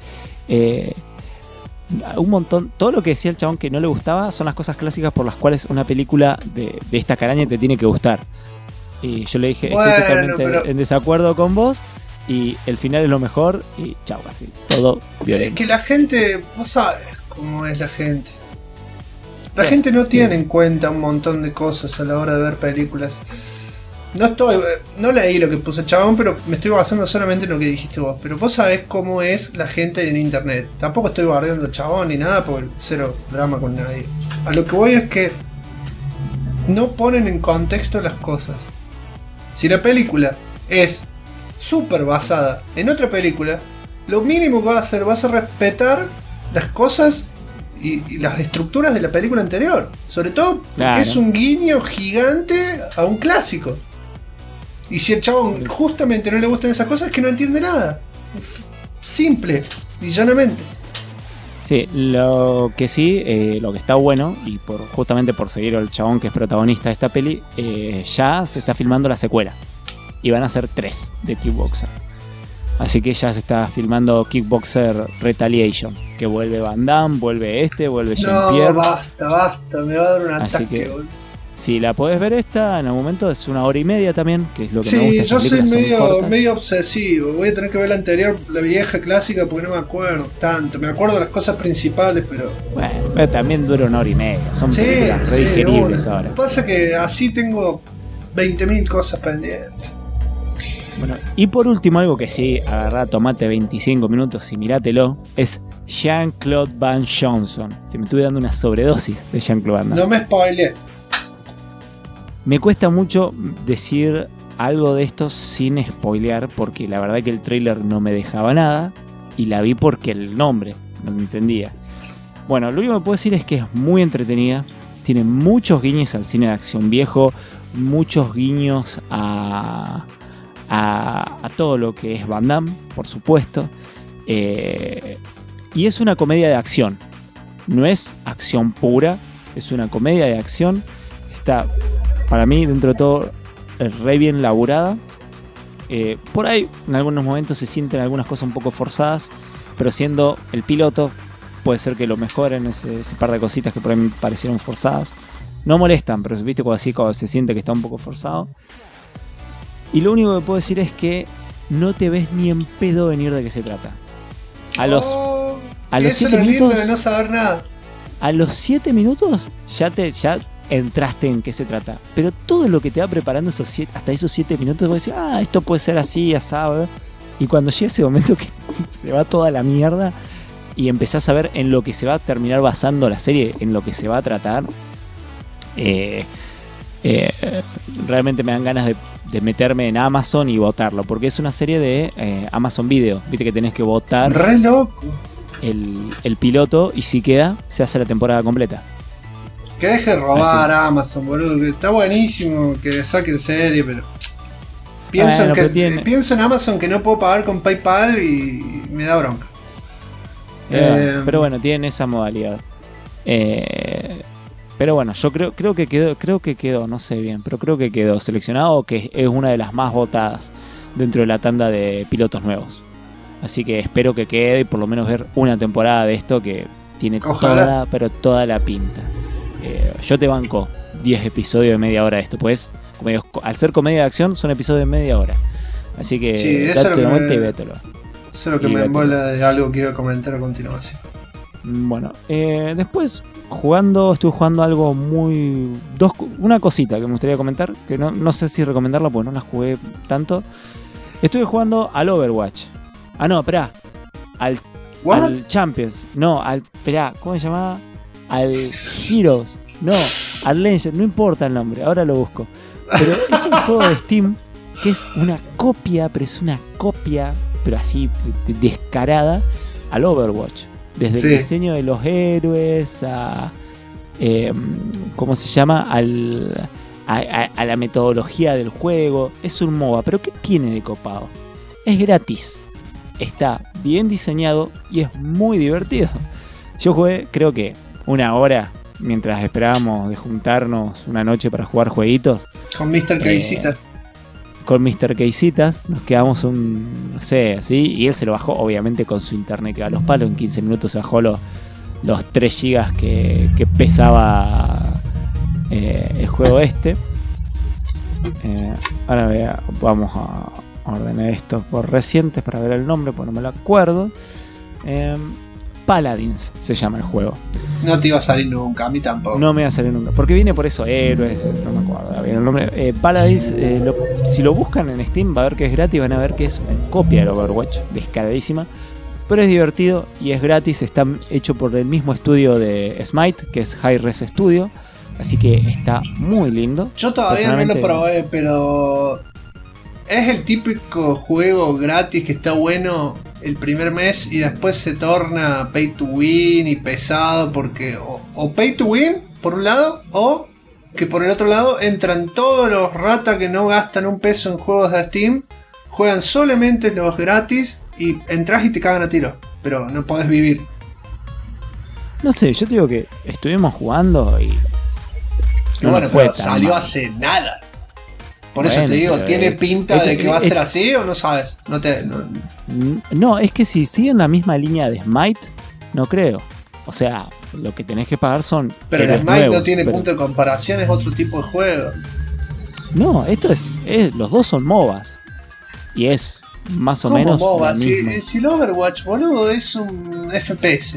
B: un montón, todo lo que decía el chabón que no le gustaba son las cosas clásicas por las cuales una película de esta caraña te tiene que gustar. Y yo le dije, estoy totalmente en desacuerdo con vos, y el final es lo mejor, y chau, así, todo bien.
C: Es que la gente, vos sabes cómo es la gente. La gente no tiene en cuenta un montón de cosas a la hora de ver películas. No leí lo que puso el chabón, pero me estoy basando solamente en lo que dijiste vos. Pero vos sabés cómo es la gente en internet. Tampoco estoy bardeando al chabón ni nada, porque cero drama con nadie. A lo que voy es que no ponen en contexto las cosas. Si la película es súper basada en otra película, lo mínimo que vas a respetar las cosas y las estructuras de la película anterior. Sobre todo porque es un guiño gigante a un clásico. Y si el chabón justamente no le gustan esas cosas, es que no entiende nada. Simple y llanamente.
B: Sí, lo que sí, lo que está bueno, y justamente por seguir al chabón que es protagonista de esta peli, ya se está filmando la secuela. Y van a ser 3 de Kickboxer. Así que ya se está filmando Kickboxer Retaliation, que vuelve Van Damme, vuelve Jean-Pierre.
C: No, basta, me va a dar un ataque.
B: Así que, si la podés ver en algún momento, es 1h30 también, que es lo que me gusta.
C: Sí, yo soy medio obsesivo. Voy a tener que ver la anterior, la vieja clásica, porque no me acuerdo tanto. Me acuerdo de las cosas principales, pero...
B: Bueno, también dura 1h30. Son películas re digeribles ahora.
C: Lo que pasa es que así tengo 20.000 cosas pendientes.
B: Bueno, y por último, algo que sí, agarrá, tomate 25 minutos y mirátelo, es Jean-Claude Van Johnson. Se me estuve dando una sobredosis de Jean-Claude Van Damme.
C: No me spoileé.
B: Me cuesta mucho decir algo de esto sin spoilear, porque la verdad que el tráiler no me dejaba nada, y la vi porque el nombre no lo entendía. Bueno, lo único que puedo decir es que es muy entretenida, tiene muchos guiños al cine de acción viejo, muchos guiños a todo lo que es Van Damme, por supuesto, y es una comedia de acción, no es acción pura, es una comedia de acción. Está, para mí, dentro de todo, re bien laburada. Por ahí en algunos momentos se sienten algunas cosas un poco forzadas, pero siendo el piloto puede ser que lo mejoren ese par de cositas que por ahí me parecieron forzadas. No molestan, pero viste cuando se siente que está un poco forzado. Y lo único que puedo decir es que no te ves ni en pedo venir de qué se trata. A los 7
C: minutos,
B: minutos
C: de no saber nada.
B: A los 7 minutos ya entraste en qué se trata. Pero todo lo que te va preparando hasta esos 7 minutos, vos decís, esto puede ser así, asado. Y cuando llega ese momento que se va toda la mierda y empezás a ver en lo que se va a terminar basando la serie, en lo que se va a tratar, realmente me dan ganas de meterme en Amazon y votarlo, porque es una serie de Amazon Video. Viste que tenés que votar
C: re loco
B: el piloto, y si queda, se hace la temporada completa.
C: que deje de robar a Amazon, boludo, que está buenísimo que saquen serie, pero pienso en Amazon que no puedo pagar con PayPal y me da bronca.
B: Pero bueno, tienen esa modalidad. Pero bueno, yo creo que quedó, no sé bien, pero creo que quedó seleccionado, que es una de las más votadas dentro de la tanda de pilotos nuevos. Así que espero que quede y por lo menos ver una temporada de esto que tiene toda la pinta. Yo te banco 10 episodios de media hora de esto, pues al ser comedia de acción son episodios de media hora. Así que
C: sí,
B: date una vuelta y vételo.
C: Eso es lo que me embola de algo que quiero comentar a continuación.
B: Bueno, después estuve jugando algo una cosita que me gustaría comentar, que no sé si recomendarla porque no la jugué tanto. Estuve jugando al Overwatch. Al Champions. No, ¿cómo se llamaba? Al Heroes. No, al Legend, no importa el nombre, ahora lo busco. Pero es un juego de Steam que es una copia, pero así descarada al Overwatch. Desde el diseño de los héroes a ¿cómo se llama? A la metodología del juego. Es un MOBA, pero ¿qué tiene de copado? Es gratis, está bien diseñado y es muy divertido. Yo jugué creo que una hora mientras esperábamos de juntarnos una noche para jugar jueguitos
C: con Mr. Keisita.
B: Con Mr. Keisitas, nos quedamos no sé, así, y él se lo bajó obviamente con su internet que va a los palos. En 15 minutos se bajó los 3 GB que pesaba el juego este. Ahora vamos a ordenar esto por recientes para ver el nombre, porque no me lo acuerdo. Paladins se llama el juego.
C: No te iba a salir nunca, a mí tampoco.
B: No me va a salir nunca, porque viene por eso héroes, no me acuerdo bien el nombre. Paladins, si lo buscan en Steam va a ver que es gratis, van a ver que es una copia del Overwatch, descaradísima, pero es divertido y es gratis. Está hecho por el mismo estudio de Smite, que es Hi-Res Studio, así que está muy lindo.
C: Yo todavía no lo probé, pero es el típico juego gratis que está bueno el primer mes y después se torna pay to win y pesado, porque o pay to win por un lado, o que por el otro lado entran todos los ratas que no gastan un peso en juegos de Steam, juegan solamente los gratis y entras y te cagan a tiro, pero no podés vivir.
B: No sé, yo te digo que estuvimos jugando y
C: no bueno, pero salió mal. Hace nada. Por eso te digo, ¿tiene pinta de que va a ser así o no sabes?
B: No, es que si siguen la misma línea de Smite, no creo. O sea, lo que tenés que pagar son.
C: Pero el Smite nuevos, no tiene punto de comparación, es otro tipo de juego.
B: No, esto es los dos son MOBAs. Y es más o menos.
C: MOBA? Si el Overwatch, boludo, es un FPS.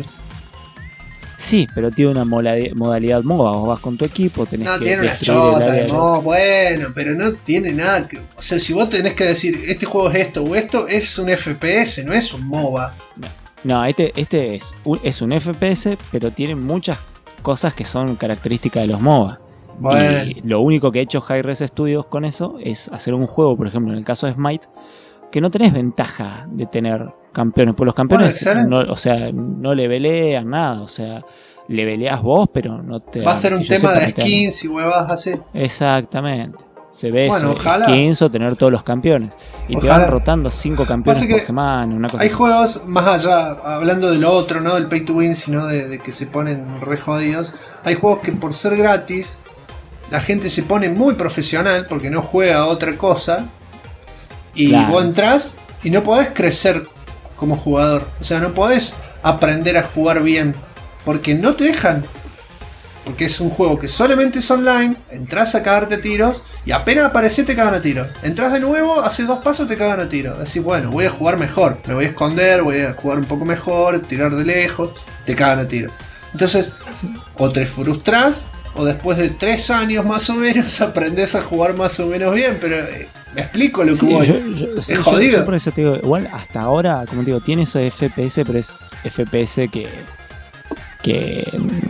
B: Sí, pero tiene una modalidad MOBA. Vos vas con tu equipo, tenés que.
C: No, tiene una chota de MOBA, bueno, pero no tiene nada que. O sea, si vos tenés que decir, este juego es esto o esto, es un FPS, no es un MOBA.
B: No, este es un FPS, pero tiene muchas cosas que son características de los MOBA. Bueno. Y lo único que ha hecho Hi-Res Studios con eso es hacer un juego, por ejemplo, en el caso de Smite, que no tenés ventaja de tener campeones, pues los campeones no levelean nada, o sea, leveleas vos, pero no te...
C: Va a ser un tema de skins y huevadas así.
B: Exactamente. Se ve eso, skins o tener todos los campeones. Y te van rotando 5 campeones por semana, una cosa
C: hay
B: así.
C: Juegos, más allá, hablando de lo otro, no del pay to win, sino de que se ponen re jodidos. Hay juegos que por ser gratis, la gente se pone muy profesional porque no juega a otra cosa. Y vos entrás y no podés crecer como jugador. O sea, no podés aprender a jugar bien. Porque no te dejan. Porque es un juego que solamente es online, entras a cagarte tiros y apenas apareces te cagan a tiros. Entras de nuevo, haces 2 pasos, te cagan a tiros. Decís, bueno, voy a jugar mejor, me voy a esconder, voy a jugar un poco mejor, tirar de lejos, te cagan a tiros. Entonces, o te frustras, o después de 3 años más o menos aprendes a jugar más o menos bien, pero me explico lo que voy. Es jodido.
B: Yo por eso te digo, igual hasta ahora, como te digo, tiene eso de FPS, pero es FPS que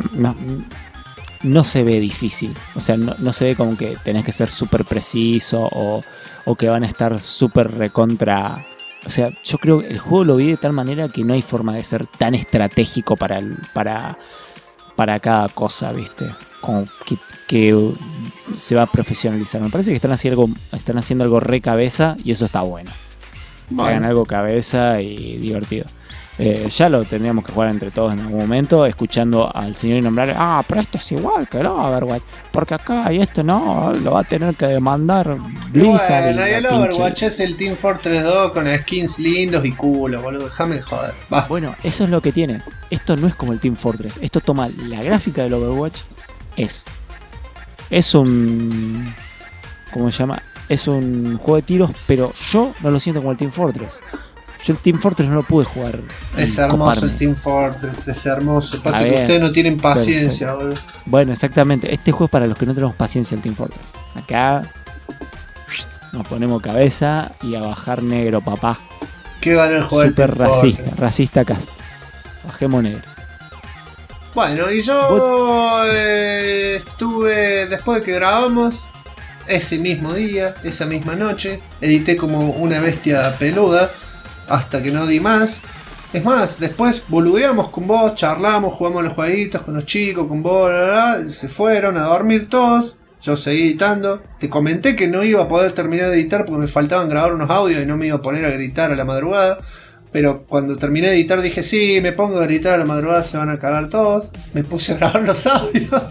B: no se ve difícil. O sea, no se ve como que tenés que ser súper preciso o que van a estar súper recontra. O sea, yo creo que el juego lo vi de tal manera que no hay forma de ser tan estratégico para cada cosa, ¿viste? Como que se va a profesionalizar. Me parece que están haciendo algo re cabeza y eso está bueno. Hagan algo cabeza y divertido. Ya lo tendríamos que jugar entre todos en algún momento, escuchando al señor innombrable. Pero esto es igual que el Overwatch, porque acá y esto no, lo va a tener que demandar Blizzard.
C: Bueno, y el Overwatch es el Team Fortress 2 con skins lindos y culo, boludo, déjame de joder. Basta.
B: Bueno, eso es lo que tiene. Esto no es como el Team Fortress, esto toma la gráfica del Overwatch, es un... ¿cómo se llama? Es un juego de tiros, pero yo no lo siento como el Team Fortress. Yo el Team Fortress no lo pude jugar.
C: Es hermoso el Team Fortress, es hermoso. Pasa que ustedes no tienen paciencia, boludo.
B: Bueno, exactamente. Este juego es para los que no tenemos paciencia, el Team Fortress. Acá nos ponemos cabeza y a bajar negro, papá.
C: ¿Qué ganó el juego?
B: Super racista, racista cast. Bajemos negro.
C: Bueno, y yo estuve, después de que grabamos, ese mismo día, esa misma noche, edité como una bestia peluda. Hasta que no di más. Es más, después boludeamos con vos, charlamos, jugamos los jueguitos con los chicos, con vos, se fueron a dormir todos. Yo seguí editando. Te comenté que no iba a poder terminar de editar porque me faltaban grabar unos audios y no me iba a poner a gritar a la madrugada. Pero cuando terminé de editar dije, sí, me pongo a gritar a la madrugada, se van a cagar todos. Me puse a grabar los audios.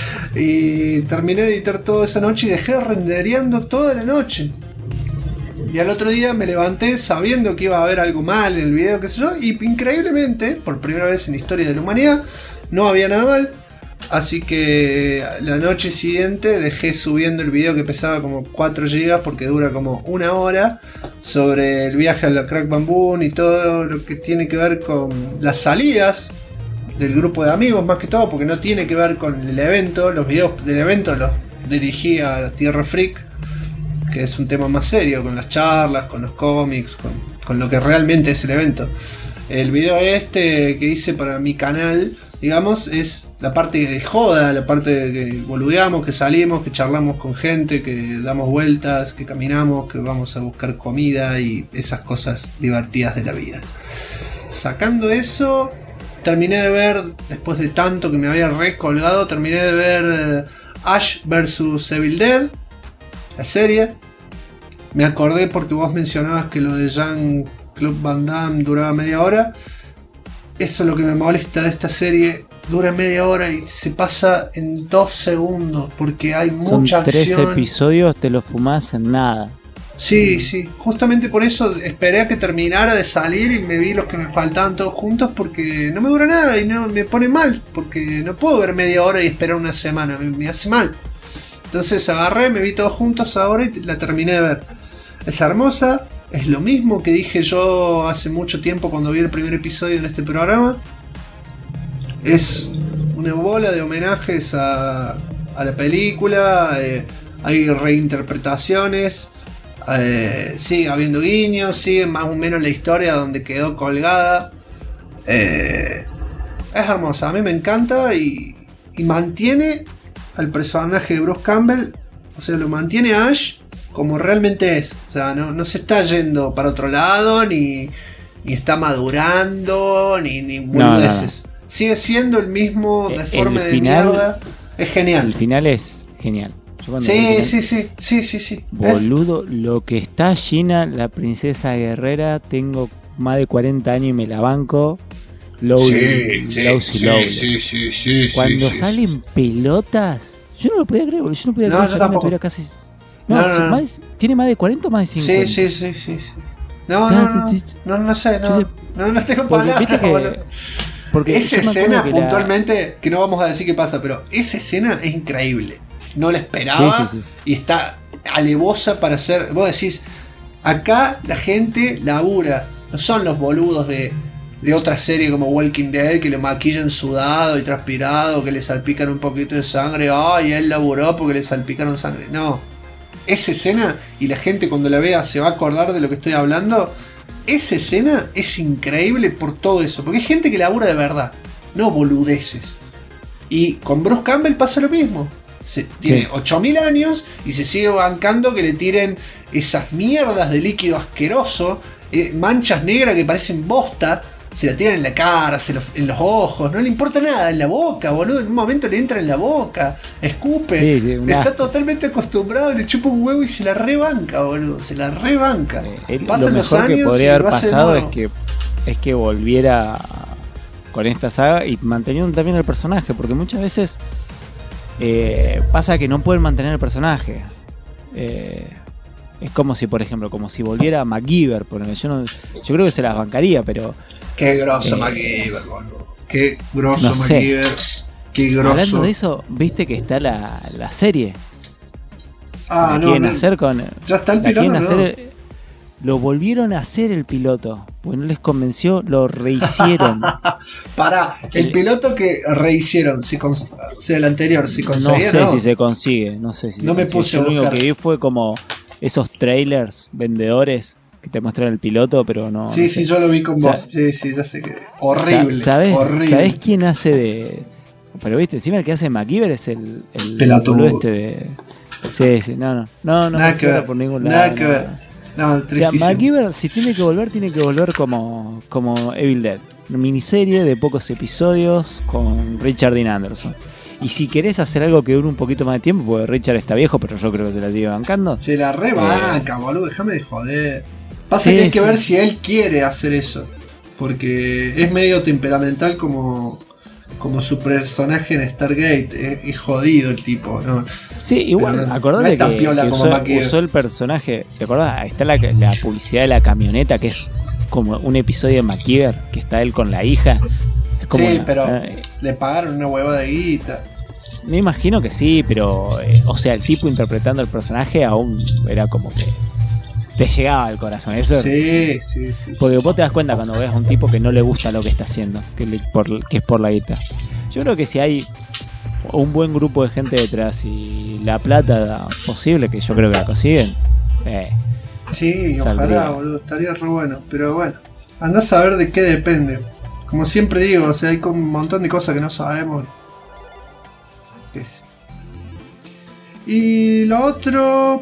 C: Y terminé de editar toda esa noche y dejé rendereando toda la noche. Y al otro día me levanté sabiendo que iba a haber algo mal en el video, qué sé yo, y increíblemente, por primera vez en la historia de la humanidad, no había nada mal. Así que la noche siguiente dejé subiendo el video que pesaba como 4 GB porque dura como 1 hora, sobre el viaje a la Crack Bamboo y todo lo que tiene que ver con las salidas del grupo de amigos, más que todo, porque no tiene que ver con el evento. Los videos del evento los dirigí a la Tierra Freak, que es un tema más serio, con las charlas, con los cómics, con lo que realmente es el evento. El video que hice para mi canal, digamos, es la parte de joda, la parte de que boludeamos, que salimos, que charlamos con gente, que damos vueltas, que caminamos, que vamos a buscar comida y esas cosas divertidas de la vida. Sacando eso, terminé de ver, después de tanto que me había recolgado, terminé de ver Ash vs Evil Dead, la serie. Me acordé porque vos mencionabas que lo de Jean-Claude Van Damme duraba media hora. Eso es lo que me molesta de esta serie. Dura media hora y se pasa en 2 segundos porque hay mucha acción.
B: Son 3 episodios, te lo fumás en nada.
C: Sí, justamente por eso esperé a que terminara de salir y me vi los que me faltaban todos juntos, porque no me dura nada y no me pone mal, porque no puedo ver media hora y esperar una semana, me hace mal. Entonces agarré, me vi todos juntos ahora y la terminé de ver. Es hermosa, es lo mismo que dije yo hace mucho tiempo cuando vi el primer episodio de este programa. Es una bola de homenajes a la película, hay reinterpretaciones, sigue habiendo guiños, sigue más o menos la historia donde quedó colgada. Es hermosa, a mí me encanta y mantiene al personaje de Bruce Campbell, o sea, lo mantiene a Ash como realmente es. O sea, no se está yendo para otro lado, ni está madurando, ni boludeces. No. Sigue siendo el mismo deforme de mierda. Es genial.
B: El final es genial.
C: Sí.
B: Boludo, lo que está Gina, la princesa guerrera, tengo más de 40 años y me la banco.
C: Sí.
B: Cuando salen pelotas, yo no lo podía creer, yo no podía creer que tuviera casi. Tiene más de 40 o más de 50.
C: Sí. No sé, no tengo
B: Porque
C: palabras.
B: viste que-
C: boludo.
B: Porque
C: Esa
B: yo me acuerdo
C: escena
B: que
C: puntualmente, que no vamos a decir qué pasa, pero esa escena es increíble. No la esperaba
B: Sí.
C: y está alevosa para ser. Vos decís, acá la gente labura, no son los boludos de otra serie como Walking Dead que le maquillan sudado y transpirado, que le salpican un poquito de sangre. Ay, él laburó porque le salpicaron sangre. No. Esa escena, y la gente cuando la vea se va a acordar de lo que estoy hablando. Esa escena es increíble por todo eso. Porque hay gente que labura de verdad, no boludeces. Y con Bruce Campbell pasa lo mismo. Tiene 8000 años y se sigue bancando que le tiren esas mierdas de líquido asqueroso, manchas negras que parecen bosta. Se la tiran en la cara, en los ojos, no le importa nada, en la boca, boludo. En un momento le entra en la boca, escupe.
B: Sí,
C: Está totalmente acostumbrado, le chupa un huevo y se la rebanca, boludo. Se la rebanca.
B: Lo
C: Pasan los
B: mejor que
C: años
B: podría
C: y
B: haber
C: lo hace de
B: pasado
C: nuevo.
B: es que volviera con esta saga y manteniendo también el personaje, porque muchas veces pasa que no pueden mantener el personaje. Es como si, por ejemplo, como si volviera MacGyver, yo creo que se las bancaría, pero
C: Qué grosso MacGyver, boludo. Qué grosso
B: no sé.
C: MacGyver. Qué grosso.
B: hablando de eso, viste que está la serie.
C: Ah,
B: La
C: no,
B: quieren hacer con
C: ya está el
B: la quieren
C: piloto, ¿no?
B: hacer, lo volvieron a hacer el piloto, porque no les convenció, lo rehicieron.
C: Pará, el piloto que rehicieron, o sea, el anterior, si
B: No
C: conseguía,
B: sé
C: ¿no?
B: si se consigue, no sé si
C: No
B: se
C: me
B: consigue.
C: puse
B: Yo
C: a
B: lo único
C: buscar.
B: que vi fue como esos trailers vendedores que te muestran el piloto, pero no.
C: Sí,
B: no
C: sí,
B: sé.
C: yo lo vi con
B: O sea,
C: vos. Sí, ya sé que. Horrible. Horrible.
B: ¿Sabés quién hace de...? Pero viste, encima el que hace de MacGyver es el
C: Pelotudo.
B: boludo este de... Sí, no
C: Nada que
B: funciona
C: ver.
B: por ningún lado.
C: Nada que
B: no.
C: ver. No,
B: O sea,
C: tristísimo.
B: MacGyver, si tiene que volver como Evil Dead. Una miniserie de pocos episodios con Richard Dean Anderson. Y si querés hacer algo que dure un poquito más de tiempo, porque Richard está viejo, pero yo creo que se la sigue bancando.
C: Se la rebanca, boludo, déjame de joder. Pasa
B: Sí,
C: que hay que
B: sí.
C: ver si él quiere hacer eso. Porque es medio temperamental como su personaje en Stargate. Es jodido el tipo, ¿no?
B: Sí, igual,
C: Pero no
B: acordate
C: es tan
B: que
C: piola como MacGyver.
B: usó el personaje. ¿Te acordás? Ahí está la publicidad de la camioneta, que es como un episodio de MacGyver, que está él con la hija. Es como
C: Sí, pero le pagaron una hueva de guita.
B: me imagino que sí, pero o sea, el tipo interpretando el personaje aún era como que te llegaba al corazón. Eso
C: Sí.
B: porque vos te das cuenta cuando ves a un tipo que no le gusta lo que está haciendo, que es por la guita. Yo creo que si hay un buen grupo de gente detrás y la plata posible, que yo creo que la consiguen,
C: Sí,
B: saldría.
C: ojalá, boludo, estaría re bueno. Pero bueno, andás a ver de qué depende. Como siempre digo, o sea, hay un montón de cosas que no sabemos. ¿Qué es? Y lo otro...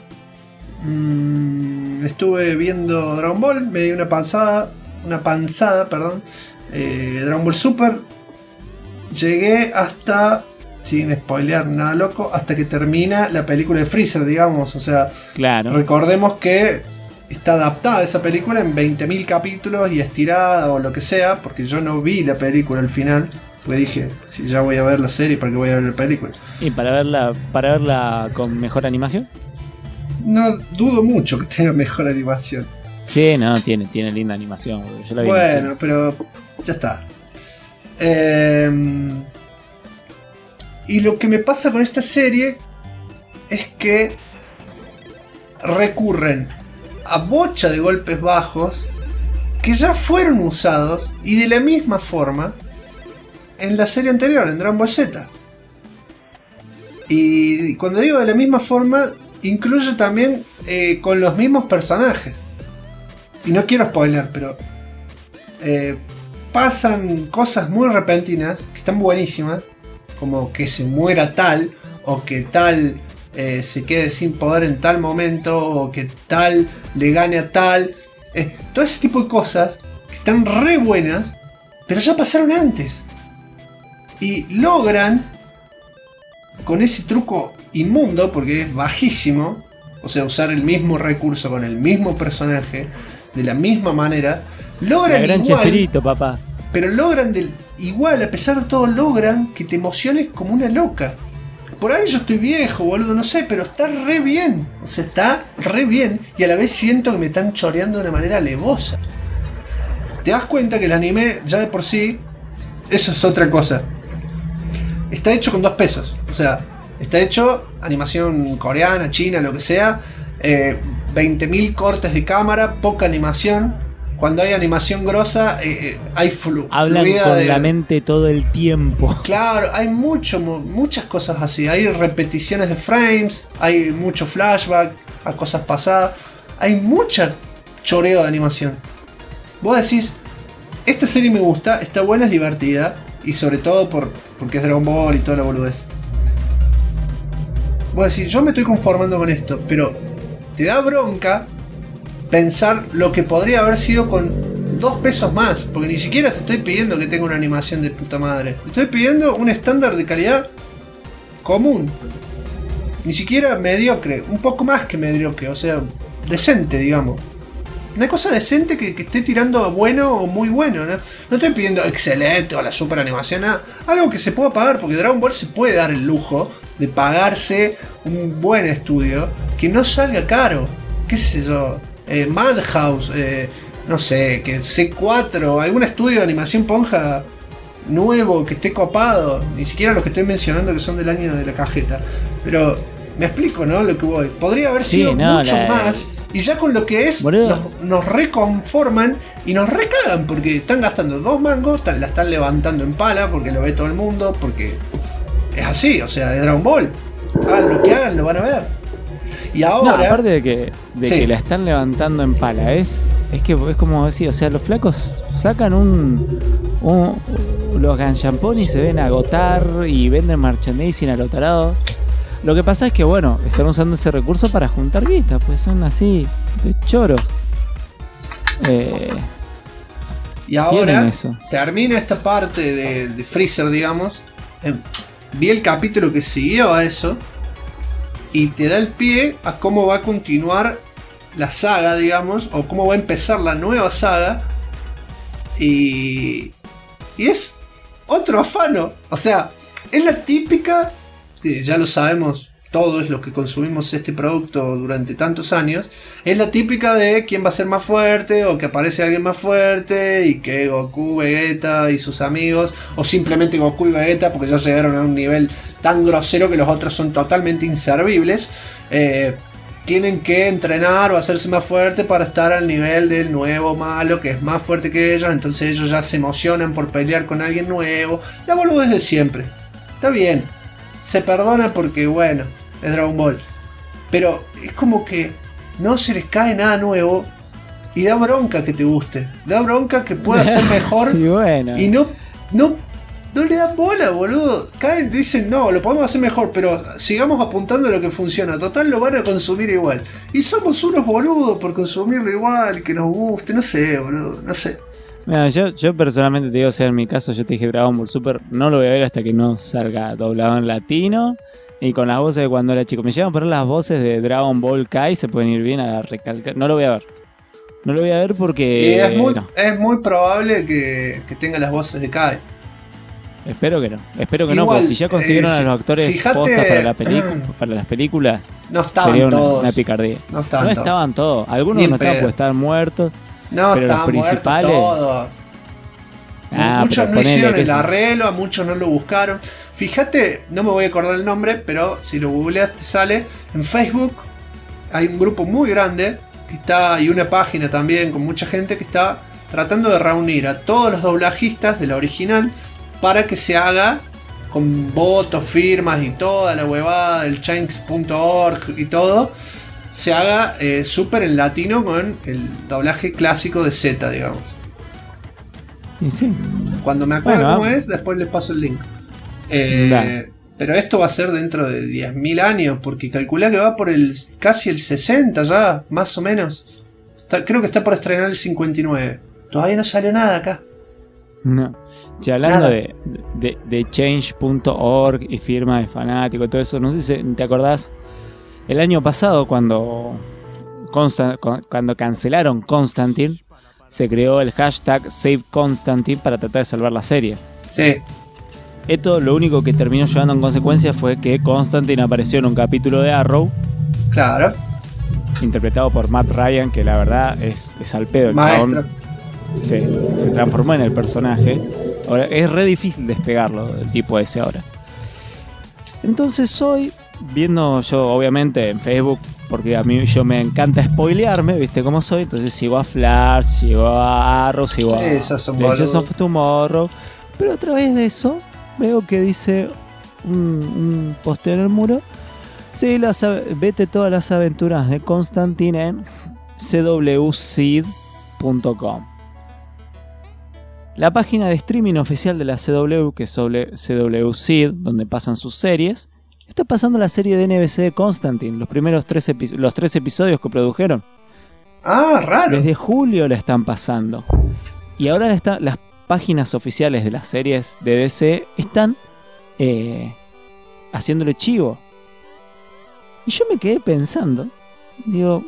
C: estuve viendo Dragon Ball, me di una panzada, perdón. Dragon Ball Super. Llegué hasta, sin spoilear nada loco, hasta que termina la película de Freezer, digamos. O sea,
B: Claro.
C: recordemos que está adaptada esa película en 20.000 capítulos y estirada o lo que sea, porque yo no vi la película al final. Porque dije, si ya voy a ver la serie, ¿para qué voy a ver la película?
B: Y para verla con mejor animación.
C: No dudo mucho que tenga mejor animación.
B: Sí, no, tiene linda animación. Yo la vi en el
C: Bueno,
B: cine.
C: pero ya está. Y lo que me pasa con esta serie es que recurren a bocha de golpes bajos que ya fueron usados y de la misma forma en la serie anterior, en Dragon Ball Z. Y cuando digo de la misma forma, incluye también con los mismos personajes. Y no quiero spoiler, pero pasan cosas muy repentinas que están buenísimas, como que se muera tal, o que tal se quede sin poder en tal momento, o que tal le gane a tal. Todo ese tipo de cosas que están re buenas, pero ya pasaron antes. Y logran, con ese truco inmundo, porque es bajísimo, o sea, usar el mismo recurso con el mismo personaje, de la misma manera, logran
B: La gran
C: igual,
B: Cheferito, papá.
C: pero logran igual, a pesar de todo, logran que te emociones como una loca. por ahí yo estoy viejo, boludo, no sé, pero está re bien. O sea, está re bien. Y a la vez siento que me están choreando de una manera alevosa. Te das cuenta que el anime, ya de por sí, eso es otra cosa. Está hecho con 2 pesos. O sea, está hecho animación coreana, china, lo que sea. 20.000 cortes de cámara, poca animación. Cuando hay animación grosa, hay
B: hablan con la mente todo el tiempo.
C: Claro, hay muchas cosas así. Hay repeticiones de frames, hay mucho flashback a cosas pasadas. Hay mucha choreo de animación. Vos decís, esta serie me gusta, está buena, es divertida. Y sobre todo porque es Dragon Ball y toda la boludez. Vos decís, yo me estoy conformando con esto, pero te da bronca pensar lo que podría haber sido con 2 pesos más. Porque ni siquiera te estoy pidiendo que tenga una animación de puta madre. Te estoy pidiendo un estándar de calidad común. Ni siquiera mediocre. Un poco más que mediocre. O sea, decente, digamos. Una cosa decente que esté tirando a bueno o muy bueno, ¿no? No estoy pidiendo excelente o la super animación. Nada. Algo que se pueda pagar. Porque Dragon Ball se puede dar el lujo de pagarse un buen estudio que no salga caro. ¿Qué sé yo? Madhouse, no sé, que C4, algún estudio de animación ponja nuevo que esté copado, ni siquiera los que estoy mencionando que son del año de la cajeta, pero me explico, ¿no? Lo que voy. Podría haber sido mucho más, y ya con lo que es nos reconforman y nos recagan, porque están gastando 2 mangos, la están levantando en pala, porque lo ve todo el mundo, porque es así, o sea, es Dragon Ball. Hagan lo que hagan, lo van a ver. Y ahora,
B: no, aparte de que la están levantando en pala, es que es como decir, o sea, los flacos sacan los ganchampones y se ven agotar y venden merchandising a lo tarado. Lo que pasa es que, bueno, están usando ese recurso para juntar guita, pues son así, de choros.
C: Y ahora termina esta parte de Freezer, digamos. Vi el capítulo que siguió a eso. Y te da el pie a cómo va a continuar la saga, digamos, o cómo va a empezar la nueva saga. Y es otro afano. O sea, es la típica, que ya lo sabemos todos los que consumimos este producto durante tantos años, es la típica de quién va a ser más fuerte, o que aparece alguien más fuerte, y que Goku, Vegeta y sus amigos, o simplemente Goku y Vegeta, porque ya llegaron a un nivel tan grosero que los otros son totalmente inservibles, tienen que entrenar o hacerse más fuerte para estar al nivel del nuevo malo que es más fuerte que ellos, entonces ellos ya se emocionan por pelear con alguien nuevo. La boludez de siempre. Está bien, se perdona porque bueno, es Dragon Ball, pero es como que no se les cae nada nuevo y da bronca que te guste, da bronca que pueda ser mejor.
B: Y bueno,
C: y no le dan bola, boludo. Caen, dicen, no, lo podemos hacer mejor, pero sigamos apuntando a lo que funciona. Total, lo van a consumir igual. Y somos unos boludos por consumirlo igual, que nos guste, no sé, boludo, no sé.
B: Mira, yo personalmente te digo, o sea, en mi caso yo te dije Dragon Ball Super, no lo voy a ver hasta que no salga doblado en latino y con las voces de cuando era chico. Me llegan a poner las voces de Dragon Ball Kai, se pueden ir bien a la recalcar. No lo voy a ver. No lo voy a ver porque...
C: es muy probable que tenga las voces de Kai.
B: Espero que no. Igual, no, porque si ya consiguieron a los actores posta para las películas,
C: no estaban
B: sería
C: todos.
B: Una picardía.
C: No estaban
B: todos. Algunos no estaban porque estaban muertos.
C: No, pero estaban los principales. Todos. Muchos no hicieron el arreglo, a muchos no lo buscaron. Fíjate, no me voy a acordar el nombre, pero si lo googleas te sale. En Facebook hay un grupo muy grande que está, y una página también con mucha gente que está tratando de reunir a todos los doblajistas de la original para que se haga con votos, firmas y toda la huevada del change.org y todo, se haga súper en latino con el doblaje clásico de Z, digamos.
B: Y sí.
C: Cuando me acuerdo cómo es, después les paso el link. Pero esto va a ser dentro de 10.000 años, porque calculá que va por casi el 60 ya, más o menos. Creo que está por estrenar el 59. Todavía no salió nada acá.
B: No. Si hablando de change.org y firma de fanático y todo eso, no sé si te acordás, el año pasado cuando cancelaron Constantine, se creó el hashtag Save Constantine para tratar de salvar la serie.
C: Sí.
B: esto lo único que terminó llevando en consecuencia fue que Constantine apareció en un capítulo de Arrow,
C: Claro.
B: interpretado por Matt Ryan, que la verdad es al pedo. El
C: Maestro.
B: chabón se transformó en el personaje. Ahora, es re difícil despegarlo, el tipo ese ahora. Entonces hoy, viendo yo obviamente en Facebook, porque a mí yo me encanta spoilearme, viste cómo soy, entonces sigo a Flash, sigo a Arrow, sigo a
C: Esos son
B: Legends
C: boludos.
B: of Tomorrow, pero a través de eso veo que dice un posteo en el muro: sí, vete todas las aventuras de Constantine en cwseed.com. La página de streaming oficial de la CW, que es CW Seed, donde pasan sus series, está pasando la serie de NBC de Constantine, los primeros 3 episodios que produjeron.
C: Ah, raro.
B: Desde julio la están pasando. Y ahora las páginas oficiales de las series de DC están haciéndole chivo. Y yo me quedé pensando, digo,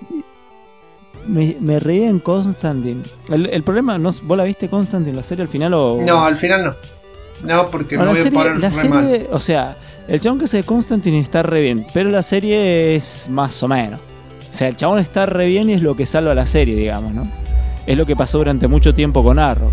B: me reí en Constantine. El problema, ¿no? ¿Vos la viste Constantine, la serie al final o...?
C: No, al final no. No, porque me voy a poner
B: la
C: re
B: serie,
C: mal.
B: o sea, el chabón que hace de Constantine está re bien, pero la serie es más o menos. O sea, el chabón está re bien y es lo que salva la serie, digamos, ¿no? Es lo que pasó durante mucho tiempo con Arrow.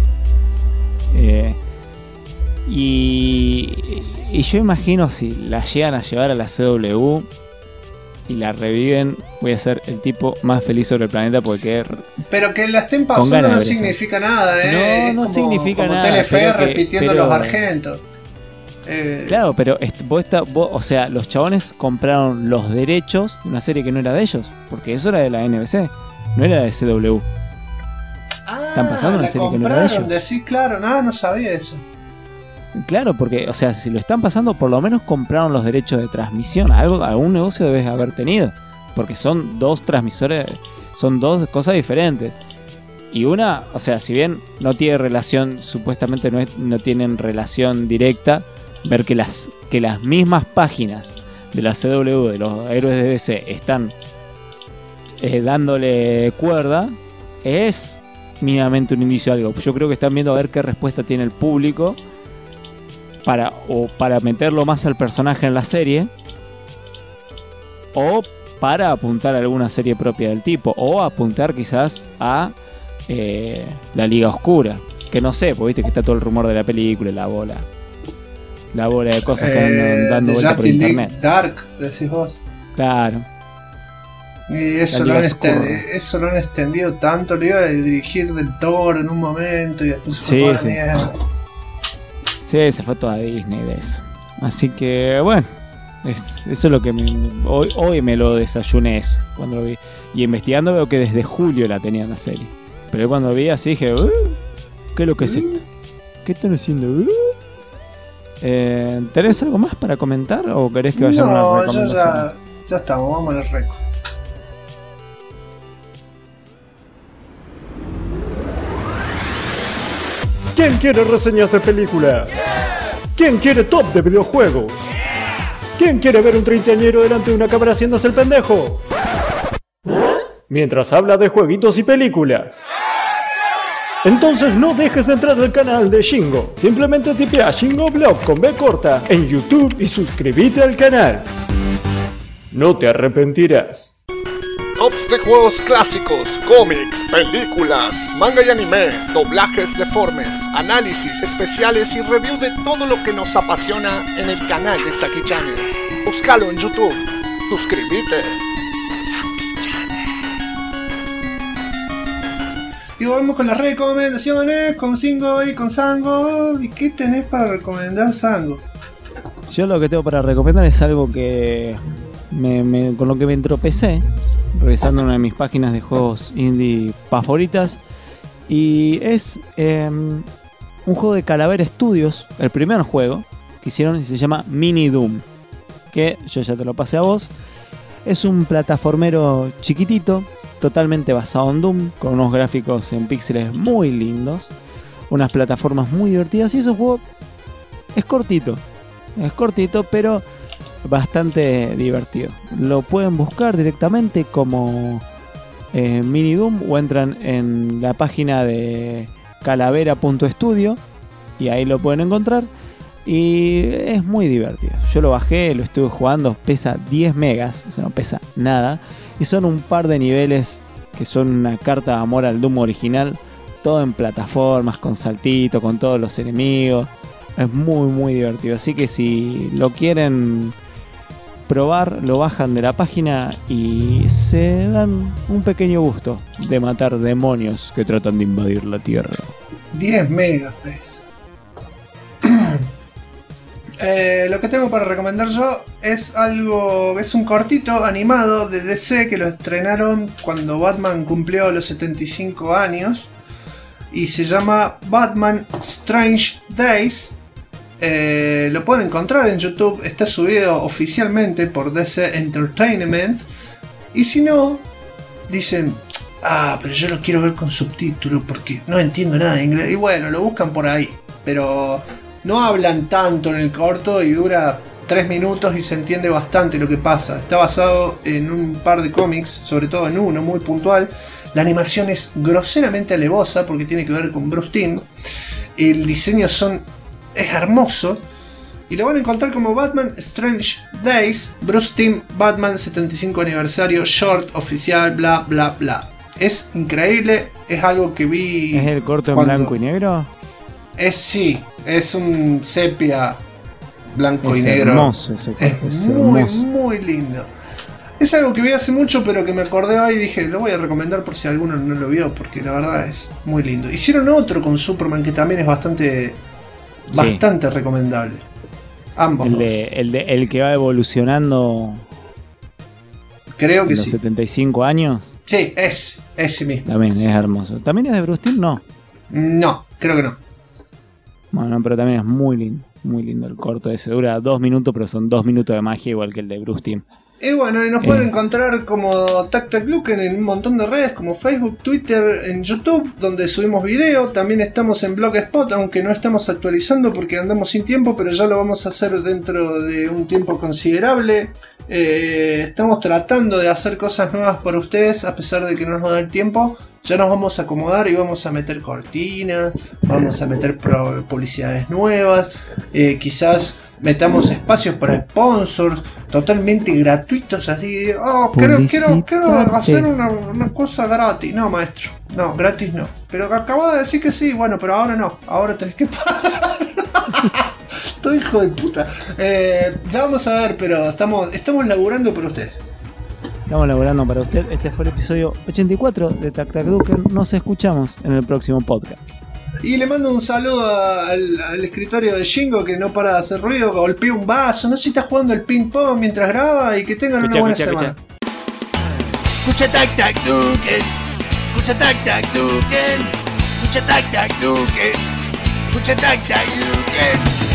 B: Y yo imagino, si la llegan a llevar a la CW y la reviven, voy a ser el tipo más feliz sobre el planeta, porque
C: Pero que la estén
B: Con
C: pasando
B: ganas de
C: no
B: ver eso.
C: significa nada,
B: No,
C: Es
B: no
C: como-
B: significa
C: como
B: nada,
C: Telefe
B: pero que-
C: repitiendo
B: pero-
C: los argentos.
B: claro, pero o sea, los chabones compraron los derechos de una serie que no era de ellos, porque eso era de la NBC, no era de CW. Están pasando una
C: la
B: serie que no era de
C: compraron,
B: ellos.
C: decís, claro, nada, no sabía eso.
B: Claro, porque, o sea, si lo están pasando, por lo menos compraron los derechos de transmisión. Algún negocio debes haber tenido, porque son dos transmisores, son dos cosas diferentes. Y una, o sea, si bien no tiene relación, supuestamente no tienen relación directa, ver que las mismas páginas de la CW, de los héroes de DC, están dándole cuerda, es mínimamente un indicio de algo. Yo creo que están viendo a ver qué respuesta tiene el público para meterlo más al personaje en la serie, o para apuntar a alguna serie propia del tipo, o apuntar quizás a la Liga Oscura, que no sé, porque viste que está todo el rumor de la película y la bola de cosas que andan dando
C: The
B: vuelta por
C: Justice League
B: internet.
C: Dark, decís vos.
B: Claro.
C: Y eso
B: La
C: lo,
B: Liga Oscura.
C: eso lo han extendido tanto, lo iba a dirigir del Toro en un momento y después se fue
B: Sí,
C: toda la
B: sí.
C: mierda.
B: Sí, se fue toda Disney de eso. Así que, bueno, eso es lo que hoy me lo desayuné eso, cuando lo vi. Y investigando veo que desde julio la tenían la serie. Pero cuando vi así dije, ¿qué es lo que es esto? ¿Qué están haciendo? ¿Tenés algo más para comentar o querés que vayamos a
C: No,
B: las
C: yo
B: recomendaciones?
C: ya estamos, vamos al reco.
E: ¿Quién quiere reseñas de película? ¿Quién quiere top de videojuegos? ¿Quién quiere ver un treintañero delante de una cámara haciéndose el pendejo? Mientras habla de jueguitos y películas. Entonces no dejes de entrar al canal de Shingo. Simplemente tipea Shingo Blog con B corta en YouTube y suscríbete al canal. No te arrepentirás.
F: Tops de juegos clásicos, cómics, películas, manga y anime, doblajes deformes, análisis especiales y review de todo lo que nos apasiona en el canal de Saki Channel. Búscalo en YouTube. Suscríbete.
C: Y volvemos con las recomendaciones, con Singo y con Sango. ¿Y qué tenés para recomendar, Sango?
B: Yo lo que tengo para recomendar es algo que con lo que me entropecé revisando una de mis páginas de juegos indie favoritas, y es un juego de Calavera Studios, el primer juego que hicieron, y se llama Mini Doom, que yo ya te lo pasé a vos. Es un plataformero chiquitito, totalmente basado en Doom, con unos gráficos en píxeles muy lindos, unas plataformas muy divertidas, y ese juego es cortito, pero bastante divertido. Lo pueden buscar directamente como Mini Doom, o entran en la página de calavera.studio y ahí lo pueden encontrar. Y es muy divertido. Yo lo bajé, lo estuve jugando, pesa 10 megas, o sea, no pesa nada. Y son un par de niveles que son una carta de amor al Doom original. Todo en plataformas, con saltito, con todos los enemigos. Es muy muy divertido. Así que si lo quieren probar, lo bajan de la página y se dan un pequeño gusto de matar demonios que tratan de invadir la Tierra.
C: 10 megas, ¿ves? Lo que tengo para recomendar yo es un cortito animado de DC que lo estrenaron cuando Batman cumplió los 75 años y se llama Batman Strange Days. Lo pueden encontrar en YouTube, está subido oficialmente por DC Entertainment. Y si no, dicen, pero yo lo quiero ver con subtítulos porque no entiendo nada de inglés. Y bueno, lo buscan por ahí, pero no hablan tanto en el corto y dura 3 minutos y se entiende bastante lo que pasa. Está basado en un par de cómics, sobre todo en uno muy puntual. La animación es groseramente alevosa porque tiene que ver con Bruce Timm. El diseño es hermoso. Y lo van a encontrar como Batman Strange Days, Bruce Timm, Batman 75 aniversario, short oficial, bla bla bla. Es increíble, es algo que vi.
B: ¿Es el corto en blanco y negro?
C: Sí, es un sepia blanco y negro.
B: Hermoso ese corto,
C: es muy, muy lindo. Es algo que vi hace mucho, pero que me acordé hoy y dije, lo voy a recomendar por si alguno no lo vio, porque la verdad es muy lindo. Hicieron otro con Superman que también es bastante recomendable. Ambos.
B: El que va evolucionando.
C: Creo que
B: los 75 años.
C: Sí, es ese mismo.
B: También es hermoso. ¿También es de Bruce Timm? No.
C: No, creo que no.
B: Bueno, pero también es muy lindo el corto ese. Dura 2 minutos, pero son 2 minutos de magia igual que el de Bruce Timm.
C: Y bueno, y nos pueden encontrar como TacTacDuken en un montón de redes como Facebook, Twitter, en YouTube, donde subimos video. También estamos en Blogspot, aunque no estamos actualizando porque andamos sin tiempo, pero ya lo vamos a hacer dentro de un tiempo considerable. Estamos tratando de hacer cosas nuevas para ustedes, a pesar de que no nos da el tiempo. Ya nos vamos a acomodar y vamos a meter cortinas, vamos a meter publicidades nuevas, quizás metamos espacios para sponsors totalmente gratuitos, así quiero hacer una cosa gratis. No, maestro, no, gratis no. Pero acabo de decir que sí, bueno, pero ahora no, ahora tenés que pagar. Todo hijo de puta. Ya vamos a ver, pero estamos laburando por ustedes.
B: Estamos laburando para usted. Este fue el episodio 84 de TacTacDuken. Nos escuchamos en el próximo podcast.
C: Y le mando un saludo al escritorio de Shingo, que no para de hacer ruido, golpea un vaso, no sé si está jugando el ping pong mientras graba, y que tengan una buena semana.
A: Escucha TacTacDuken, escucha TacTacDuken, escucha TacTacDuken, escucha TacTacDuken.